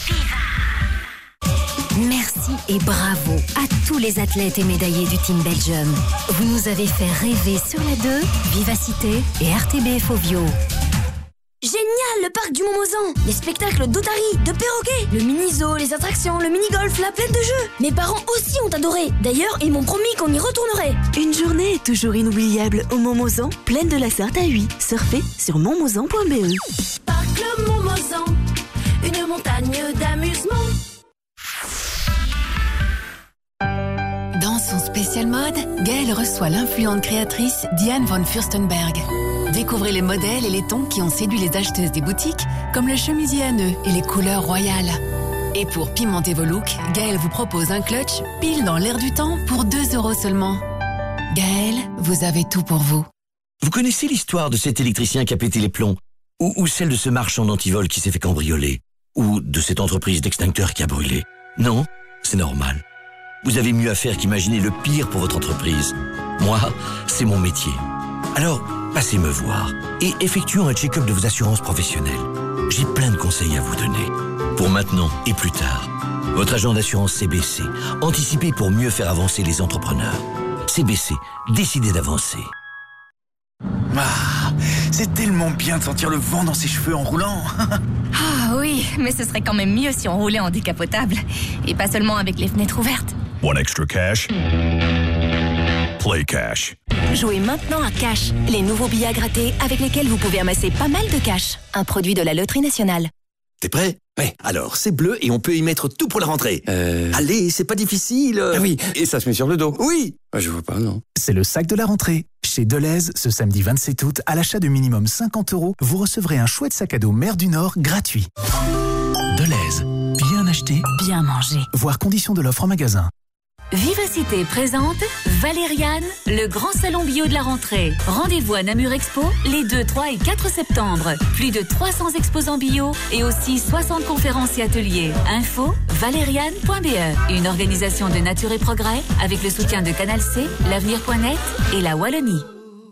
Merci et bravo à tous les athlètes et médaillés du Team Belgium. Vous nous avez fait rêver sur la deux, Vivacité et R T B F Ovio. Génial, le parc du Montmozan, les spectacles d'otaries, de perroquets, le mini-zoo, les attractions, le mini-golf, la plaine de jeux. Mes parents aussi ont adoré. D'ailleurs, ils m'ont promis qu'on y retournerait. Une journée est toujours inoubliable au Montmozan, plaine de la Sarthe à Huy. Surfez sur montmozan point b e. Parc le Montmozan, montagne d'amusement. Dans son spécial mode, Gaëlle reçoit l'influente créatrice Diane von Furstenberg. Découvrez les modèles et les tons qui ont séduit les acheteuses des boutiques, comme le chemisier à nœuds et les couleurs royales. Et pour pimenter vos looks, Gaëlle vous propose un clutch pile dans l'air du temps pour deux euros seulement. Gaëlle, vous avez tout pour vous. Vous connaissez l'histoire de cet électricien qui a pété les plombs? Ou, ou celle de ce marchand d'antivol qui s'est fait cambrioler? Ou de cette entreprise d'extincteurs qui a brûlé? Non, c'est normal. Vous avez mieux à faire qu'imaginer le pire pour votre entreprise. Moi, c'est mon métier. Alors, passez me voir et effectuons un check-up de vos assurances professionnelles. J'ai plein de conseils à vous donner. Pour maintenant et plus tard. Votre agent d'assurance C B C. Anticipez pour mieux faire avancer les entrepreneurs. C B C, décidez d'avancer. Ah, c'est tellement bien de sentir le vent dans ses cheveux en roulant. Ah oui, mais ce serait quand même mieux si on roulait en décapotable. Et pas seulement avec les fenêtres ouvertes. Want extra cash? Play Cash. Jouez maintenant à Cash, les nouveaux billets à gratter avec lesquels vous pouvez amasser pas mal de cash. Un produit de la Loterie Nationale. T'es prêt? Ouais, alors c'est bleu et on peut y mettre tout pour la rentrée. Euh... Allez, c'est pas difficile. Ah oui, et ça se met sur le dos. Oui. Ah, je vois pas, non. C'est le sac de la rentrée. Chez Deleuze, ce samedi vingt-sept août, à l'achat de minimum cinquante euros, vous recevrez un chouette sac à dos Mer du Nord gratuit. Deleuze, bien acheté, bien mangé. Voir conditions de l'offre en magasin. Vivacité présente Valériane, le grand salon bio de la rentrée. Rendez-vous à Namur Expo les deux, trois et quatre septembre. Plus de trois cents exposants bio et aussi soixante conférences et ateliers. Info valériane point b e. Une organisation de Nature et Progrès avec le soutien de Canal C, l'avenir point net et la Wallonie.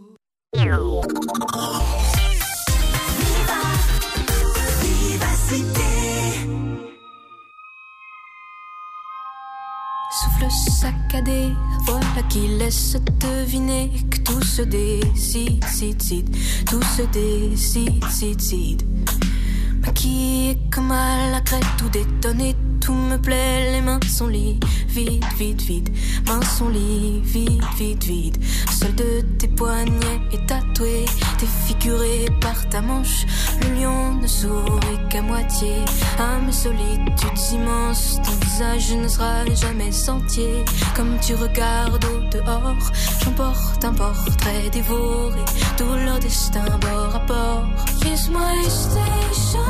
Souffle saccadé, voilà qui laisse deviner que tout se décide, cide, cide, tout se décide, cide, cide. Maquillée comme à la crête, tout détonné, tout me plaît, les mains sont liées, vide, vide, vide, mains sont liées, vide, vide, vide. Seul de tes poignets est tatoué, défiguré par ta manche, le lion ne sourit qu'à moitié. À mes solitudes immenses, ton visage ne sera jamais entier. Comme tu regardes au dehors, j'emporte un portrait dévoré, tout leur destin bord à bord. Kiss my station.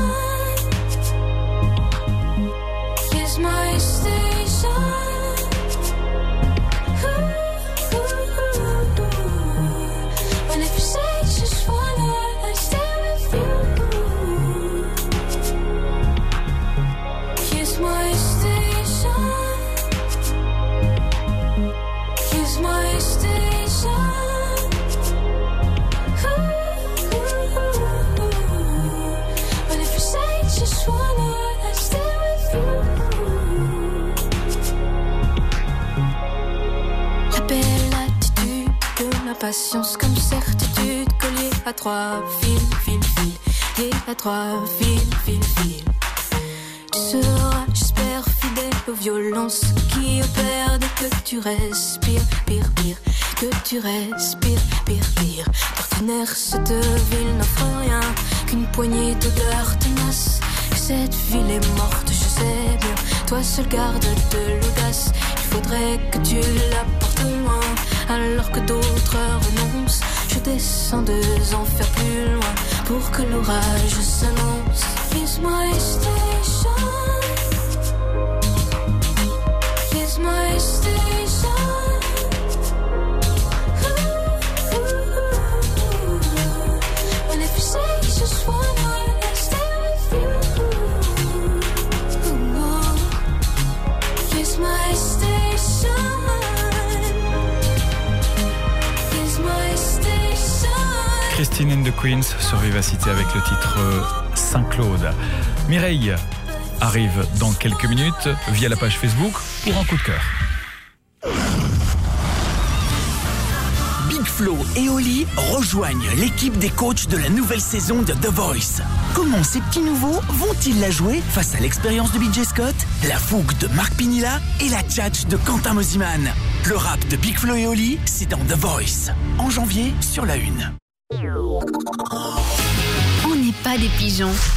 Kiss my station. Ooh, ooh, ooh, ooh. And if you say just wanna, I stay with you. Kiss my station. Kiss my station. Ooh, ooh, ooh. And if you say just wanna, I stay with you. La belle attitude de l'impatience comme certitude, collier à trois fils, fil, fil, lié à trois fils, fil, fil. Tu seras, j'espère, fidèle aux violences qui opèrent dès que tu respires, pire, pire, que tu respires, pire, pire. D'ordinaire, cette ville n'offre rien qu'une poignée d'odeurs tenaces. Que cette ville est morte, je sais bien, toi seul garde de l'audace. Il faudrait que tu la portes loin, alors que d'autres renoncent. Je descends deux enfers plus loin, pour que l'orage s'annonce. Kiss my station. Kiss my station. Ooh, ooh, ooh. And if you say just wanna, I stay with you. Ooh, kiss my station. Kiss my station. Christine and the Queens sur Vivacité avec le titre Saint-Claude. Mireille arrive dans quelques minutes via la page Facebook pour un coup de cœur. Big Flo et Oli rejoignent l'équipe des coachs de la nouvelle saison de The Voice. Comment ces petits nouveaux vont-ils la jouer face à l'expérience de B J Scott, la fougue de Marc Pinilla et la tchatch de Quentin Mosiman? Le rap de Big Flo et Oli, c'est dans The Voice. En janvier, sur la une. On n'est pas des pigeons.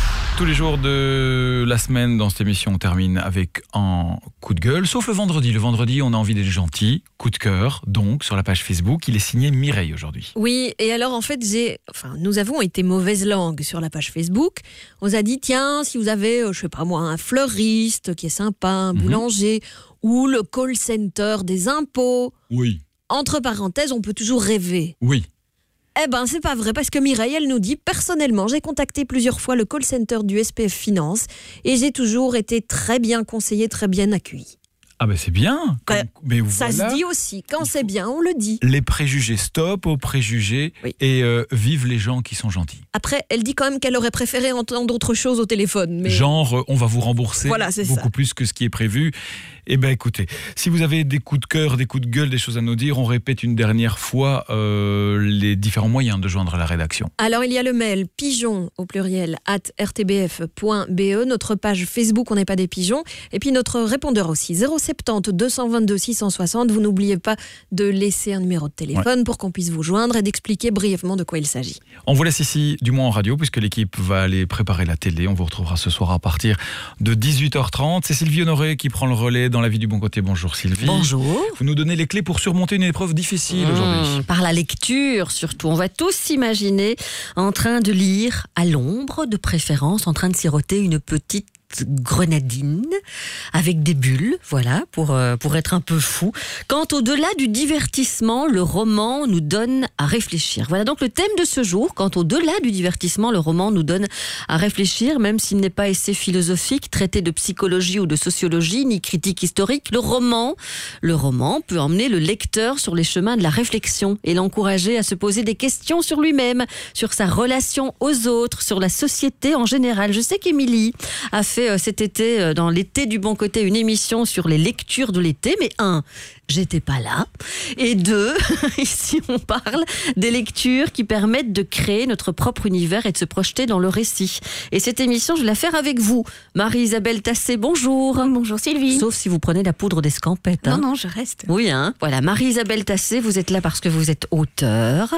tous les jours de la semaine dans cette émission, on termine avec un coup de gueule, sauf le vendredi. Le vendredi, on a envie d'être gentil. Coup de cœur, donc, sur la page Facebook. Il est signé Mireille aujourd'hui. Oui, et alors en fait, j'ai, enfin, nous avons été mauvaise langue sur la page Facebook. On nous a dit, tiens, si vous avez, je sais pas moi, un fleuriste qui est sympa, un boulanger, mm-hmm. ou le call center des impôts. Oui. Entre parenthèses, on peut toujours rêver. Oui. Eh ben, c'est pas vrai, parce que Mireille, elle nous dit, personnellement, j'ai contacté plusieurs fois le call center du S P F Finance et j'ai toujours été très bien conseillée, très bien accueillie. Ah ben c'est bien. Comme, euh, mais ça voilà. se dit aussi. Quand c'est bien, on le dit. Les préjugés, stop aux préjugés oui. et euh, vive les gens qui sont gentils. Après, elle dit quand même qu'elle aurait préféré entendre autre chose au téléphone. Mais... Genre, euh, on va vous rembourser voilà, c'est beaucoup ça. plus que ce qui est prévu. Eh bien écoutez, si vous avez des coups de cœur, des coups de gueule, des choses à nous dire, on répète une dernière fois euh, les différents moyens de joindre la rédaction. Alors il y a le mail pigeon au pluriel at r t b f point b e, notre page Facebook On n'est pas des pigeons, et puis notre répondeur aussi zéro sept zéro deux cent vingt-deux six cent soixante. Vous n'oubliez pas de laisser un numéro de téléphone ouais. pour qu'on puisse vous joindre et d'expliquer brièvement de quoi il s'agit. On vous laisse ici, du moins en radio, puisque l'équipe va aller préparer la télé. On vous retrouvera ce soir à partir de dix-huit heures trente. C'est Sylvie Honoré qui prend le relais dans La Vie du Bon Côté. Bonjour Sylvie. Bonjour. Vous nous donnez les clés pour surmonter une épreuve difficile mmh, aujourd'hui. Par la lecture surtout. On va tous s'imaginer en train de lire à l'ombre, de préférence, en train de siroter une petite grenadine avec des bulles, voilà, pour, euh, pour être un peu fou. Quant au-delà du divertissement, le roman nous donne à réfléchir. Voilà donc le thème de ce jour. Quant au-delà du divertissement, le roman nous donne à réfléchir, même s'il n'est pas essai philosophique, traité de psychologie ou de sociologie, ni critique historique. Le roman, le roman peut emmener le lecteur sur les chemins de la réflexion et l'encourager à se poser des questions sur lui-même, sur sa relation aux autres, sur la société en général. Je sais qu'Émilie a fait cet été, dans l'été du bon côté, une émission sur les lectures de l'été, mais un, j'étais pas là, et deux, ici on parle des lectures qui permettent de créer notre propre univers et de se projeter dans le récit. Et cette émission, je vais la faire avec vous. Marie-Isabelle Tassé, bonjour. Bonjour Sylvie. Sauf si vous prenez la poudre d'escampette. Hein. Non, non, je reste. Oui, hein. Voilà, Marie-Isabelle Tassé, vous êtes là parce que vous êtes auteure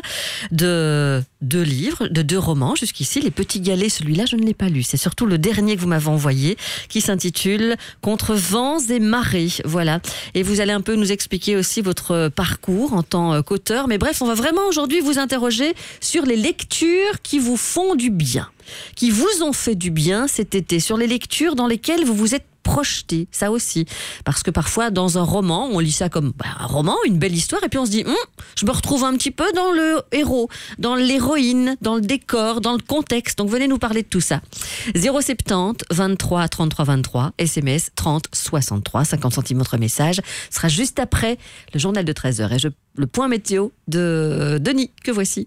de deux livres, de deux romans jusqu'ici. Les Petits Galets, celui-là, je ne l'ai pas lu. C'est surtout le dernier que vous m'avez envoyé, qui s'intitule Contre vents et marées. Voilà. Et vous allez un peu nous expliquer aussi votre parcours en tant qu'auteur. Mais bref, on va vraiment aujourd'hui vous interroger sur les lectures qui vous font du bien, qui vous ont fait du bien cet été, sur les lectures dans lesquelles vous vous êtes projeté, ça aussi. Parce que parfois, dans un roman, on lit ça comme bah, un roman, une belle histoire, et puis on se dit, hm, je me retrouve un petit peu dans le héros, dans l'héroïne, dans le décor, dans le contexte. Donc venez nous parler de tout ça. zéro sept zéro vingt-trois trente-trois vingt-trois, S M S trente soixante-trois, cinquante centimes votre message. Ce sera juste après le journal de treize heures et je, le point météo de Denis, que voici.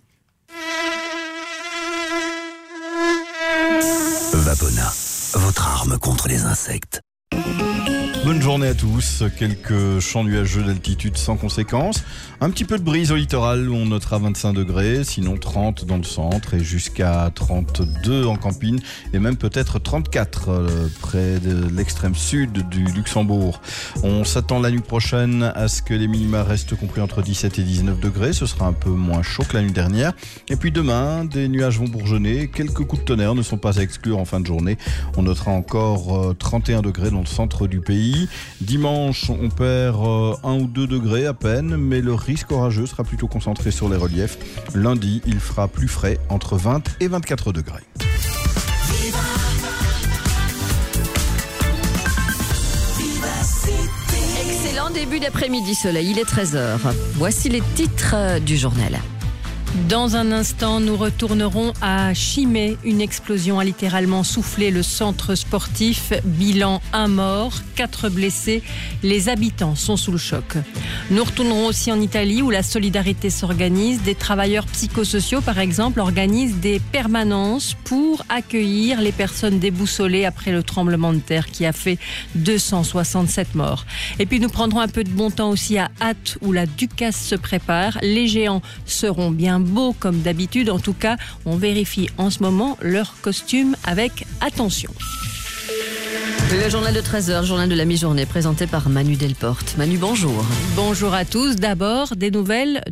Vapona, votre arme contre les insectes. Bonne journée à tous. Quelques champs nuageux d'altitude sans conséquence. Un petit peu de brise au littoral où on notera vingt-cinq degrés, sinon trente dans le centre et jusqu'à trente-deux en campine et même peut-être trente-quatre euh, près de l'extrême sud du Luxembourg. On s'attend la nuit prochaine à ce que les minima restent compris entre dix-sept et dix-neuf degrés. Ce sera un peu moins chaud que la nuit dernière. Et puis demain, des nuages vont bourgeonner. Quelques coups de tonnerre ne sont pas à exclure en fin de journée. On notera encore euh, trente et un degrés dans le centre du pays. Dimanche, on perd euh, un ou deux degrés à peine, mais le risque orageux sera plutôt concentré sur les reliefs. Lundi, il fera plus frais, entre vingt et vingt-quatre degrés. Excellent début d'après-midi soleil, il est treize heures. Voici les titres du journal. Dans un instant, nous retournerons à Chimay. Une explosion a littéralement soufflé le centre sportif. Bilan un mort, quatre blessés. Les habitants sont sous le choc. Nous retournerons aussi en Italie où la solidarité s'organise. Des travailleurs psychosociaux, par exemple, organisent des permanences pour accueillir les personnes déboussolées après le tremblement de terre qui a fait deux cent soixante-sept morts. Et puis nous prendrons un peu de bon temps aussi à Ath où la Ducasse se prépare. Les géants seront bien beaux comme d'habitude. En tout cas, on vérifie en ce moment leur costume avec attention. Le journal de treize heures, journal de la mi-journée, présenté par Manu Delporte. Manu, bonjour. Bonjour à tous. D'abord, des nouvelles